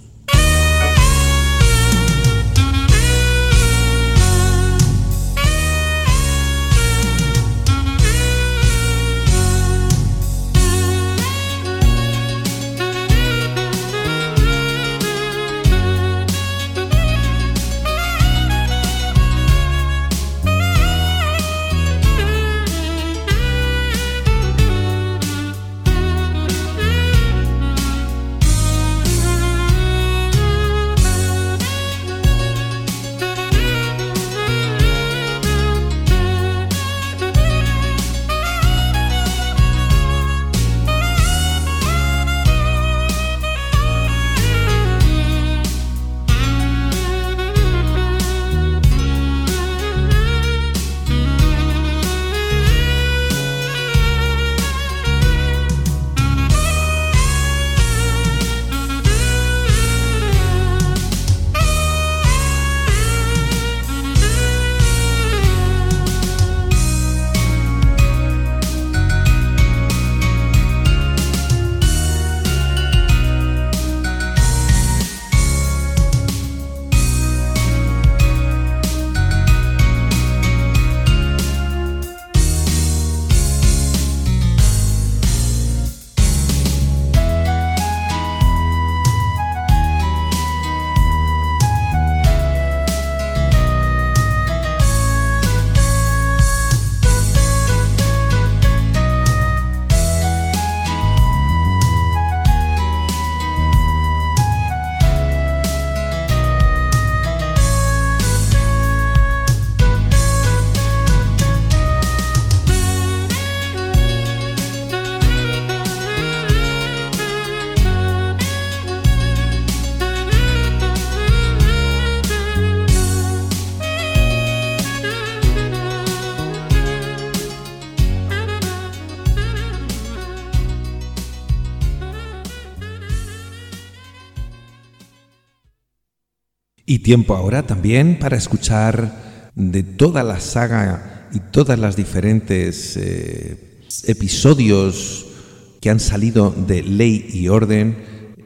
Y tiempo ahora también para escuchar de toda la saga y todas las diferentes episodios que han salido de Ley y Orden,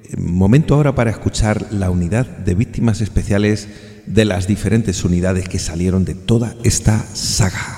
momento ahora para escuchar la unidad de víctimas especiales de las diferentes unidades que salieron de toda esta saga.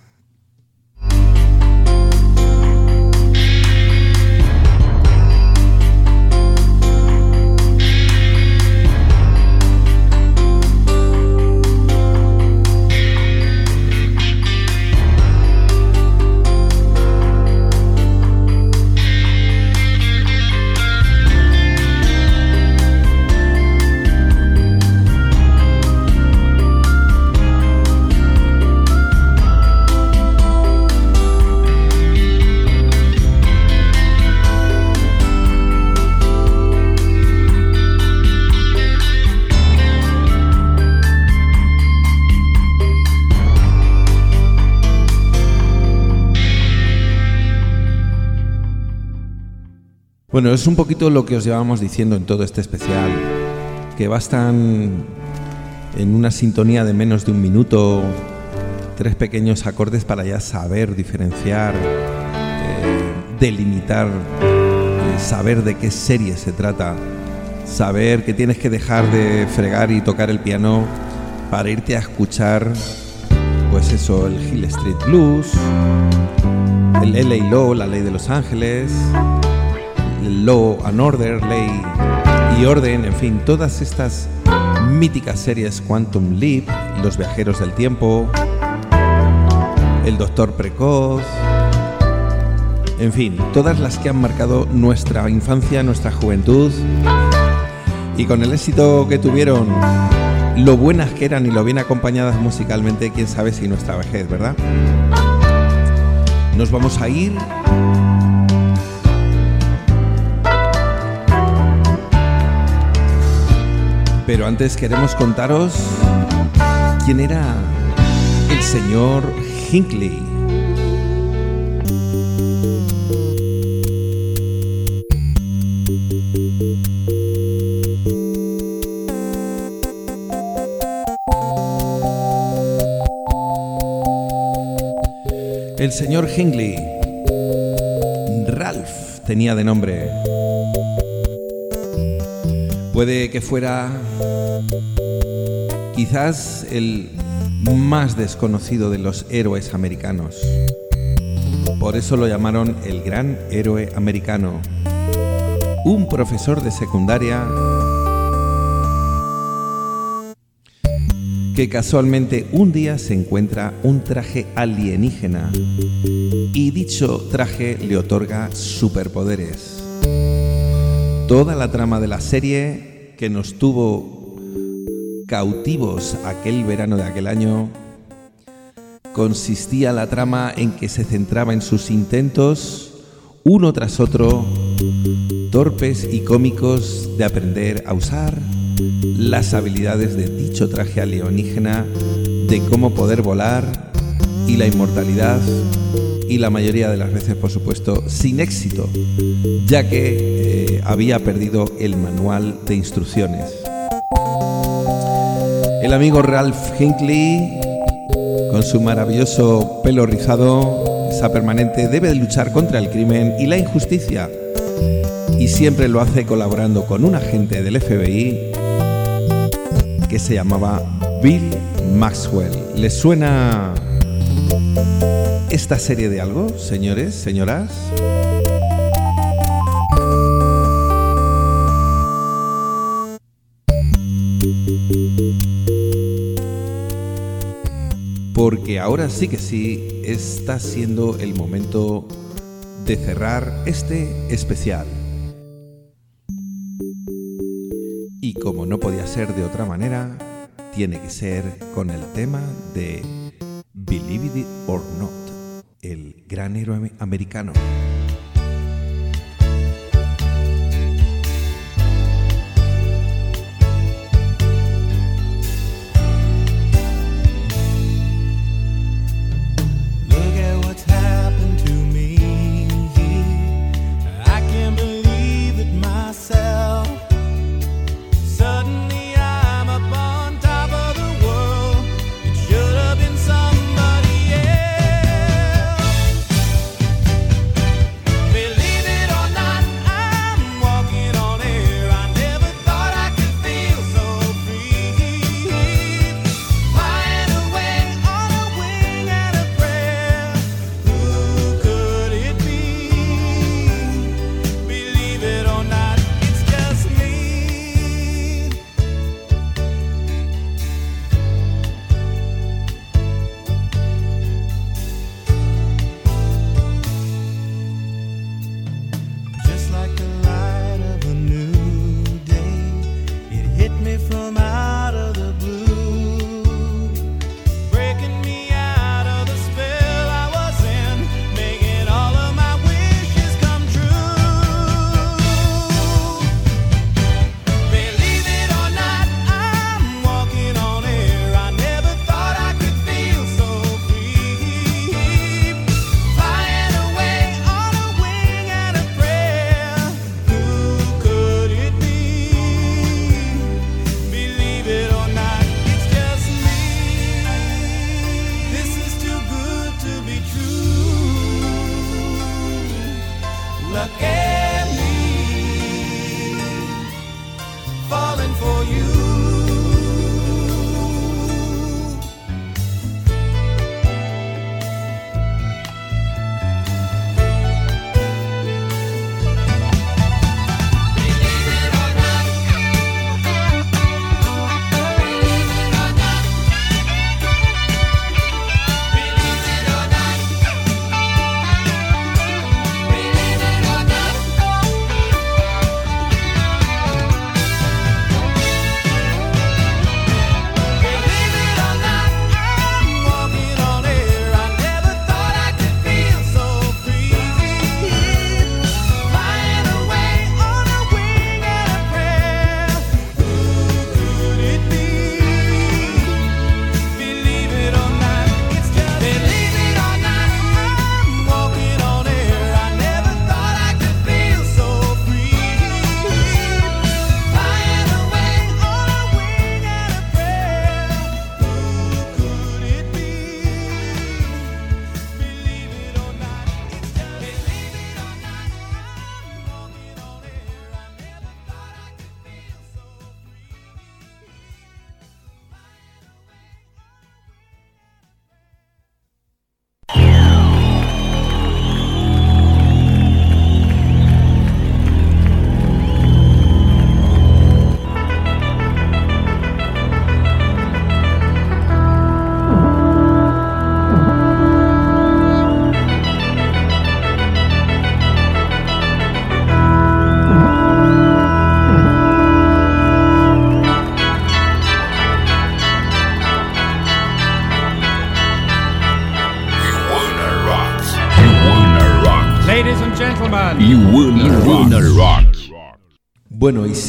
Bueno, es un poquito lo que os llevábamos diciendo en todo este especial, que bastan en una sintonía de menos de un minuto 3 pequeños acordes para ya saber diferenciar, delimitar, saber de qué serie se trata, saber que tienes que dejar de fregar y tocar el piano para irte a escuchar, pues eso, el Hill Street Blues, el LA Law, la ley de Los Ángeles, Law and Order, Ley y Orden, en fin, todas estas míticas series, Quantum Leap, Los Viajeros del Tiempo, El Doctor Precoz, en fin, todas las que han marcado nuestra infancia, nuestra juventud, y con el éxito que tuvieron, lo buenas que eran y lo bien acompañadas musicalmente, quién sabe si nuestra vejez, ¿verdad? Nos vamos a ir pero antes queremos contaros quién era el señor Hinckley. El señor Hinckley, Ralph tenía de nombre. Puede que fuera quizás el más desconocido de los héroes americanos. Por eso lo llamaron el gran héroe americano. Un profesor de secundaria que casualmente un día se encuentra un traje alienígena y dicho traje le otorga superpoderes. Toda la trama de la serie que nos tuvo cautivos aquel verano de aquel año consistía la trama en que se centraba en sus intentos, uno tras otro, torpes y cómicos, de aprender a usar las habilidades de dicho traje alienígena, de cómo poder volar y la inmortalidad, y la mayoría de las veces, por supuesto, sin éxito, ya que había perdido el manual de instrucciones. El amigo Ralph Hinckley, con su maravilloso pelo rizado, esa permanente, debe de luchar contra el crimen y la injusticia, y siempre lo hace colaborando con un agente del FBI que se llamaba Bill Maxwell. ¿Les suena esta serie de algo, señores, señoras? Porque ahora sí que sí está siendo el momento de cerrar este especial. Y como no podía ser de otra manera, tiene que ser con el tema de Believe It or Not, el gran héroe americano. Look at me, falling for you. Bueno, y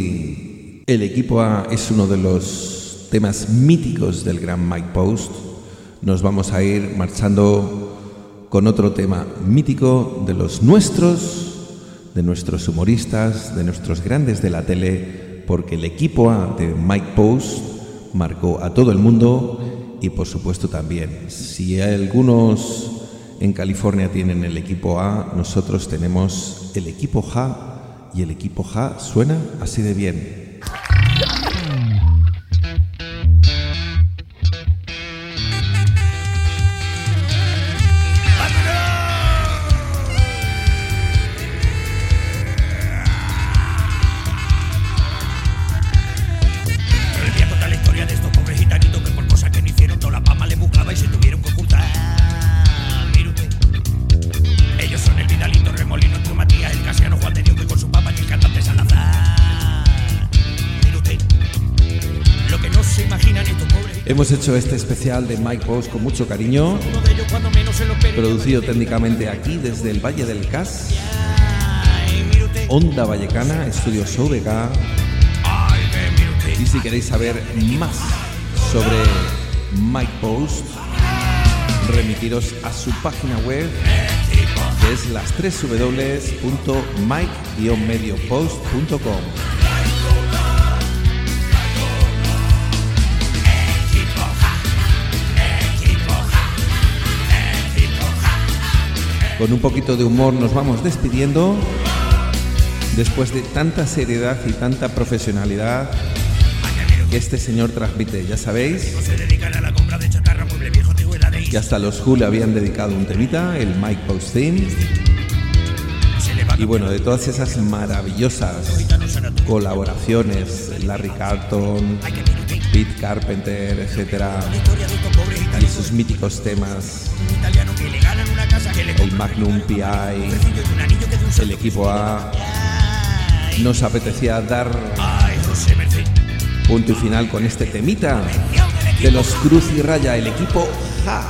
si el equipo A es uno de los temas míticos del gran Mike Post, nos vamos a ir marchando con otro tema mítico de los nuestros, de nuestros humoristas, de nuestros grandes de la tele, porque el equipo A de Mike Post marcó a todo el mundo y por supuesto también, si algunos en California tienen el equipo A, nosotros tenemos el equipo Ja. Y el equipo Ja suena así de bien. El día conta la historia de estos pobres gitanitos que por cosas que no hicieron toda la pama le buscaba y se tuvieron que ocultar. Mire usted, ellos son el Vidalito, Remolino, el Matías, el Casiano, Juan de Dios, que con su papá y el cantante Salazar. Mire usted, lo que no se imaginan estos pobres. Hemos hecho este especial de Mike Post con mucho cariño, producido técnicamente aquí desde el Valle del Cas, Onda Vallecana, Estudios OVK. Y si queréis saber más sobre Mike Post, remitiros a su página web, que es las www.mike-mediopost.com. Con un poquito de humor nos vamos despidiendo, después de tanta seriedad y tanta profesionalidad que este señor transmite. Ya sabéis que hasta los Who le habían dedicado un temita, el Mike Post Theme. Y bueno, de todas esas maravillosas colaboraciones, Larry Carlton, Pete Carpenter, etcétera, y sus míticos temas, el Magnum P.I., el equipo A, nos apetecía dar punto y final con este temita de los Cruz y Raya, el equipo Ja.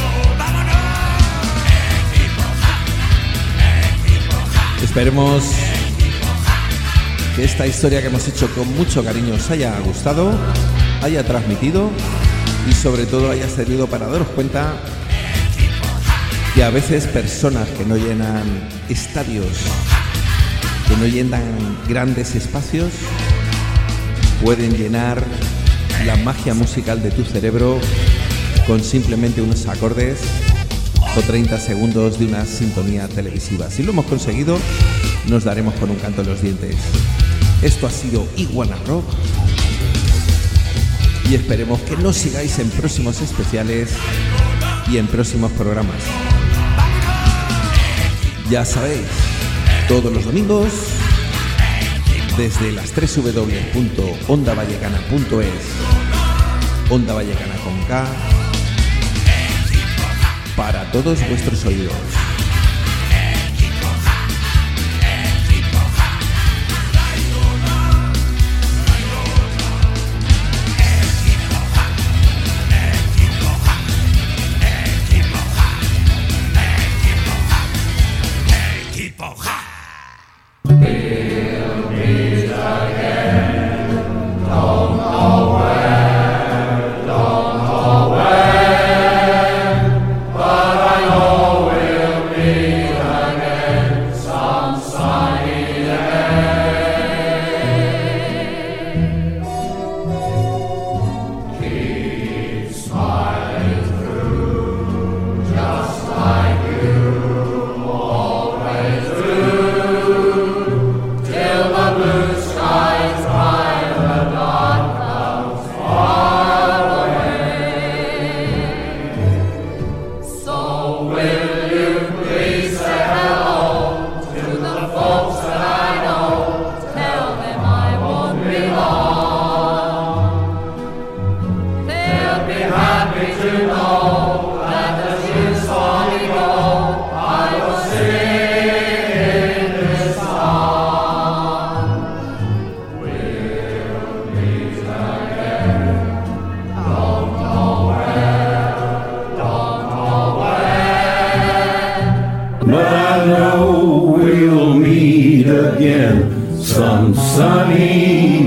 Esperemos que esta historia que hemos hecho con mucho cariño os haya gustado, haya transmitido y sobre todo haya servido para daros cuenta que a veces personas que no llenan estadios, que no llenan grandes espacios, pueden llenar la magia musical de tu cerebro con simplemente unos acordes, o 30 segundos de una sintonía televisiva. Si lo hemos conseguido, nos daremos con un canto en los dientes. Esto ha sido Iguana Rock y esperemos que nos sigáis en próximos especiales y en próximos programas. Ya sabéis, todos los domingos desde las www.ondavallecana.es, Onda Vallecana con K, para todos vuestros oídos. Some sunny